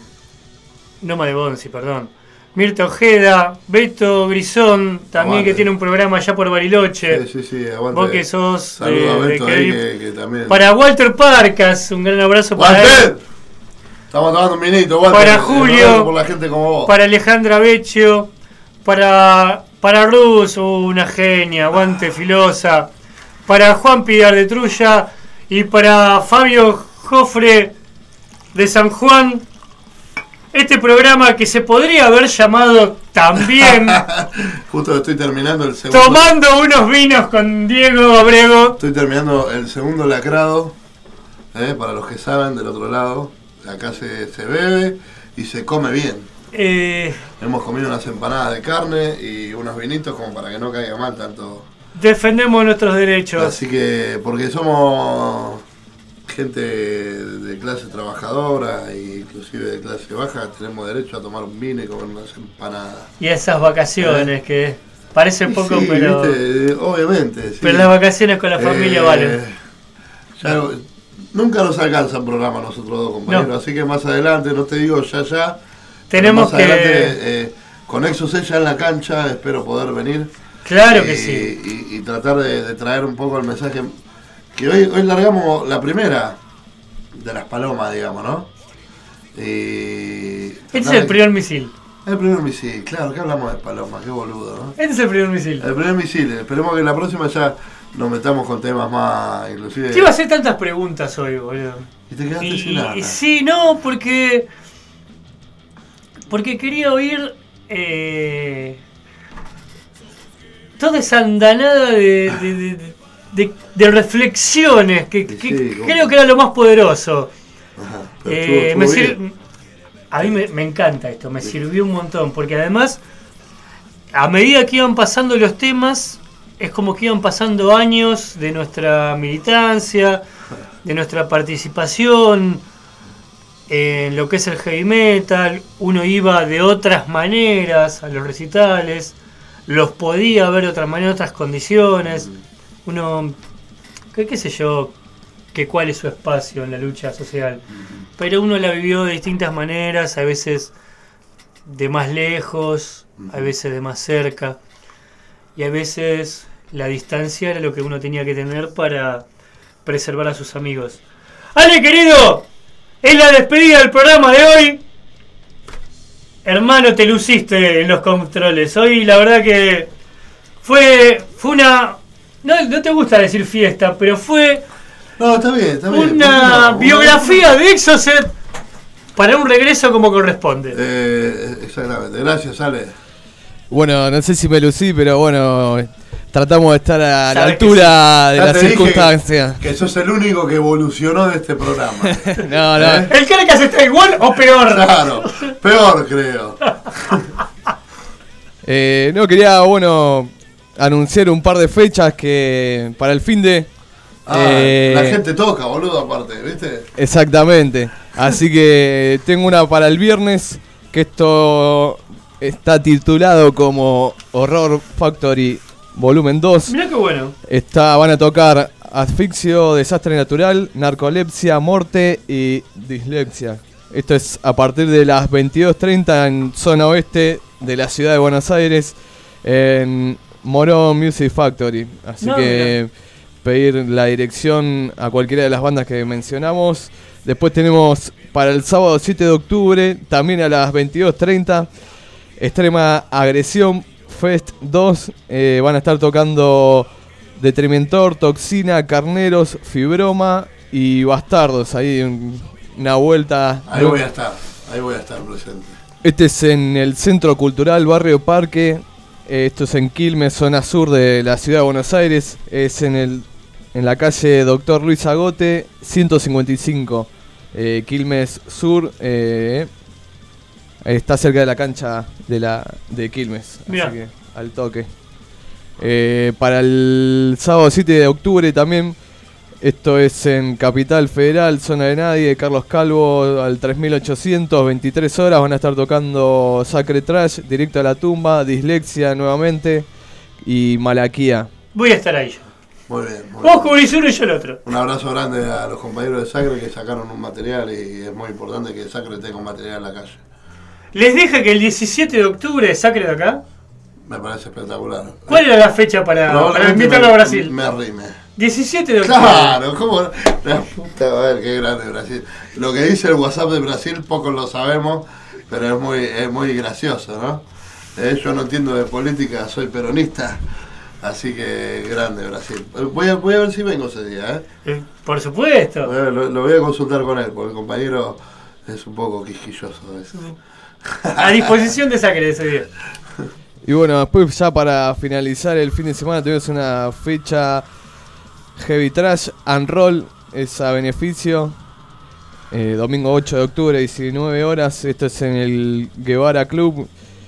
perdón. Mirta Ojeda, Beto Grisón, también aguante. Que tiene un programa allá por Bariloche. Sí, aguante. Vos que sos saludos a Beto ahí, que también. Para Walter Parcas, un gran abrazo para él. Estamos tomando un minito, Walter. Para Julio, por la gente como vos. Para Alejandra Vecchio, para Ruz, una genia, aguante filosa. Para Juan Pidar de Trulla y para Fabio Jofre, de San Juan. Este programa que se podría haber llamado también Justo estoy terminando el segundo. Tomando unos vinos con Diego Abrego. Estoy terminando el segundo lacrado. Para los que saben, del otro lado. Acá se bebe y se come bien. Hemos comido unas empanadas de carne y unos vinitos como para que no caiga mal tanto. Defendemos nuestros derechos. Así que, porque somos gente de clase trabajadora e inclusive de clase baja, tenemos derecho a tomar un vino y comer unas empanadas. Y esas vacaciones que parecen poco, sí, pero ¿viste? Obviamente. Sí. Pero las vacaciones con la familia valen. Ya, nunca nos alcanza el programa nosotros dos, compañeros. No. Así que más adelante, no te digo ya. Tenemos más adelante, con Exos ya en la cancha, espero poder venir. Claro que sí. Y tratar de traer un poco el mensaje. Que hoy largamos la primera de las palomas, digamos, ¿no? Este es el primer misil. El primer misil, claro, que hablamos de palomas, qué boludo, ¿no? Este es el primer misil. El primer misil, esperemos que la próxima ya nos metamos con temas más, inclusive... Te iba a hacer tantas preguntas hoy, boludo. Y te quedaste sin nada. Sí, no, porque quería oír toda esa andanada de reflexiones que creo que era lo más poderoso. A mí me encanta esto, me sirvió un montón, porque además, a medida que iban pasando los temas, es como que iban pasando años de nuestra militancia, de nuestra participación en lo que es el heavy metal. Uno iba de otras maneras a los recitales, los podía ver de otra manera, en otras condiciones. Uno, qué sé yo, que cuál es su espacio en la lucha social, pero uno la vivió de distintas maneras, a veces de más lejos, a veces de más cerca, y a veces la distancia era lo que uno tenía que tener para preservar a sus amigos. Ale, querido, es la despedida del programa de hoy. Hermano, te luciste en los controles. Hoy la verdad que fue una... No te gusta decir fiesta, pero fue... No, está bien. Una biografía de Exocet para un regreso como corresponde. Exactamente. Gracias, Ale. Bueno, no sé si me lucí, pero bueno, tratamos de estar a la altura de las circunstancias. Que sos el único que evolucionó de este programa. No. ¿El Caracas está igual o peor? Claro, peor creo. No, quería, anunciar un par de fechas que para el fin de... la gente toca, boludo, aparte, ¿viste? Exactamente. Así que tengo una para el viernes, que esto está titulado como Horror Factory Volumen 2. Mirá qué bueno. Van a tocar Asfixio, Desastre Natural, Narcolepsia, Morte y Dislexia. Esto es a partir de las 22:30 en zona oeste de la ciudad de Buenos Aires, en Morón Music Factory. Así que pedir la dirección a cualquiera de las bandas que mencionamos. Después tenemos para el sábado 7 de octubre, también a las 22:30, Extrema Agresión Fest 2. Van a estar tocando Detrimentor, Toxina, Carneros, Fibroma y Bastardos. Ahí una vuelta. Ahí voy a estar presente. Este es en el Centro Cultural Barrio Parque. Esto es en Quilmes, zona sur de la ciudad de Buenos Aires. Es en la calle Dr. Luis Agote, 155. Quilmes Sur. Está cerca de la cancha de Quilmes. Mirá. Así que al toque. Para el sábado 7 de octubre también. Esto es en Capital Federal, zona de nadie, Carlos Calvo, al 3800, 23 horas. Van a estar tocando Sacre Trash, Directo a la Tumba, Dislexia nuevamente y Malaquía. Voy a estar ahí yo. Muy bien. Vos cubrís uno y yo el otro. Un abrazo grande a los compañeros de Sacre que sacaron un material y es muy importante que Sacre tenga un material en la calle. Les dije que el 17 de octubre es Sacre de acá. Me parece espectacular. ¿Cuál era la fecha para invitarlo a Brasil? Me arrime. 17 de octubre. Claro, ¿cómo? La puta, a ver, qué grande Brasil. Lo que dice el WhatsApp de Brasil, pocos lo sabemos, pero es muy gracioso, ¿no? Yo no entiendo de política, soy peronista, así que grande Brasil. Voy a ver si vengo ese día, ¿eh? Por supuesto. Lo voy a consultar con él, porque el compañero Es un poco quisquilloso a veces. A disposición de Sacre ese día. Y bueno, después ya para finalizar el fin de semana tuvimos una fecha Heavy Trash and Roll, es a beneficio. Domingo 8 de octubre, 19 horas. Esto es en el Guevara Club.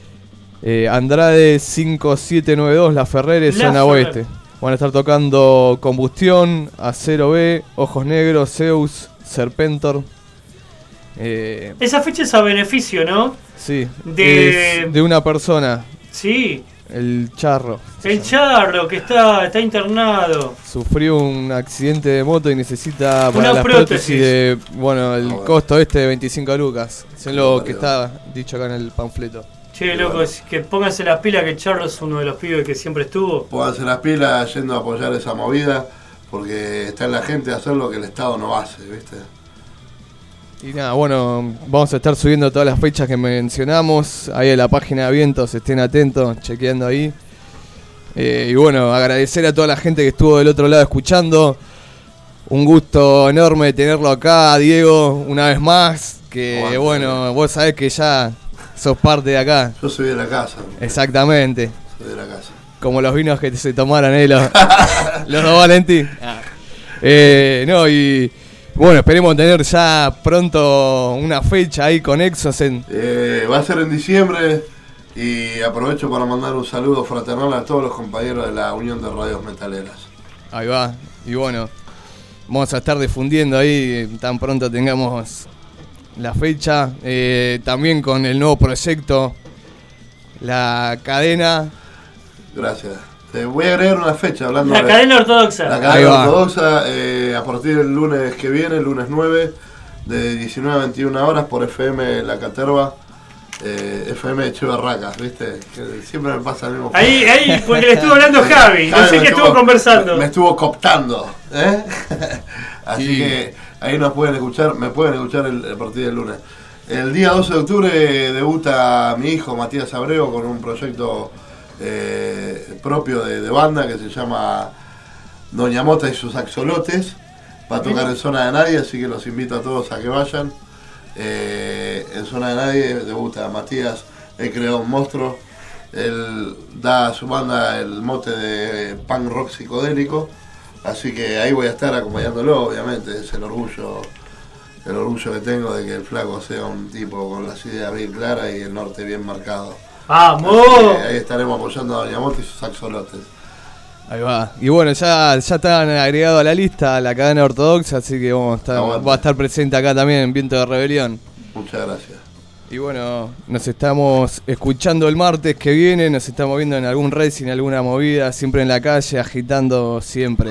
Andrade 5792, La Ferrere, zona oeste. Van a estar tocando Combustión, Acero B, Ojos Negros, Zeus, Serpentor. Esa fecha es a beneficio, ¿no? Sí, es de una persona. Sí. El Charro. El Charro, que está internado. Sufrió un accidente de moto y necesita para una las prótesis de, bueno, el costo de 25 lucas. Es lo que está dicho acá en el panfleto. Che, loco, que pónganse las pilas, que el Charro es uno de los pibes que siempre estuvo. Pónganse las pilas yendo a apoyar esa movida, porque está en la gente hacer lo que el Estado no hace, ¿viste? Y nada, bueno, vamos a estar subiendo todas las fechas que mencionamos ahí en la página de Vientos, estén atentos, chequeando ahí. Y bueno, agradecer a toda la gente que estuvo del otro lado escuchando. Un gusto enorme tenerlo acá, Diego, una vez más. Que bueno, vos sabés que ya sos parte de acá. Yo soy de la casa. Exactamente. Soy de la casa. Como los vinos que se tomaron ahí los dos Valentín. No, y bueno, esperemos tener ya pronto una fecha ahí con Exos va a ser en diciembre. Y aprovecho para mandar un saludo fraternal a todos los compañeros de la Unión de Radios Metaleras. Ahí va. Y bueno, vamos a estar difundiendo ahí tan pronto tengamos la fecha. También con el nuevo proyecto, la cadena. Gracias. Te voy a agregar una fecha hablando de... La cadena ortodoxa. La cadena ortodoxa, a partir del lunes que viene, el lunes 9, de 19 a 21 horas por FM La Caterva. FM de Che Barracas, ¿viste? Que siempre me pasa el mismo. Ahí, porque le estuvo hablando Javi, no sé qué estuvo conversando. Me estuvo cooptando, Así que ahí nos pueden escuchar, me pueden escuchar a partir del lunes. El día 12 de octubre debuta mi hijo Matías Abreu con un proyecto propio de banda que se llama Doña Mota y sus Axolotes. Va a tocar en Zona de Nadie, así que los invito a todos a que vayan. En Zona de Nadie debuta Matías, él creó un monstruo, él da a su banda el mote de punk rock psicodélico, así que ahí voy a estar acompañándolo, obviamente. Es el orgullo que tengo de que el flaco sea un tipo con las ideas bien claras y el norte bien marcado. ¡Vamos! Ahí estaremos apoyando a Doña Mota y sus Axolotes. Ahí va. Y bueno, ya están agregados a la lista la cadena ortodoxa, así que va a estar presente acá también en Viento de Rebelión. Muchas gracias. Y bueno, nos estamos escuchando el martes que viene, nos estamos viendo en algún racing, alguna movida, siempre en la calle, agitando siempre.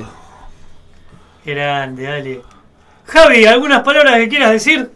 Grande, dale. Javi, ¿algunas palabras que quieras decir?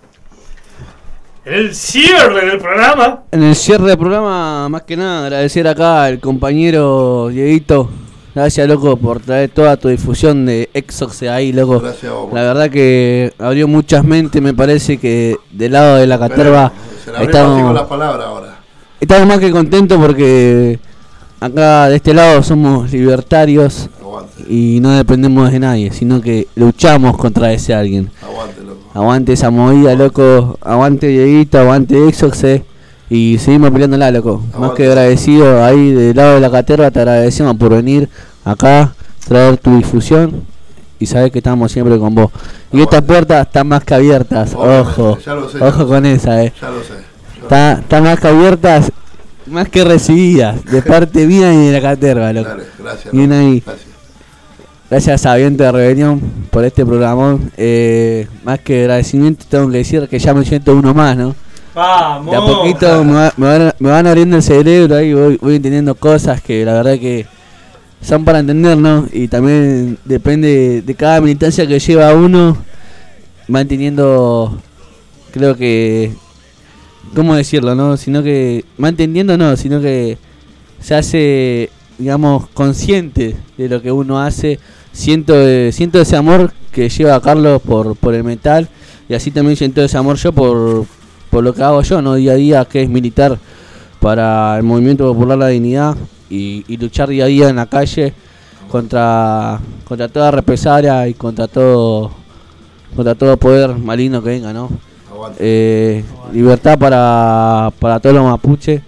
El cierre del programa. En el cierre del programa, más que nada, agradecer acá al compañero Dieguito. Gracias, loco, por traer toda tu difusión de Exox ahí, loco. Gracias a vos. La verdad que abrió muchas mentes, me parece que del lado de la Caterva estamos la palabra ahora. Estamos más que contentos porque acá de este lado somos libertarios. Aguante. Y no dependemos de nadie, sino que luchamos contra ese alguien. Aguante, loco. Aguante esa movida, loco. Aguante Dieguito, aguante Exox. Y seguimos peleándola, loco. Aguante. Más que agradecido ahí del lado de la Caterva, te agradecemos por venir acá, traer tu difusión y sabes que estamos siempre con vos. Y estas puertas están más que abiertas, ojo, ojo con esa, Ya lo sé. Están más que abiertas, más que recibidas, de parte mía y de la Caterva, loco. Dale, gracias. Bien ahí. Gracias a Viento de Rebelión por este programón. Más que agradecimiento tengo que decir que ya me siento uno más, ¿no? Vamos. De a poquito me van abriendo el cerebro ahí, voy entendiendo cosas que la verdad que son para entender, ¿no? Y también depende de cada militancia que lleva uno, va entendiendo, creo que, ¿cómo decirlo, no? Sino que, va entendiendo, no, sino que se hace, digamos, consciente de lo que uno hace. Siento ese amor que lleva Carlos por el metal, y así también siento ese amor yo por lo que hago yo, ¿no? Día a día, que es militar para el Movimiento Popular La Dignidad y luchar día a día en la calle contra toda represalia y contra todo poder maligno que venga, ¿no? Libertad para todos los mapuches.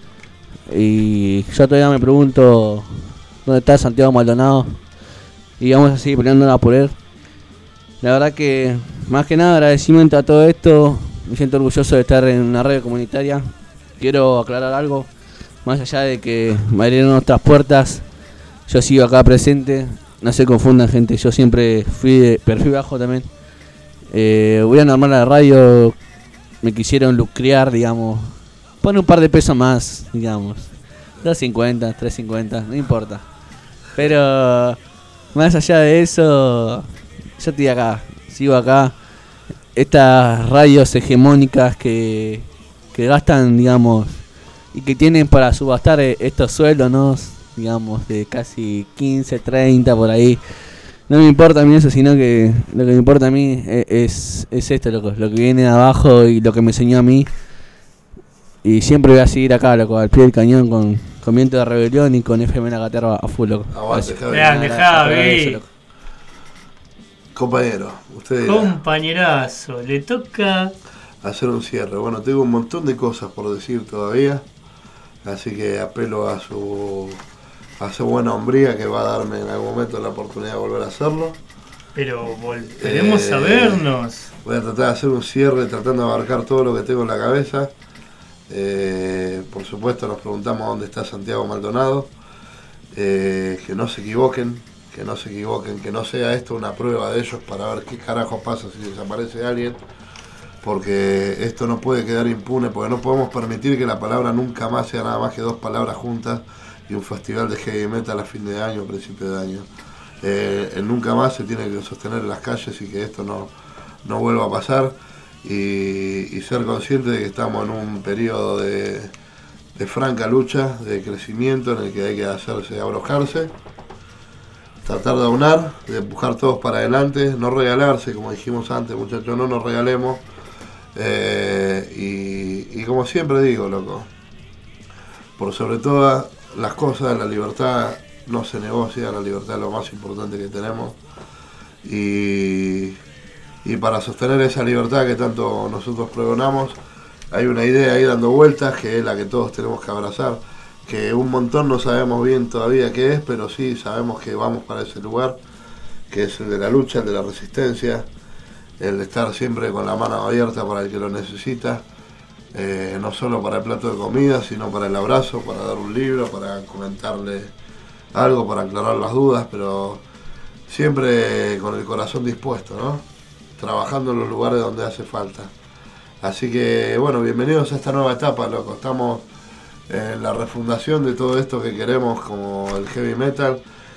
Y yo todavía me pregunto dónde está Santiago Maldonado. Y vamos a seguir peleándola por él. La verdad que, más que nada, agradecimiento a todo esto. Me siento orgulloso de estar en una radio comunitaria. Quiero aclarar algo. Más allá de que me abrieron otras puertas, yo sigo acá presente. No se confundan, gente. Yo siempre fui de perfil bajo también. Voy a normar la radio. Me quisieron lucrear, digamos. Pone un par de pesos más, digamos. 2.50, 3.50, no importa. Pero más allá de eso, yo estoy acá, sigo acá. Estas radios hegemónicas que gastan, digamos, y que tienen para subastar estos sueldos, ¿no? Digamos, de casi 15, 30 por ahí. No me importa a mí eso, sino que lo que me importa a mí es esto, loco, lo que viene de abajo y lo que me enseñó a mí. Y siempre voy a seguir acá, loco, al pie del cañón con Viento de Rebelión y con FM La Caterva a full, loco. Aguante, Javi. Grande, Javi. Compañero, usted dirá. Compañerazo, le toca Hacer un cierre. Bueno, tengo un montón de cosas por decir todavía, así que apelo a su buena hombría, que va a darme en algún momento la oportunidad de volver a hacerlo. Pero volveremos a vernos. Voy a tratar de hacer un cierre tratando de abarcar todo lo que tengo en la cabeza. Por supuesto nos preguntamos dónde está Santiago Maldonado. Que no se equivoquen, que no sea esto una prueba de ellos para ver qué carajo pasa si desaparece alguien, porque esto no puede quedar impune, porque no podemos permitir que la palabra nunca más sea nada más que dos palabras juntas y un festival de heavy metal a fin de año, principio de año. El nunca más se tiene que sostener en las calles y que esto no vuelva a pasar, y ser consciente de que estamos en un periodo de franca lucha, de crecimiento, en el que hay que hacerse abrojarse, tratar de aunar, de empujar todos para adelante, no regalarse, como dijimos antes, muchachos, no nos regalemos. Y como siempre digo, loco, por sobre todas las cosas, la libertad no se negocia, la libertad es lo más importante que tenemos, y para sostener esa libertad que tanto nosotros pregonamos, hay una idea ahí dando vueltas, que es la que todos tenemos que abrazar, que un montón no sabemos bien todavía qué es, pero sí sabemos que vamos para ese lugar, que es el de la lucha, el de la resistencia, el de estar siempre con la mano abierta para el que lo necesita, no solo para el plato de comida, sino para el abrazo, para dar un libro, para comentarle algo, para aclarar las dudas, pero siempre con el corazón dispuesto, ¿no? Trabajando en los lugares donde hace falta. Así que, bueno, bienvenidos a esta nueva etapa, loco. Estamos en la refundación de todo esto que queremos como el heavy metal,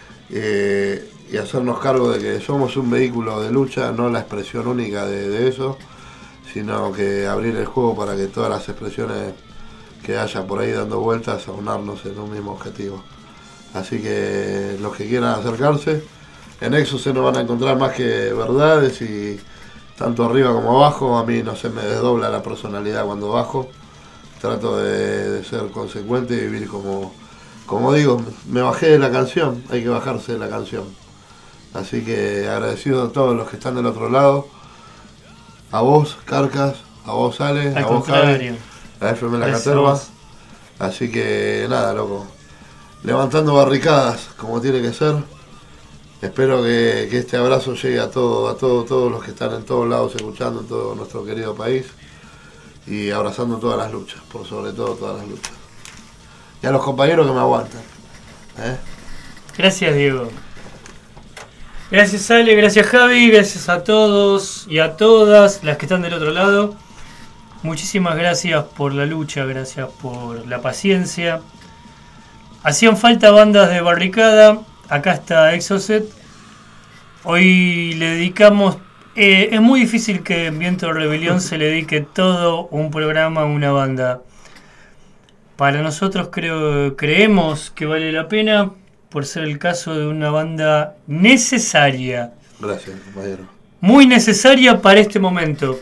y hacernos cargo de que somos un vehículo de lucha, no la expresión única de eso, sino que abrir el juego para que todas las expresiones que haya por ahí dando vueltas, aunarnos en un mismo objetivo. Así que los que quieran acercarse, en Exo se nos van a encontrar más que verdades, y tanto arriba como abajo. A mí no se me desdobla la personalidad cuando bajo, trato de ser consecuente y vivir como digo, me bajé de la canción, hay que bajarse de la canción. Así que agradecido a todos los que están del otro lado, a vos, Carcas, a vos, Ale, a vos, Javi, a FM La Caterva. Así que nada, loco, levantando barricadas como tiene que ser. Espero que este abrazo llegue a todos los que están en todos lados escuchando, en todo nuestro querido país, y abrazando todas las luchas, por sobre todo todas las luchas. Y a los compañeros que me aguantan. Gracias, Diego. Gracias, Ale, gracias, Javi, gracias a todos y a todas las que están del otro lado. Muchísimas gracias por la lucha, gracias por la paciencia. Hacían falta bandas de barricada. Acá está Exocet. Hoy le dedicamos... es muy difícil que en Viento de Rebelión se le dedique todo un programa a una banda. Para nosotros creemos que vale la pena, por ser el caso de una banda necesaria. Gracias, compañero. Muy necesaria para este momento.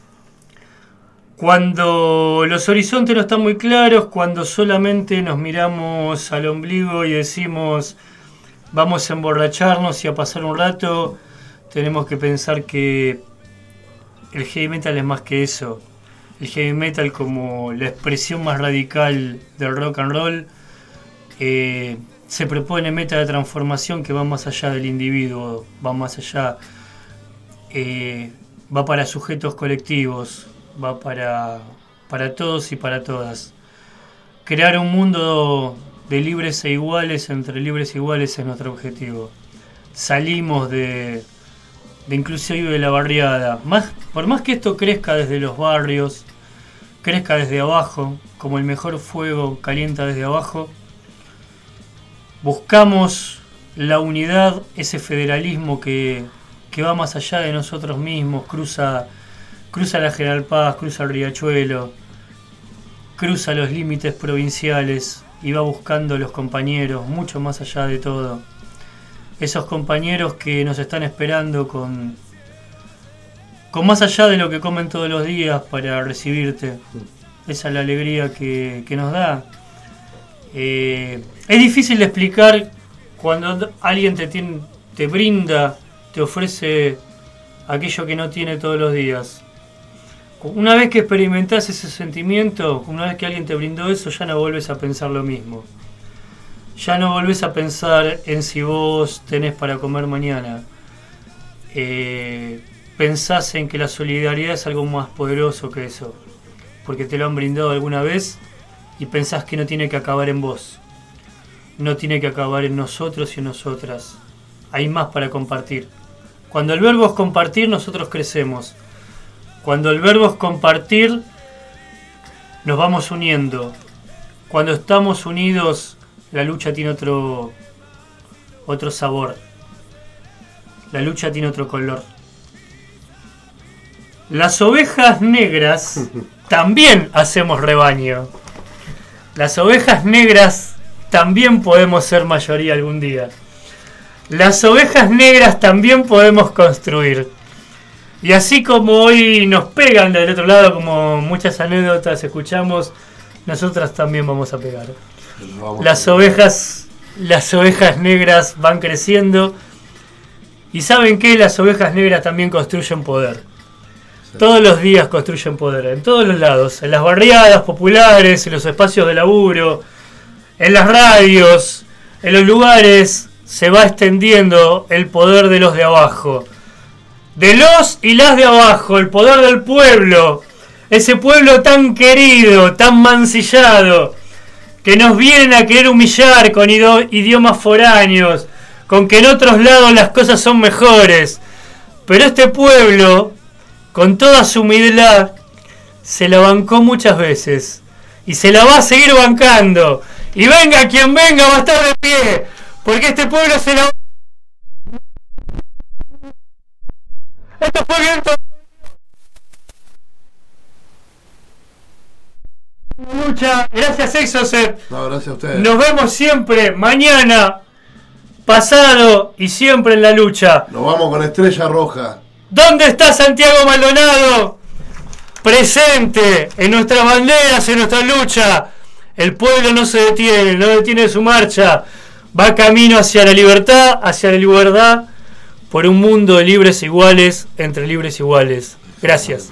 Cuando los horizontes no están muy claros, cuando solamente nos miramos al ombligo y decimos vamos a emborracharnos y a pasar un rato, tenemos que pensar que el heavy metal es más que eso. el heavy metal como la expresión más radical del rock and roll, se propone metas de transformación que van más allá del individuo, va más allá, va para sujetos colectivos, va para todos y para todas. Crear un mundo de libres e iguales entre libres e iguales es nuestro objetivo. Salimos de inclusive de la barriada. Por más que esto crezca desde los barrios, crezca desde abajo, como el mejor fuego calienta desde abajo, buscamos la unidad, ese federalismo que va más allá de nosotros mismos, cruza la General Paz, cruza el Riachuelo, cruza los límites provinciales y va buscando los compañeros, mucho más allá de todo. Esos compañeros que nos están esperando con más allá de lo que comen todos los días para recibirte. Esa es la alegría que nos da. Es difícil de explicar cuando alguien te brinda, te ofrece aquello que no tiene todos los días. Una vez que experimentás ese sentimiento, una vez que alguien te brindó eso, ya no volvés a pensar lo mismo. Ya no volvés a pensar en si vos tenés para comer mañana. Pensás en que la solidaridad es algo más poderoso que eso, porque te lo han brindado alguna vez y pensás que no tiene que acabar en vos. No tiene que acabar en nosotros y en nosotras. Hay más para compartir. Cuando el verbo es compartir, nosotros crecemos. Cuando el verbo es compartir, nos vamos uniendo. Cuando estamos unidos, la lucha tiene otro sabor. La lucha tiene otro color. Las ovejas negras también hacemos rebaño. Las ovejas negras también podemos ser mayoría algún día. Las ovejas negras también podemos construir. Y así como hoy nos pegan del otro lado, como muchas anécdotas escuchamos, nosotras también vamos a pegar. Las ovejas negras van creciendo. Y ¿saben qué? Las ovejas negras también construyen poder. Todos los días construyen poder, en todos los lados. En las barriadas populares, en los espacios de laburo, en las radios, en los lugares, se va extendiendo el poder de los de abajo. De los y las de abajo, el poder del pueblo. Ese pueblo tan querido, tan mancillado, que nos vienen a querer humillar con idiomas foráneos, con que en otros lados las cosas son mejores. Pero este pueblo, con toda su humildad, se la bancó muchas veces. Y se la va a seguir bancando. Y venga quien venga, va a estar de pie. Porque este pueblo se la... Esto fue viento. Lucha. Gracias, Exocet. No, gracias a ustedes. Nos vemos siempre, mañana, pasado y siempre en la lucha. Nos vamos con Estrella Roja. ¿Dónde está Santiago Maldonado? Presente en nuestras banderas, en nuestra lucha. El pueblo no se detiene, no detiene su marcha. Va camino hacia la libertad, hacia la igualdad, por un mundo de libres e iguales, entre libres e iguales. Gracias.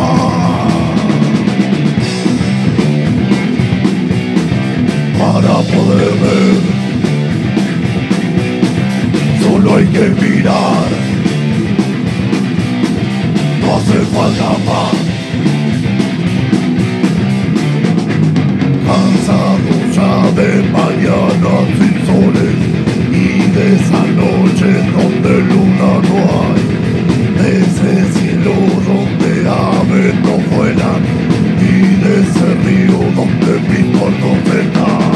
Para poder ver, solo hay que mirar. No hace falta más. Cansado ya de mañanas sin soles y de esa noche donde luna no hay, de ese cielo donde aves no vuelan y de ese río donde mis muertos están.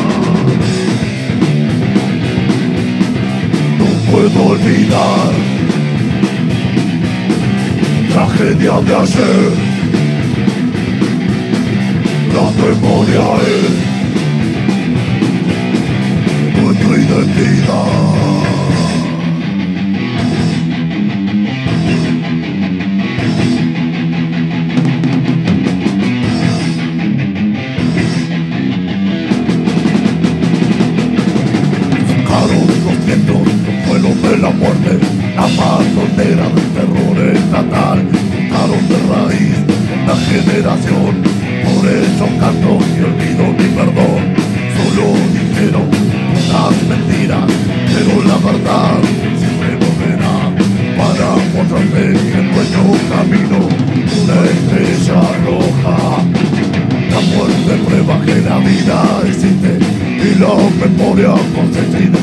No puedo olvidar tragedia de ayer. La memoria es nuestra identidad. Sacaron los vientos, los vuelos de la muerte, la bandera del terror estatal. Cortaron de raíz la generación. Por eso canto y olvido mi perdón. Solo dijeron unas mentiras, pero la verdad siempre volverá para mostrarte que el nuestro camino una estrella roja. La muerte prueba que la vida existe y la memoria consiste